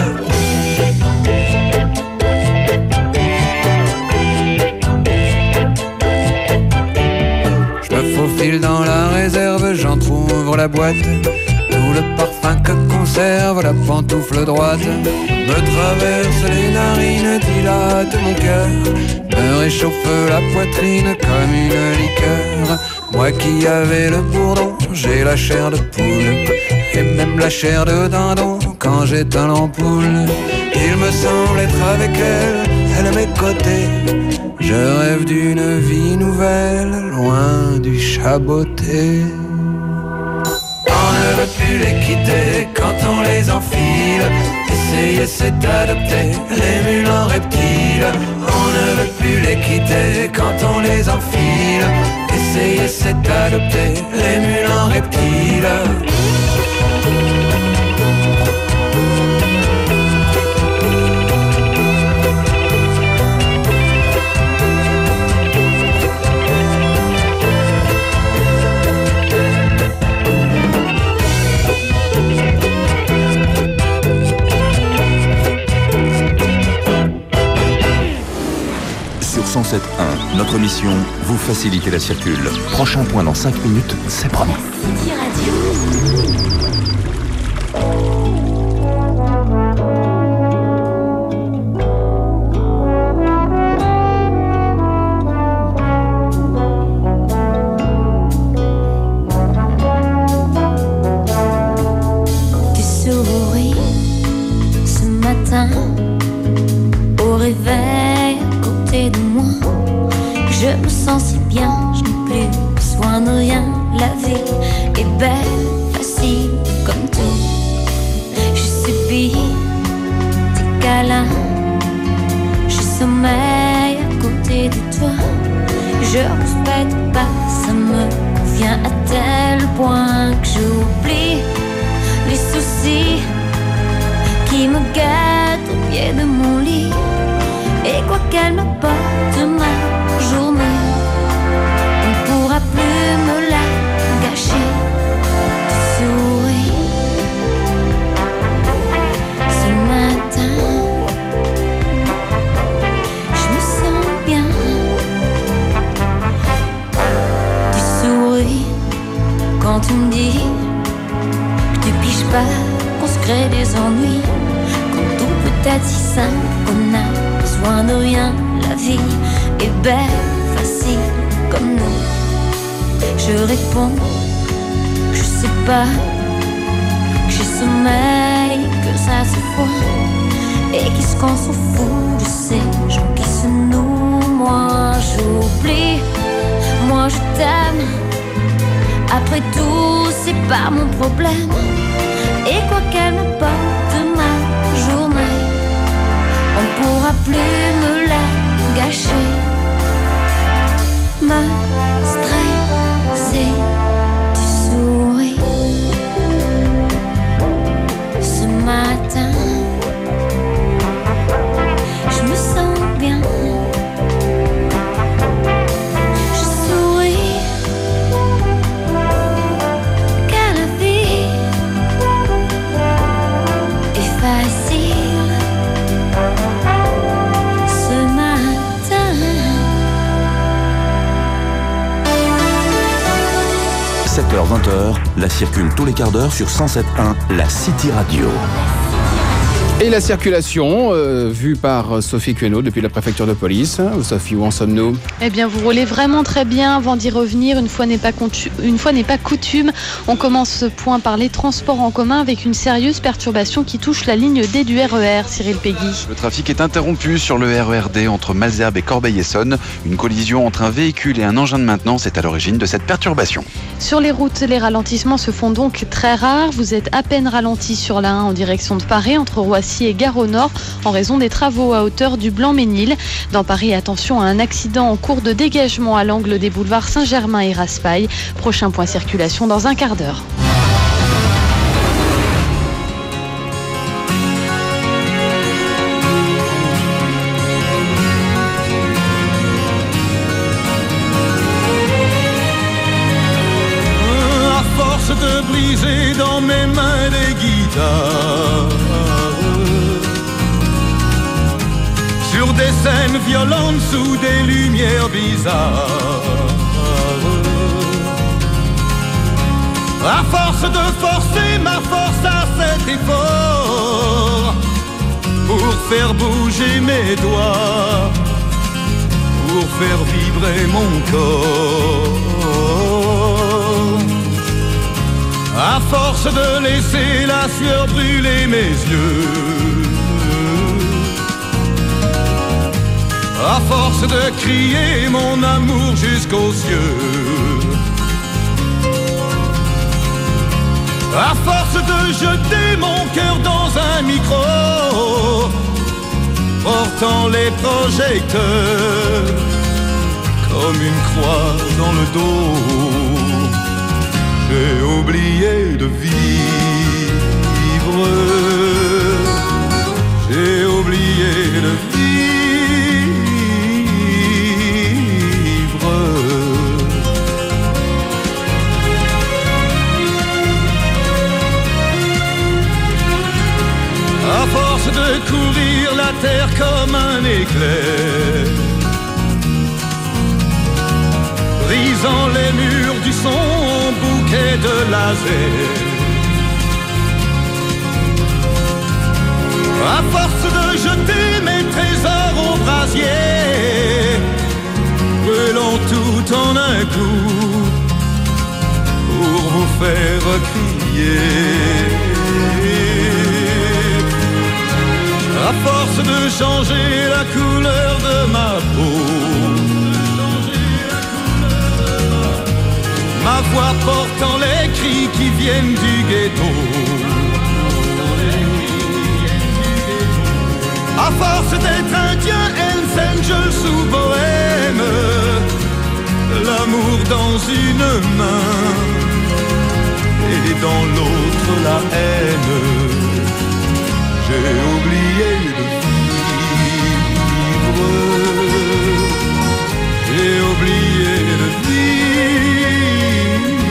S18: Je me faufile dans la réserve, j'entrouvre la boîte. Tout le parfum que conserve la pantoufle droite me traverse les narines, dilate mon cœur, me réchauffe la poitrine comme une liqueur. Moi qui avais le bourdon, j'ai la chair de poule, et même la chair de dindon quand j'éteins l'ampoule. Il me semble être avec elle, elle à mes côtés. Je rêve d'une vie nouvelle, loin du Chaboté. On ne veut plus les quitter quand on les enfile. Essayer c'est adopter les mules en reptiles. On ne veut plus les quitter quand on les enfile. Essayer c'est adopter les mules en reptiles.
S3: cent sept point un, notre mission, vous faciliter la circule. Prochain point dans cinq minutes, c'est promis.
S9: City Radio.
S11: Tu souris ce matin au réveil à côté de moi. Je me sens si bien, je n'ai plus besoin de rien. La vie est belle, pas, ça me convient à tel point que j'oublie les soucis qui me guettent au pied de mon lit. Et quoi qu'elle me porte ma journée, on ne pourra plus me la gâcher. Tu souris ce matin, je me sens bien. Tu souris quand tu me dis que tu piges pas, qu'on se crée des ennuis, quand tout peut être si simple qu'on a besoin de rien, la vie est belle, facile comme nous. Je réponds, je sais pas, que j'ai sommeil, que ça se voit. Et qu'est-ce qu'on s'en fout de ces gens qui se nouent? Moi j'oublie, moi je t'aime. Après tout, c'est pas mon problème. Et quoi qu'elle me porte ma journée, on ne pourra plus me la gâcher. Me stresser, tu souris ce matin, je me sens bien. Je souris car la vie est facile.
S3: sept heures vingt, la circule tous les quarts d'heure sur cent sept point un, la City Radio.
S12: Et la circulation, euh, vue par Sophie Queneau depuis la préfecture de police. Sophie, où en sommes-nous?
S5: Eh bien, vous roulez vraiment très bien. Avant d'y revenir, une fois n'est pas, contu- une fois n'est pas coutume, on commence ce point par les transports en commun avec une sérieuse perturbation qui touche la ligne D du R E R, Cyril Peggy.
S6: Le trafic est interrompu sur le R E R D entre Malesherbes et Corbeil-Essonnes. Une collision entre un véhicule et un engin de maintenance est à l'origine de cette perturbation.
S5: Sur les routes, les ralentissements se font donc très rares. Vous êtes à peine ralenti sur la un en direction de Paris, entre Roissy et Gare au Nord, en raison des travaux à hauteur du Blanc-Ménil. Dans Paris, attention à un accident en cours de dégagement à l'angle des boulevards Saint-Germain et Raspail. Prochain point circulation dans un quart d'heure.
S2: De briser dans mes mains des guitares, sur des scènes violentes sous des lumières bizarres. À force de forcer ma force à cet effort, pour faire bouger mes doigts, pour faire vibrer mon corps. À force de laisser la sueur brûler mes yeux, à force de crier mon amour jusqu'aux cieux, à force de jeter mon cœur dans un micro, portant les projecteurs comme une croix dans le dos, j'ai oublié de vivre, j'ai oublié de vivre. À force de courir la terre comme un éclair, brisant les murs du son, bouquet de laser. À force de jeter mes trésors au brasier, brûlant tout en un coup, pour vous faire crier. À force de changer la couleur de ma peau, ma voix portant les cris qui viennent du ghetto. À force d'être indien, Hells Angels ou bohème, l'amour dans une main et dans l'autre la haine. J'ai oublié de vivre, j'ai oublié de vivre.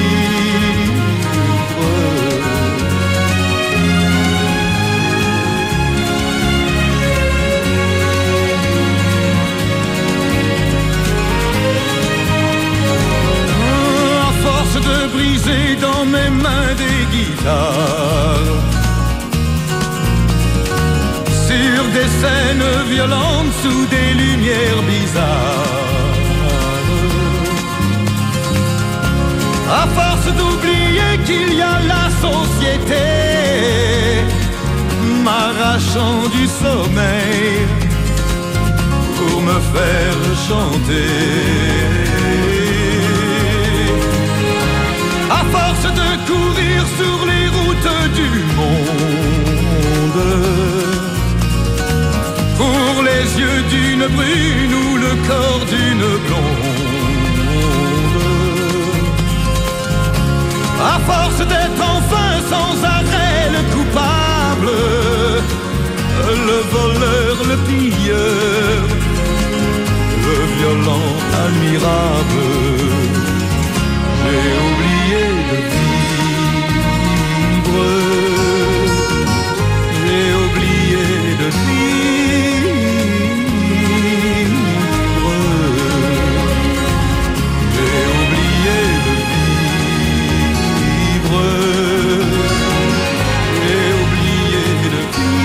S2: À force de briser dans mes mains des guitares, sur des scènes violentes sous des lumières bizarres, à force d'oublier qu'il y a la société m'arrachant du sommeil pour me faire chanter, à force de courir sur les routes du monde, pour les yeux d'une brune ou le corps d'une blonde, à force d'être enfin sans arrêt le coupable, le voleur, le pilleur, le violent admirable, j'ai oublié de vivre, j'ai oublié de vivre, j'ai oublié de vivre, j'ai oublié de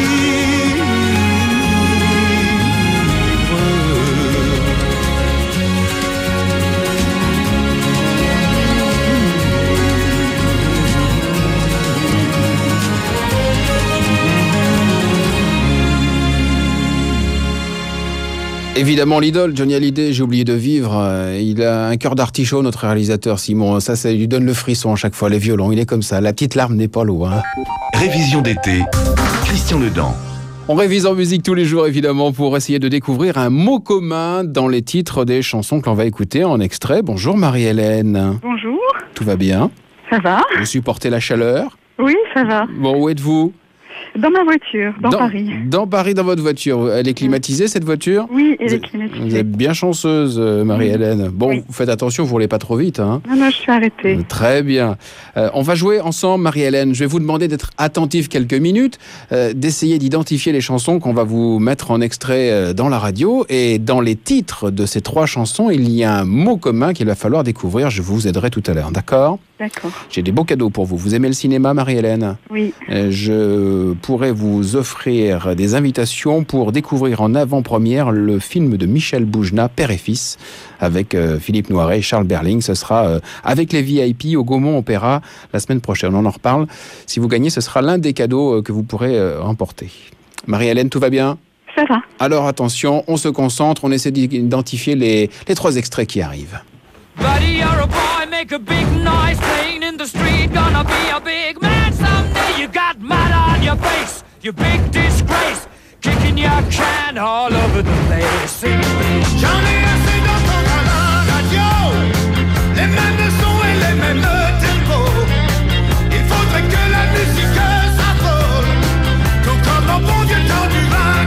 S12: Évidemment, l'idole, Johnny Hallyday, j'ai oublié de vivre. Euh, Il a un cœur d'artichaut, notre réalisateur Simon. Ça, ça lui donne le frisson à chaque fois, les violons. Il est comme ça. La petite larme n'est pas loin.
S3: Révision d'été, Christian Ledan.
S12: On révise en musique tous les jours, évidemment, pour essayer de découvrir un mot commun dans les titres des chansons que l'on va écouter en extrait. Bonjour Marie-Hélène.
S7: Bonjour.
S12: Tout va bien?
S7: Ça va?
S12: Vous supportez la chaleur?
S7: Oui, ça va.
S12: Bon, où êtes-vous?
S7: Dans ma voiture, dans, Paris.
S12: Dans Paris, dans votre voiture. Elle est climatisée, cette voiture?
S7: Oui, elle
S12: vous
S7: est
S12: êtes,
S7: climatisée.
S12: Vous êtes bien chanceuse, Marie-Hélène. Bon, oui. Vous faites attention, vous roulez pas trop vite. Hein.
S7: Non, non, je suis arrêtée.
S12: Très bien. Euh, on va jouer ensemble, Marie-Hélène. Je vais vous demander d'être attentive quelques minutes, euh, d'essayer d'identifier les chansons qu'on va vous mettre en extrait euh, dans la radio. Et dans les titres de ces trois chansons, il y a un mot commun qu'il va falloir découvrir. Je vous aiderai tout à l'heure, d'accord?
S7: D'accord.
S12: J'ai des beaux cadeaux pour vous. Vous aimez le cinéma, Marie-Hélène?
S7: Oui.
S12: Euh, je pourrais vous offrir des invitations pour découvrir en avant-première le film de Michel Boujna, Père et Fils, avec euh, Philippe Noiret et Charles Berling. Ce sera euh, avec les V I P au Gaumont Opéra la semaine prochaine. On en reparle. Si vous gagnez, ce sera l'un des cadeaux euh, que vous pourrez euh, remporter. Marie-Hélène, tout va bien?
S7: Ça va.
S12: Alors attention, on se concentre, on essaie d'identifier les, les trois extraits qui arrivent.
S1: Buddy, you're a boy, make a big noise, playing in the street, gonna be a big man someday. You got mud on your face, you big disgrace, kicking your can all over the place. Sing, please.
S21: J'en ai assez d'entendre à la radio les mêmes sons et les mêmes tempos. Il faudrait que la musique s'affole, tout comme au bon vieux temps du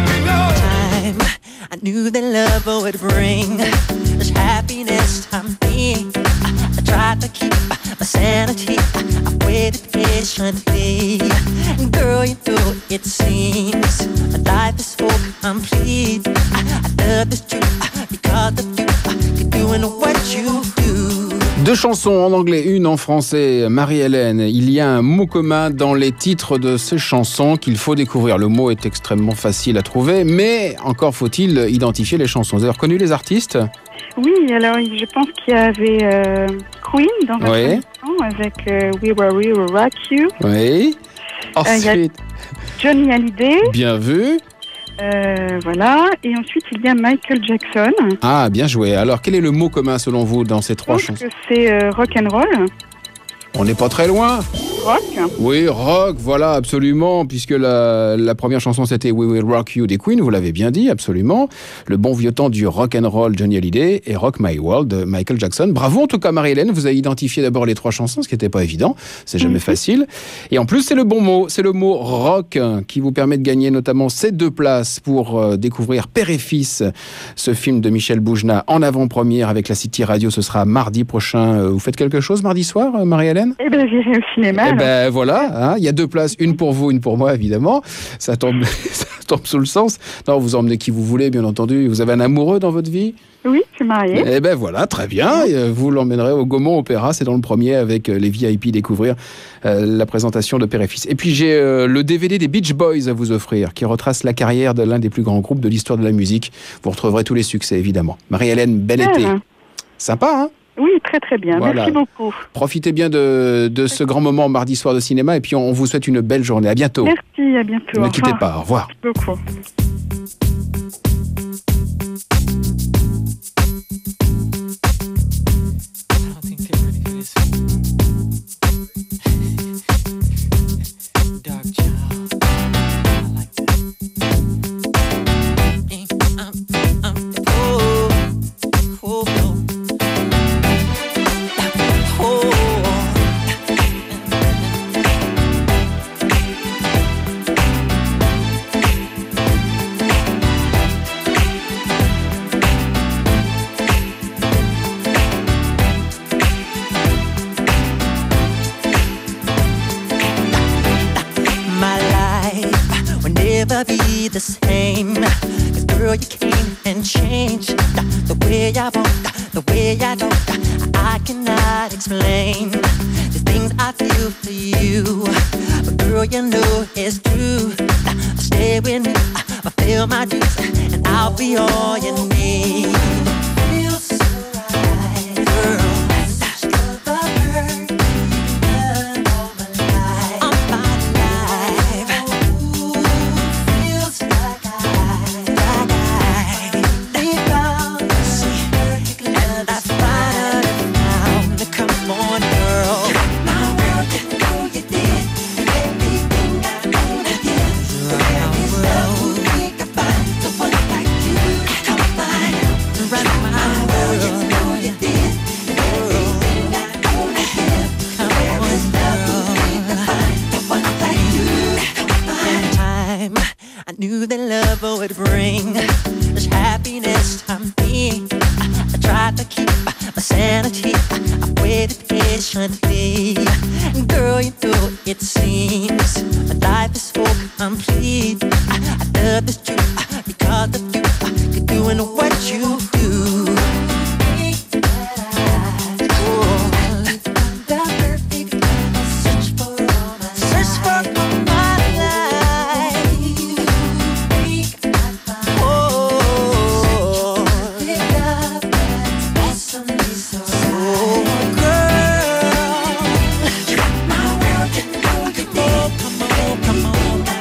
S21: vin.
S19: Time, I knew that love would bring this happiness I'm being. I, I tried to keep my sanity. I waited patiently. Girl, you know it seems life is so complete. I, I love this truth because of you. You're doing what you do.
S12: Deux chansons en anglais, une en français. Marie-Hélène, il y a un mot commun dans les titres de ces chansons qu'il faut découvrir. Le mot est extrêmement facile à trouver, mais encore faut-il identifier les chansons. Vous avez reconnu les artistes?
S7: Oui, alors je pense qu'il y avait euh, Queen dans la
S12: Oui.
S7: chanson avec euh, We Were We Will Rock You.
S12: Oui.
S7: Euh, il y a
S12: Ensuite,
S7: Johnny Hallyday.
S12: bien vu.
S7: Euh, voilà. Et ensuite, il y a Michael Jackson.
S12: Ah, bien joué. Alors, quel est le mot commun selon vous dans ces trois
S7: Je pense
S12: chansons?
S7: que c'est euh, rock and roll.
S12: On n'est pas très loin.
S7: rock.
S12: Oui, rock, voilà, absolument, puisque la, la première chanson c'était We Will Rock You des Queen, vous l'avez bien dit, absolument. Le bon vieux temps du rock and roll, Johnny Hallyday, et Rock My World de Michael Jackson. Bravo en tout cas, Marie-Hélène, vous avez identifié d'abord les trois chansons, ce qui n'était pas évident, c'est jamais mm-hmm. facile. Et en plus, c'est le bon mot, c'est le mot rock qui vous permet de gagner notamment ces deux places pour euh, découvrir Père et Fils, ce film de Michel Boujna en avant-première avec la City Radio. Ce sera mardi prochain. Vous faites quelque chose mardi soir, Marie-Hélène ?
S7: Eh bien, j'irai au cinéma.
S12: Eh ben voilà, il hein, y a deux places, une pour vous, une pour moi, évidemment. Ça tombe, ça tombe sous le sens. Non, vous emmenez qui vous voulez, bien entendu. Vous avez un amoureux dans votre vie ?
S7: Oui, je suis mariée.
S12: Eh ben voilà, très bien. Vous l'emmènerez au Gaumont Opéra, c'est dans le premier avec les V I P découvrir euh, la présentation de Père et Fils. Et puis j'ai euh, le D V D des Beach Boys à vous offrir, qui retrace la carrière de l'un des plus grands groupes de l'histoire de la musique. Vous retrouverez tous les succès, évidemment. Marie-Hélène, bel
S7: ah.
S12: été. Sympa, hein ?
S7: Oui, très très bien. Voilà. Merci beaucoup.
S12: Profitez bien de, de ce grand moment mardi soir de cinéma et puis on, on vous souhaite une belle journée. À bientôt.
S7: Merci, à bientôt.
S12: Ne quittez pas. Au revoir.
S7: Merci beaucoup.
S19: Be the same, 'cause girl you came and changed the way I walk, the way I talk. I cannot explain the things I feel for you, but girl you know it's true. Stay with me, fulfill my dreams, and I'll be all you need. Feels so right, girl. Knew that love would bring this happiness to me. I tried to keep my sanity. I waited patiently. Girl, you know it seems my life is so complete. I, I love this truth because of you. You're doing what you do.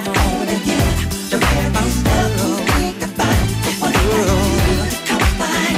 S19: Come on,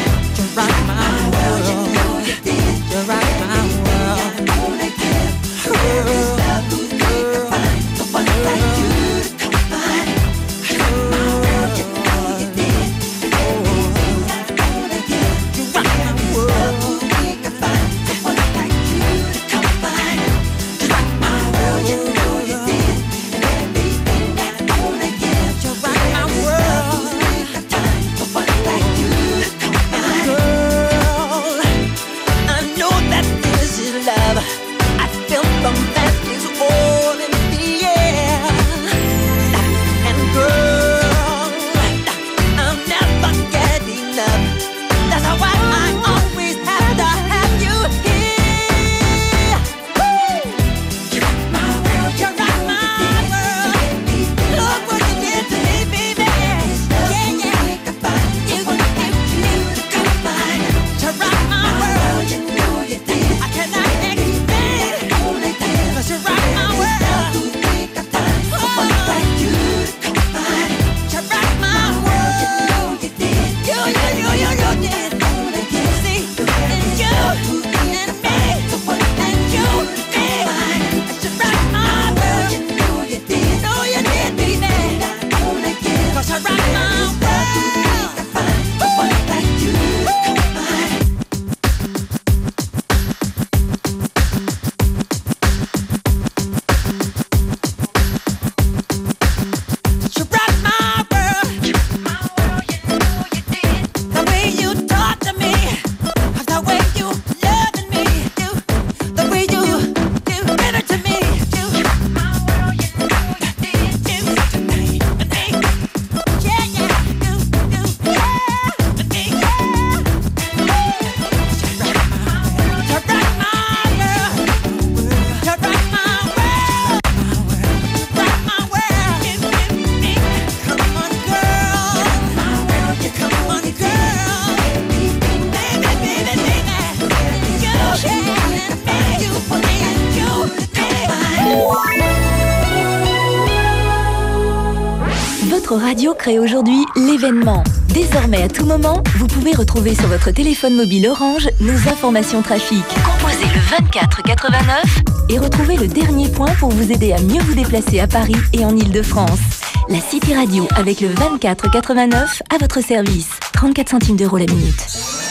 S9: radio crée aujourd'hui l'événement. Désormais, à tout moment, vous pouvez retrouver sur votre téléphone mobile Orange nos informations trafic. Composez le vingt-quatre quatre-vingt-neuf et retrouvez le dernier point pour vous aider à mieux vous déplacer à Paris et en Ile-de-France. La City Radio avec le vingt-quatre quatre-vingt-neuf à votre service. trente-quatre centimes d'euros la minute.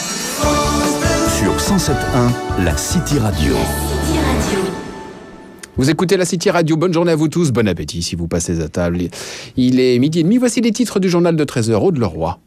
S3: Sur cent sept virgule un, la City Radio.
S9: City Radio.
S12: Vous écoutez la City Radio, bonne journée à vous tous, bon appétit si vous passez à table. Il est midi et demi, voici les titres du journal de treize heures, Aude Leroy.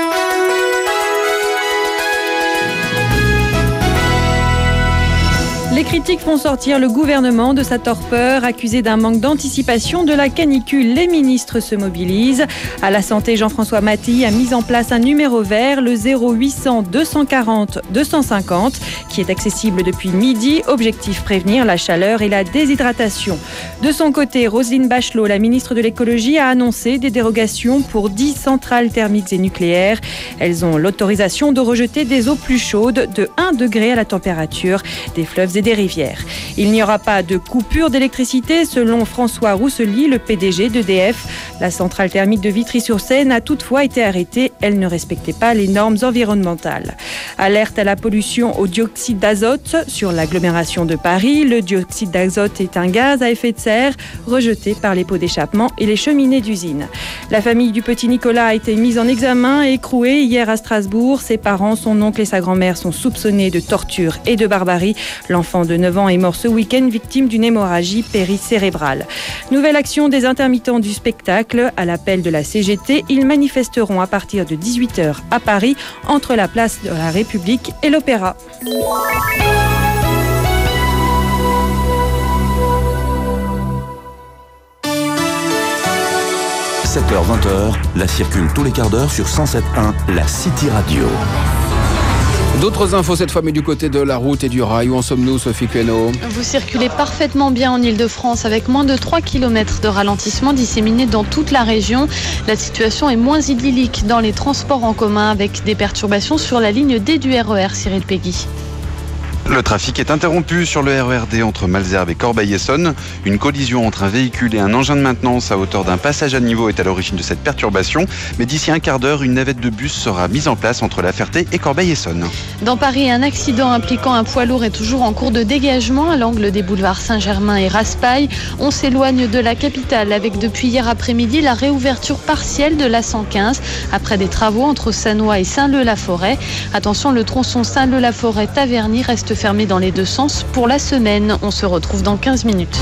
S23: Les critiques font sortir le gouvernement de sa torpeur. Accusé d'un manque d'anticipation de la canicule, les ministres se mobilisent. À la santé, Jean-François Mattei a mis en place un numéro vert, le zéro huit cent deux cent quarante deux cent cinquante, qui est accessible depuis midi. Objectif prévenir la chaleur et la déshydratation. De son côté, Roselyne Bachelot, la ministre de l'écologie, a annoncé des dérogations pour dix centrales thermiques et nucléaires. Elles ont l'autorisation de rejeter des eaux plus chaudes de un degré à la température des fleuves et des rivières. Il n'y aura pas de coupure d'électricité selon François Roussely, le P D G d'E D F. La centrale thermique de Vitry-sur-Seine a toutefois été arrêtée. Elle ne respectait pas les normes environnementales. Alerte à la pollution au dioxyde d'azote sur l'agglomération de Paris. Le dioxyde d'azote est un gaz à effet de serre rejeté par les pots d'échappement et les cheminées d'usine. La famille du petit Nicolas a été mise en examen et écrouée hier à Strasbourg. Ses parents, son oncle et sa grand-mère sont soupçonnés de torture et de barbarie. L'enfant de neuf ans est mort ce week-end, victime d'une hémorragie péricérébrale. Nouvelle action des intermittents du spectacle. À l'appel de la C G T, ils manifesteront à partir de dix-huit heures à Paris, entre la place de la République et l'Opéra.
S3: sept heures vingt, la circule tous les quarts d'heure sur cent sept virgule un, la City Radio.
S12: D'autres infos cette fois, mais du côté de la route et du rail. Où en sommes-nous, Sophie Queneau ?
S5: Vous circulez parfaitement bien en Ile-de-France avec moins de trois kilomètres de ralentissement disséminés dans toute la région. La situation est moins idyllique dans les transports en commun avec des perturbations sur la ligne D du R E R, Cyril Peggy.
S6: Le trafic est interrompu sur le R E R D entre Malesherbes et Corbeil-Essonnes. Une collision entre un véhicule et un engin de maintenance à hauteur d'un passage à niveau est à l'origine de cette perturbation. Mais d'ici un quart d'heure, une navette de bus sera mise en place entre La Ferté et Corbeil-Essonnes.
S5: Dans Paris, un accident impliquant un poids lourd est toujours en cours de dégagement à l'angle des boulevards Saint-Germain et Raspail. On s'éloigne de la capitale avec depuis hier après-midi la réouverture partielle de l'A cent quinze après des travaux entre Sannois et Saint-Leu-la-Forêt. Attention, le tronçon Saint-Leu-la-Forêt-Taverny reste fermé dans les deux sens pour la semaine. On se retrouve dans quinze minutes.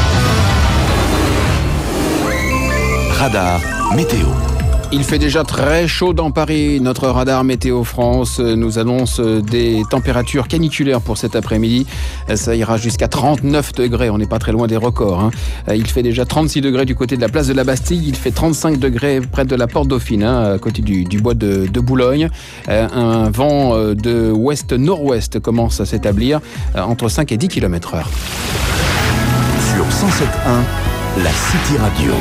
S3: Radar météo.
S12: Il fait déjà très chaud dans Paris. Notre radar Météo France nous annonce des températures caniculaires pour cet après-midi. Ça ira jusqu'à trente-neuf degrés. On n'est pas très loin des records, hein. Il fait déjà trente-six degrés du côté de la place de la Bastille. Il fait trente-cinq degrés près de la Porte Dauphine, hein, à côté du, du bois de, de Boulogne. Un vent de ouest-nord-ouest commence à s'établir entre cinq et dix kilomètres heure.
S3: Sur cent sept virgule un, la City Radio.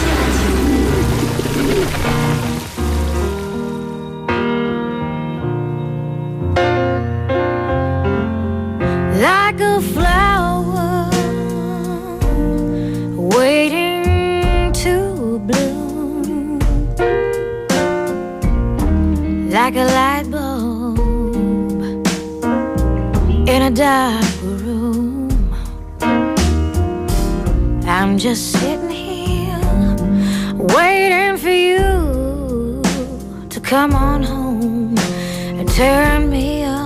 S11: Like a flower waiting to bloom, like a light bulb in a dark room. I'm just sitting here waiting for you to come on home and turn me on.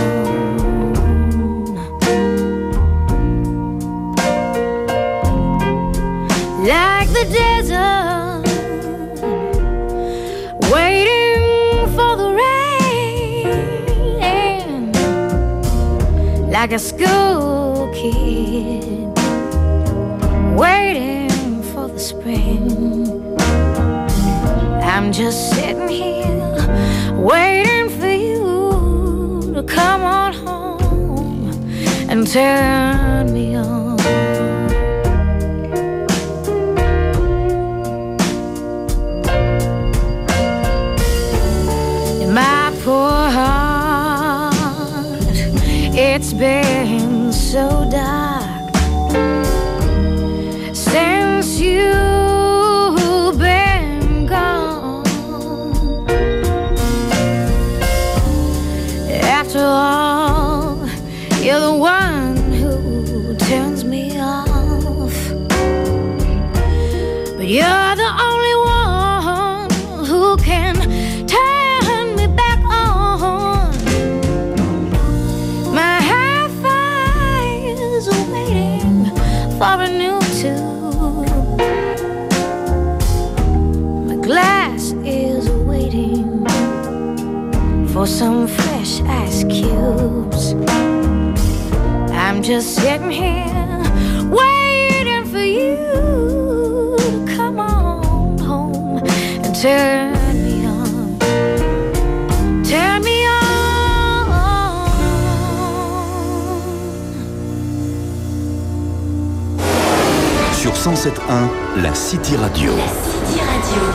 S11: Like the desert, waiting for the rain, like a school kid, waiting for the spring. I'm just sitting here, waiting for you to come on home and turn me on. My poor heart, it's been so dark since you've been gone. but you're the only one who can turn me back on. My hi-fi is waiting for a new tune. My glass is waiting for some fresh ice cubes. I'm just sitting here waiting for you to come on home and turn me on, turn me on.
S3: Sur cent sept point un, la City Radio.
S9: La City Radio.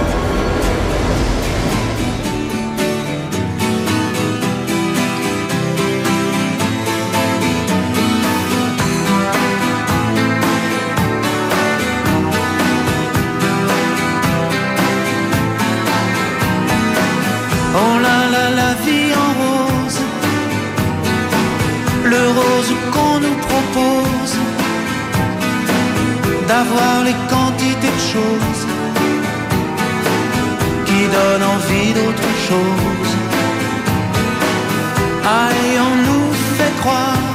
S14: Oh là là, la vie en rose, le rose qu'on nous propose, d'avoir les quantités de choses qui donnent envie d'autre chose. Ah, et on nous fait croire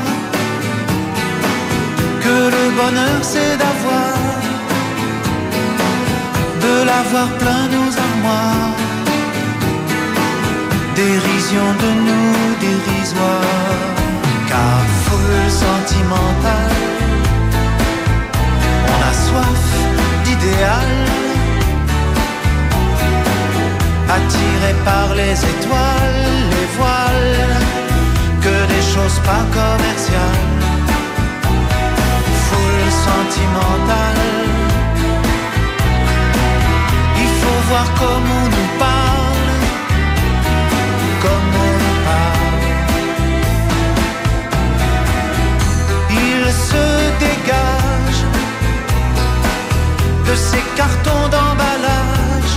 S14: que le bonheur c'est d'avoir, de l'avoir plein nos armoires. Dérision de nous dérisoire, car foule sentimentale, on a soif d'idéal, attiré par les étoiles, les voiles, que des choses pas commerciales. Foule sentimentale, il faut voir comment on nous parle, comme on nous parle. Il se dégage de ces cartons d'emballage,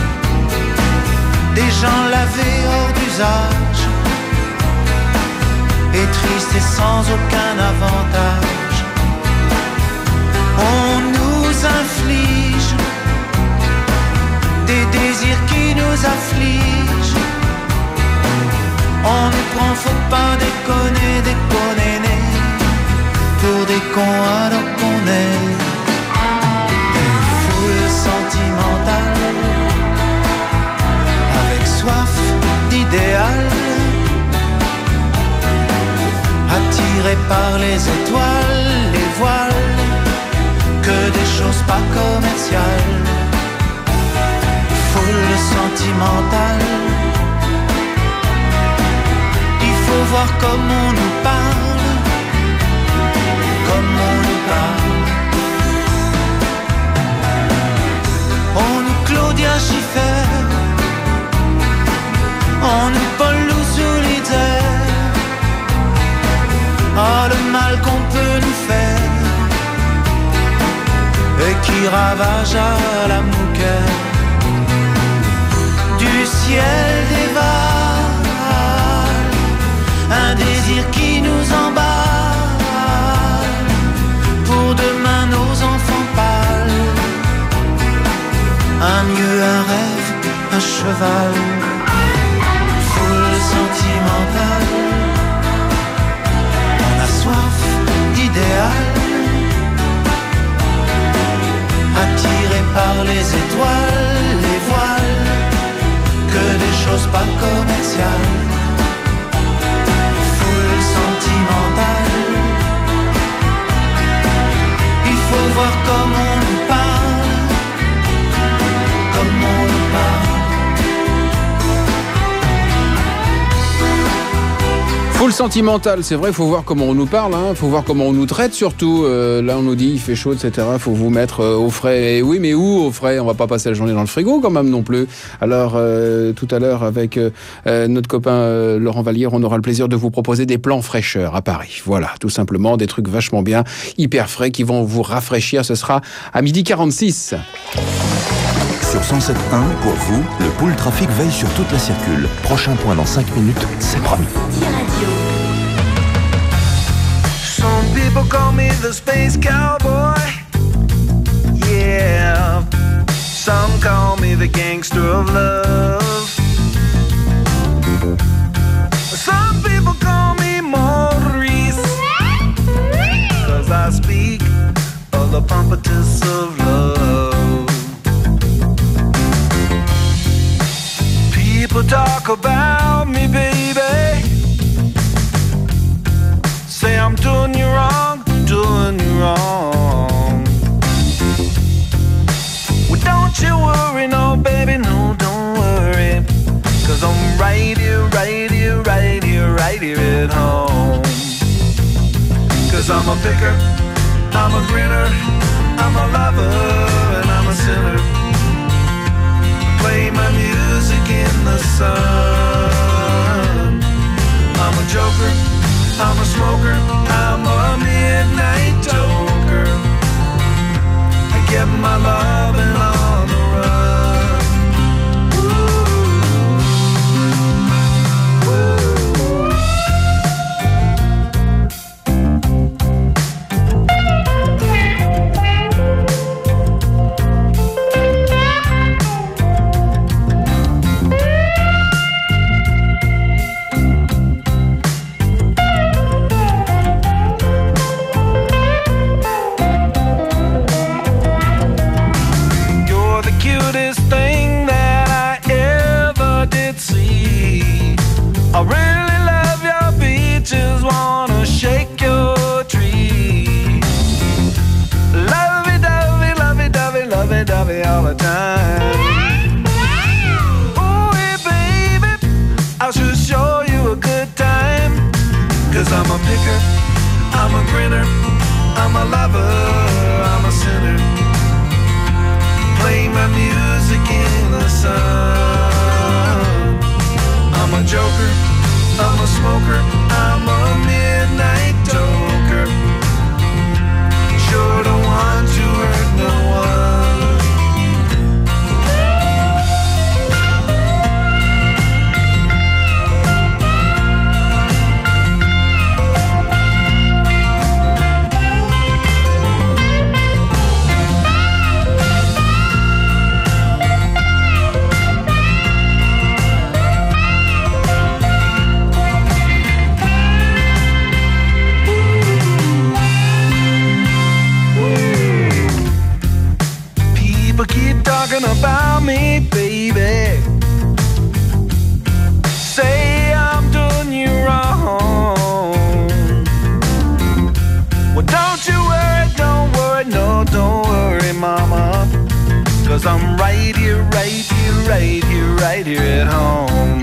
S14: des gens lavés hors d'usage, et tristes et sans aucun avantage. On nous inflige des désirs qui nous affligent. On nous prend, faut pas déconner, déconner, pour des cons alors qu'on est des foules sentimentales, avec soif d'idéal, attirés par les étoiles, les voiles, que des choses pas commerciales. Foule sentimentale, faut voir comme on nous parle, comme on nous parle. On nous Claudia Schiffer, on nous Paul Solitaire. Oh, le mal qu'on peut nous faire, et qui ravage à la mouquette du ciel des vagues. Un désir qui nous emballe, pour demain nos enfants pâles. Un mieux, un rêve, un cheval. Foule sentimentale, on a soif d'idéal, attiré par les étoiles, les voiles, que des choses pas commerciales. Il faut voir comment on nous parle, comment on nous parle.
S12: Full sentimental, c'est vrai, il faut voir comment on nous parle, il hein, faut voir comment on nous traite surtout. Euh, là, on nous dit il fait chaud, et cetera. Il faut vous mettre euh, au frais. Et oui, mais où au frais? On va pas passer la journée dans le frigo quand même non plus. Alors, euh, tout à l'heure, avec euh, notre copain euh, Laurent Vallière, on aura le plaisir de vous proposer des plans fraîcheur à Paris. Voilà, tout simplement, des trucs vachement bien, hyper frais, qui vont vous rafraîchir. Ce sera à midi quarante-six.
S3: Sur cent sept point un, pour vous, le pool trafic veille sur toute la circule. Prochain point dans cinq minutes, c'est promis.
S14: Some people call me the space cowboy. Yeah. Some call me the gangster of love. Some people call me Maurice, 'cause I speak of the pompatus of love. People talk about me, baby, say I'm doing you wrong, doing you wrong. Well, don't you worry, no, baby, no, don't worry, 'cause I'm right here, right here, right here, right here at home. 'Cause I'm a picker, I'm a grinner, I'm a lover, and I'm a sinner. Play my music in the sun. I'm a joker, I'm a smoker, I'm a midnight toker. I get my loving on the run. I really love your beaches, wanna shake your tree. Lovey-dovey, lovey-dovey, lovey-dovey all the time. Ooh, hey, baby, I should show you a good time. 'Cause I'm a picker, I'm a grinner, I'm a lover, I'm a sinner. Play my music in the sun. I'm a joker, I'm a smoker, I'm a midnight toker. Sure don't want to hurt no one. Talking about me, baby, say I'm doing you wrong. Well, don't you worry, don't worry, no, don't worry, mama, 'cause I'm right here, right here, right here, right here at home.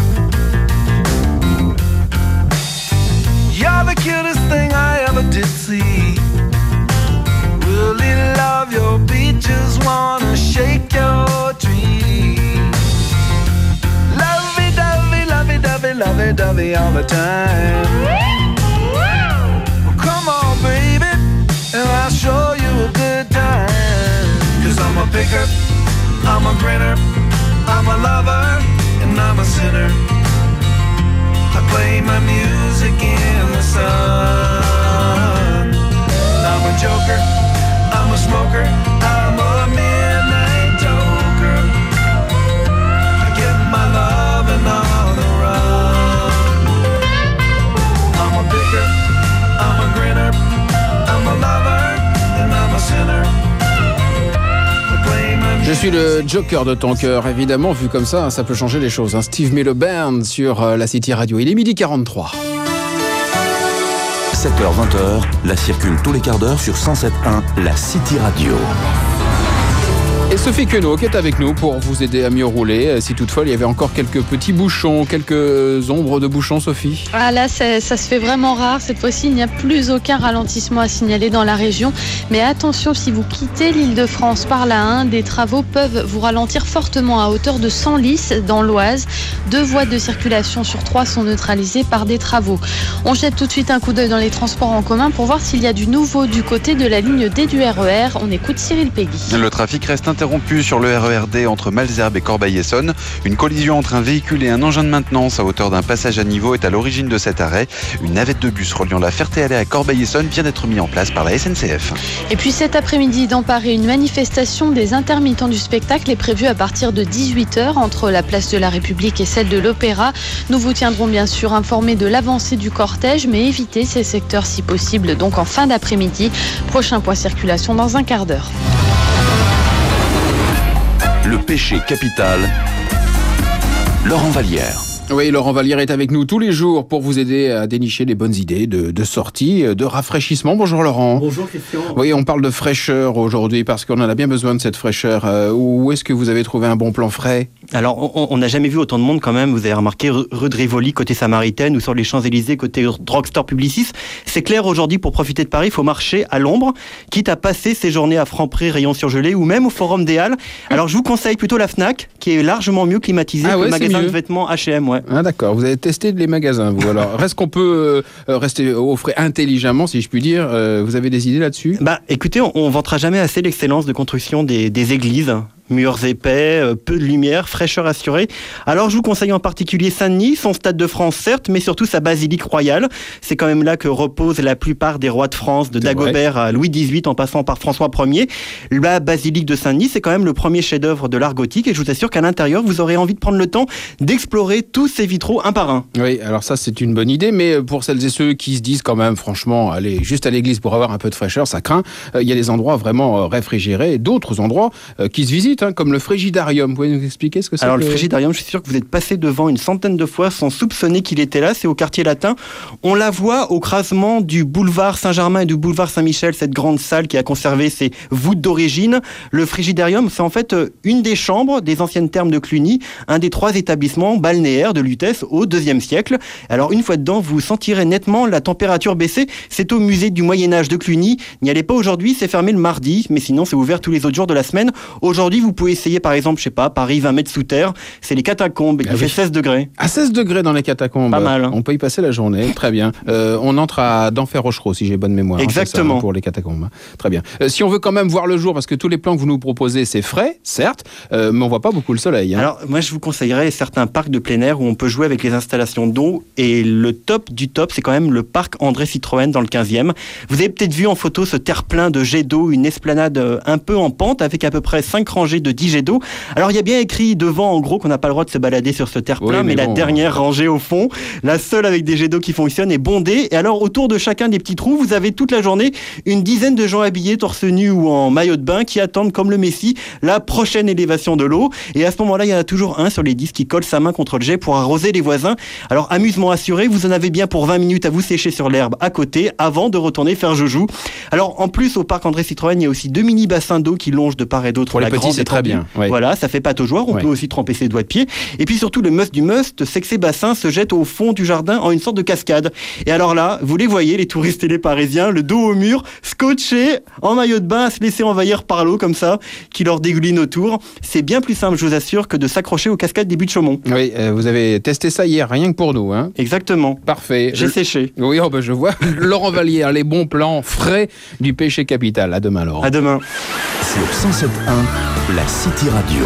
S14: You're the cutest thing I ever did see. Really love your beaches, wanna shake your tree. Lovey-dovey, lovey-dovey, lovey-dovey all the time. Well, come on, baby, and I'll show you a good time. 'Cause I'm a picker, I'm a grinner, I'm a lover, and I'm a sinner. I play my music in the sun. I'm a joker, I'm a smoker, I'm a midnight toker. I get my loving on the run. I'm a picker, I'm a grinner, I'm a lover, and I'm a sinner.
S12: Je suis le Joker de ton cœur, évidemment, vu comme ça, ça peut changer les choses. Hein. Steve Miller Band sur euh, la City Radio. Il est midi quarante-trois.
S3: sept heures vingt, la circule tous les quarts d'heure sur cent sept point un, la City Radio.
S12: Et Sophie Queneau qui est avec nous pour vous aider à mieux rouler. Si toutefois il y avait encore quelques petits bouchons, quelques ombres de bouchons, Sophie.
S5: Ah là, ça, ça se fait vraiment rare. Cette fois-ci, il n'y a plus aucun ralentissement à signaler dans la région. Mais attention, si vous quittez l'Île-de-France par la un, des travaux peuvent vous ralentir fortement à hauteur de Senlis dans l'Oise. Deux voies de circulation sur trois sont neutralisées par des travaux. On jette tout de suite un coup d'œil dans les transports en commun pour voir s'il y a du nouveau du côté de la ligne D du R E R. On écoute Cyril Peggy.
S6: Le trafic reste interrompu interrompu sur le R E R D entre Malesherbes et Corbeil-Essonnes. Une collision entre un véhicule et un engin de maintenance à hauteur d'un passage à niveau est à l'origine de cet arrêt. Une navette de bus reliant la Ferté-Alais à Corbeil-Essonnes vient d'être mise en place par la S N C F.
S5: Et puis cet après-midi dans Paris, une manifestation des intermittents du spectacle est prévue à partir de dix-huit heures entre la place de la République et celle de l'Opéra. Nous vous tiendrons bien sûr informés de l'avancée du cortège, mais évitez ces secteurs si possible, donc en fin d'après-midi. Prochain point circulation dans un quart d'heure.
S3: Le péché capital, Laurent Vallière.
S12: Oui, Laurent Vallière est avec nous tous les jours pour vous aider à dénicher les bonnes idées de, de sortie, de rafraîchissement. Bonjour Laurent.
S4: Bonjour Christian.
S12: Oui, on parle de fraîcheur aujourd'hui parce qu'on en a bien besoin de cette fraîcheur. Euh, où est-ce que vous avez trouvé un bon plan frais ?
S4: Alors, on n'a jamais vu autant de monde quand même. Vous avez remarqué, rue de Rivoli, côté Samaritaine, ou sur les Champs-Élysées, côté Drugstore Publicis. C'est clair, aujourd'hui, pour profiter de Paris, il faut marcher à l'ombre, quitte à passer ses journées à Franprix, rayon surgelé, ou même au Forum des Halles. Alors, je vous conseille plutôt la Fnac, qui est largement mieux climatisée
S12: ah
S4: que
S12: ouais,
S4: le magasin
S12: mieux.
S4: de vêtements H et M. Ouais.
S12: Ah d'accord, vous avez testé les magasins, vous. Alors, est-ce qu'on peut euh, rester au frais intelligemment, si je puis dire ? euh, Vous avez des idées là-dessus ?
S4: Bah, écoutez, on, on vantera jamais assez l'excellence de construction des, des églises. Murs épais, euh, peu de lumière, fraîcheur assurée. Alors je vous conseille en particulier Saint-Denis, son stade de France certes, mais surtout sa basilique royale. C'est quand même là que reposent la plupart des rois de France, de Dagobert à Louis dix-huit en passant par François Ier. La basilique de Saint-Denis, c'est quand même le premier chef-d'œuvre de l'art gothique et je vous assure qu'à l'intérieur, vous aurez envie de prendre le temps d'explorer tous ces vitraux un par un.
S12: Oui, alors ça c'est une bonne idée, mais pour celles et ceux qui se disent quand même, franchement, aller juste à l'église pour avoir un peu de fraîcheur, ça craint. Il y a des endroits vraiment réfrigérés et d'autres endroits qui se visitent, hein, comme le frigidarium. Vous pouvez nous expliquer ce que c'est ?
S4: Alors
S12: que...
S4: le frigidarium, je suis sûr que vous êtes passé devant une centaine de fois sans soupçonner qu'il était là. C'est au quartier latin. On la voit au croisement du boulevard Saint-Germain et du boulevard Saint-Michel, cette grande salle qui a conservé ses voûtes d'origine. Le frigidarium, c'est en fait une des chambres des anciennes thermes de Cluny, un des trois établissements balnéaires de Lutèce au deuxième siècle. Alors une fois dedans, vous sentirez nettement la température baisser. C'est au musée du Moyen-Âge de Cluny. N'y allez pas aujourd'hui, c'est fermé le mardi, mais sinon c'est ouvert tous les autres jours de la semaine. Aujourd'hui, vous pouvez essayer par exemple, je sais pas, Paris vingt mètres sous terre, c'est les catacombes, il ah fait oui. seize degrés.
S12: À seize degrés dans les catacombes.
S4: Pas mal. Hein.
S12: On peut y passer la journée, très bien. Euh, on entre à d'Enfer-Rochereau, si j'ai bonne mémoire.
S4: Exactement.
S12: Hein, ça, pour les catacombes. Très bien. Euh, si on veut quand même voir le jour, parce que tous les plans que vous nous proposez, c'est frais, certes, euh, mais on voit pas beaucoup le soleil. Hein.
S4: Alors, moi, je vous conseillerais certains parcs de plein air où on peut jouer avec les installations d'eau, et le top du top, c'est quand même le parc André Citroën dans le quinzième. Vous avez peut-être vu en photo ce terre-plein de jets d'eau, une esplanade un peu en pente, avec à peu près cinq rangées de dix jets d'eau. Alors, il y a bien écrit devant, en gros, qu'on n'a pas le droit de se balader sur ce terre-plein, oui, mais, mais bon, la dernière rangée au fond, la seule avec des jets d'eau qui fonctionne, est bondée. Et alors, autour de chacun des petits trous, vous avez toute la journée une dizaine de gens habillés torse nu ou en maillot de bain qui attendent, comme le Messie, la prochaine élévation de l'eau. Et à ce moment-là, il y en a toujours un sur les dix qui colle sa main contre le jet pour arroser les voisins. Alors, amusement assuré, vous en avez bien pour vingt minutes à vous sécher sur l'herbe à côté avant de retourner faire joujou. Alors, en plus, au parc André Citroën, il y a aussi deux mini-bassins d'eau qui longent de part et d'autre
S12: pour
S4: la
S12: les petits, c'est très bien. Oui.
S4: Voilà, ça fait pâte aux joueurs. On oui. peut aussi tremper ses doigts de pied. Et puis surtout, le must du must, c'est que ces bassins se jettent au fond du jardin en une sorte de cascade. Et alors là, vous les voyez, les touristes et les Parisiens, le dos au mur, scotchés, en maillot de bain, à se laisser envahir par l'eau comme ça, qui leur dégouline autour. C'est bien plus simple, je vous assure, que de s'accrocher aux cascades des Buttes-Chaumont.
S12: Oui, euh, vous avez testé ça hier, rien que pour nous. Hein.
S4: Exactement.
S12: Parfait.
S4: J'ai séché.
S12: Oui, oh ben je vois. Laurent Vallière, les bons plans frais du péché capital. À demain, Laurent.
S4: À demain.
S3: Sur cent sept virgule un, la City Radio.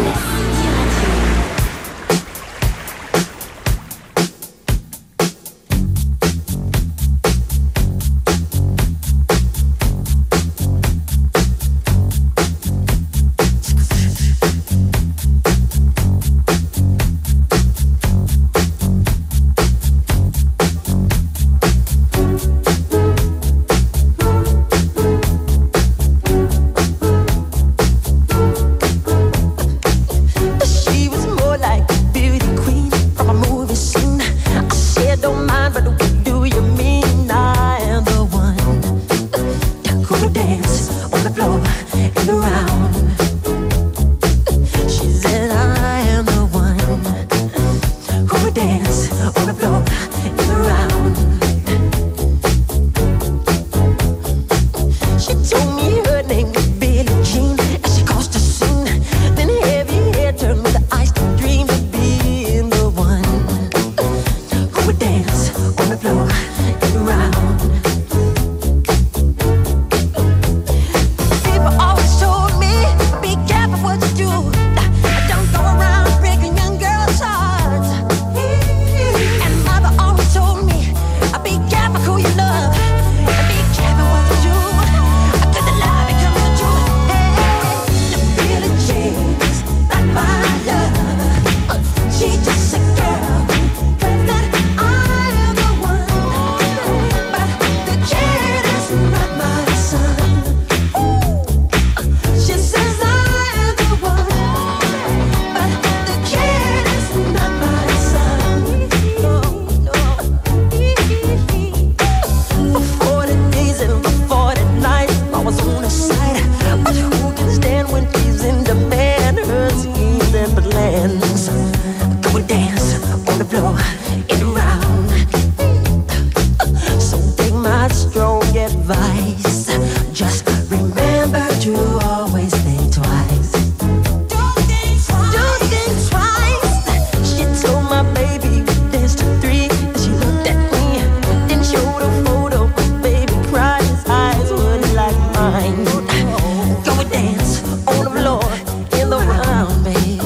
S19: advice. Just remember to always think twice. Do think twice. Do think twice. She told my baby dance to three. She looked at me, then showed a photo. Baby cried, his eyes were like mine. Go and dance on the floor in the round, baby.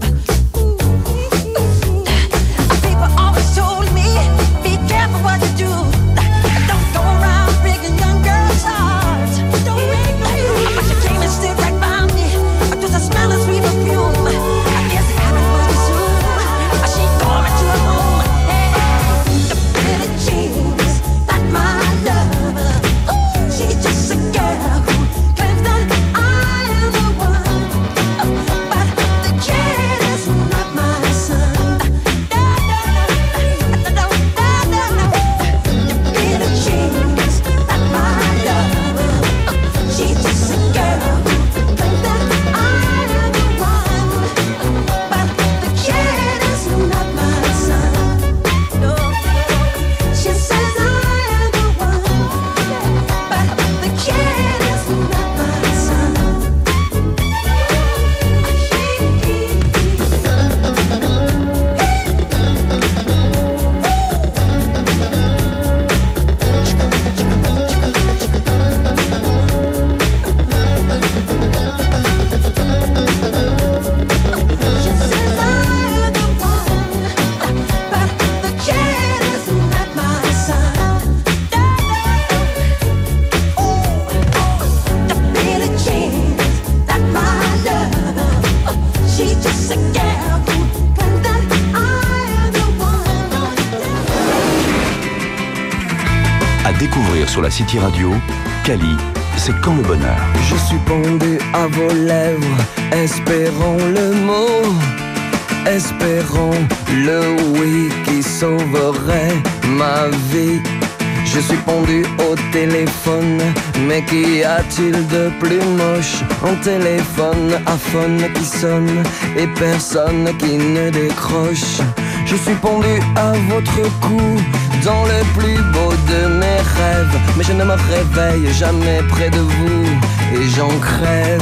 S19: People always told me, be careful what you do. Don't go around breaking young girls' hearts. Don't break my heart. But she came and stood right by me. Just a smell of sweet perfume. I guess it happened pretty soon. She tore me to her room. The pretty jeans, not my lover. She's just a girl who claims that I am the one. But the kid is not my son.
S3: À découvrir sur la City Radio, Cali, c'est quand le bonheur.
S8: Je suis pendu à vos lèvres, espérons le mot, espérons le oui qui sauverait ma vie. Je suis pendu au téléphone, mais qu'y a-t-il de plus moche? Un téléphone à phone qui sonne et personne qui ne décroche. Je suis pendu à votre cou, dans le plus beau de mes rêves, mais je ne me réveille jamais près de vous et j'en crève.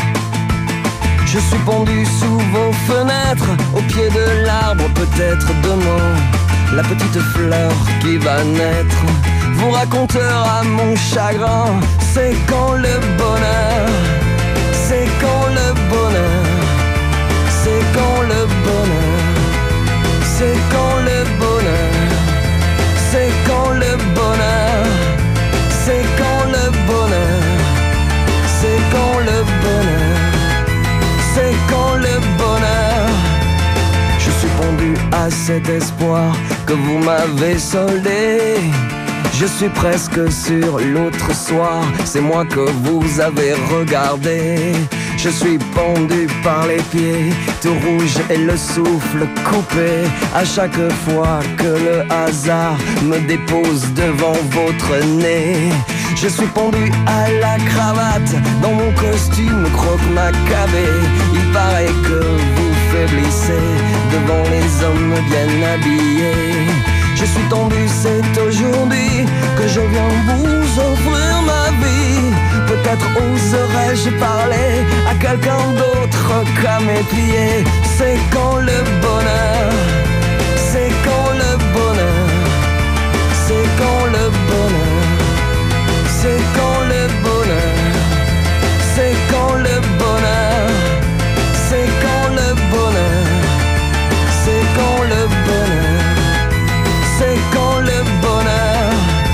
S8: Je suis pendu sous vos fenêtres, au pied de l'arbre, peut-être demain la petite fleur qui va naître vous racontera mon chagrin. C'est quand le bonheur, c'est quand le bonheur, c'est quand le bonheur, c'est quand le bonheur, c'est quand le bonheur, c'est quand le bonheur, c'est quand le bonheur, c'est quand le bonheur. Je suis pendu à cet espoir que vous m'avez soldé. Je suis presque sur l'autre soir, c'est moi que vous avez regardé. Je suis pendu par les pieds, tout rouge et le souffle coupé. À chaque fois que le hasard me dépose devant votre nez. Je suis pendu à la cravate, dans mon costume croque-macabé. Il paraît que vous faiblissez devant les hommes bien habillés. Je suis tendu, c'est aujourd'hui que je viens vous offrir ma vie. Peut-être oserais-je parler à quelqu'un d'autre qu'à mes pieds. C'est quand le bonheur, c'est quand le bonheur, c'est quand le bonheur, c'est quand le bonheur, c'est quand le bonheur, c'est quand le bonheur, c'est quand le bonheur, c'est quand le bonheur.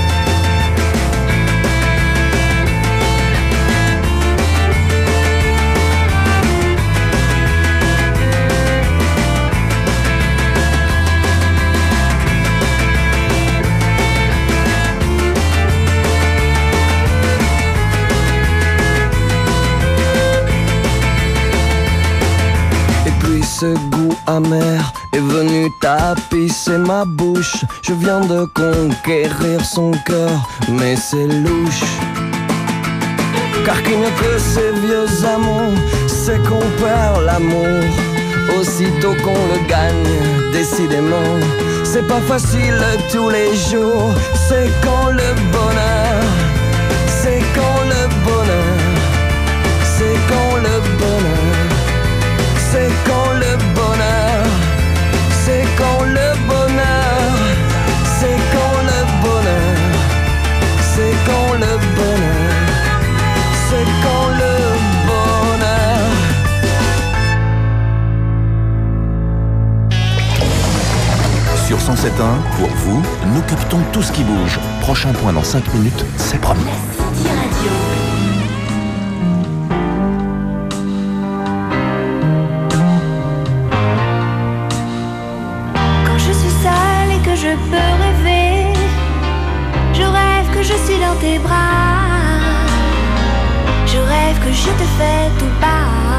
S8: Ce goût amer est venu tapisser ma bouche. Je viens de conquérir son cœur, mais c'est louche. Car qu'il n'y a que ces vieux amants, c'est qu'on perd l'amour aussitôt qu'on le gagne. Décidément, c'est pas facile tous les jours. C'est quand le bonheur,
S3: cent sept point un, pour vous, nous captons tout ce qui bouge. Prochain point dans cinq minutes, c'est promis.
S9: City Radio.
S11: Quand je suis seule et que je peux rêver, je rêve que je suis dans tes bras. Je rêve que je te fais tout bas.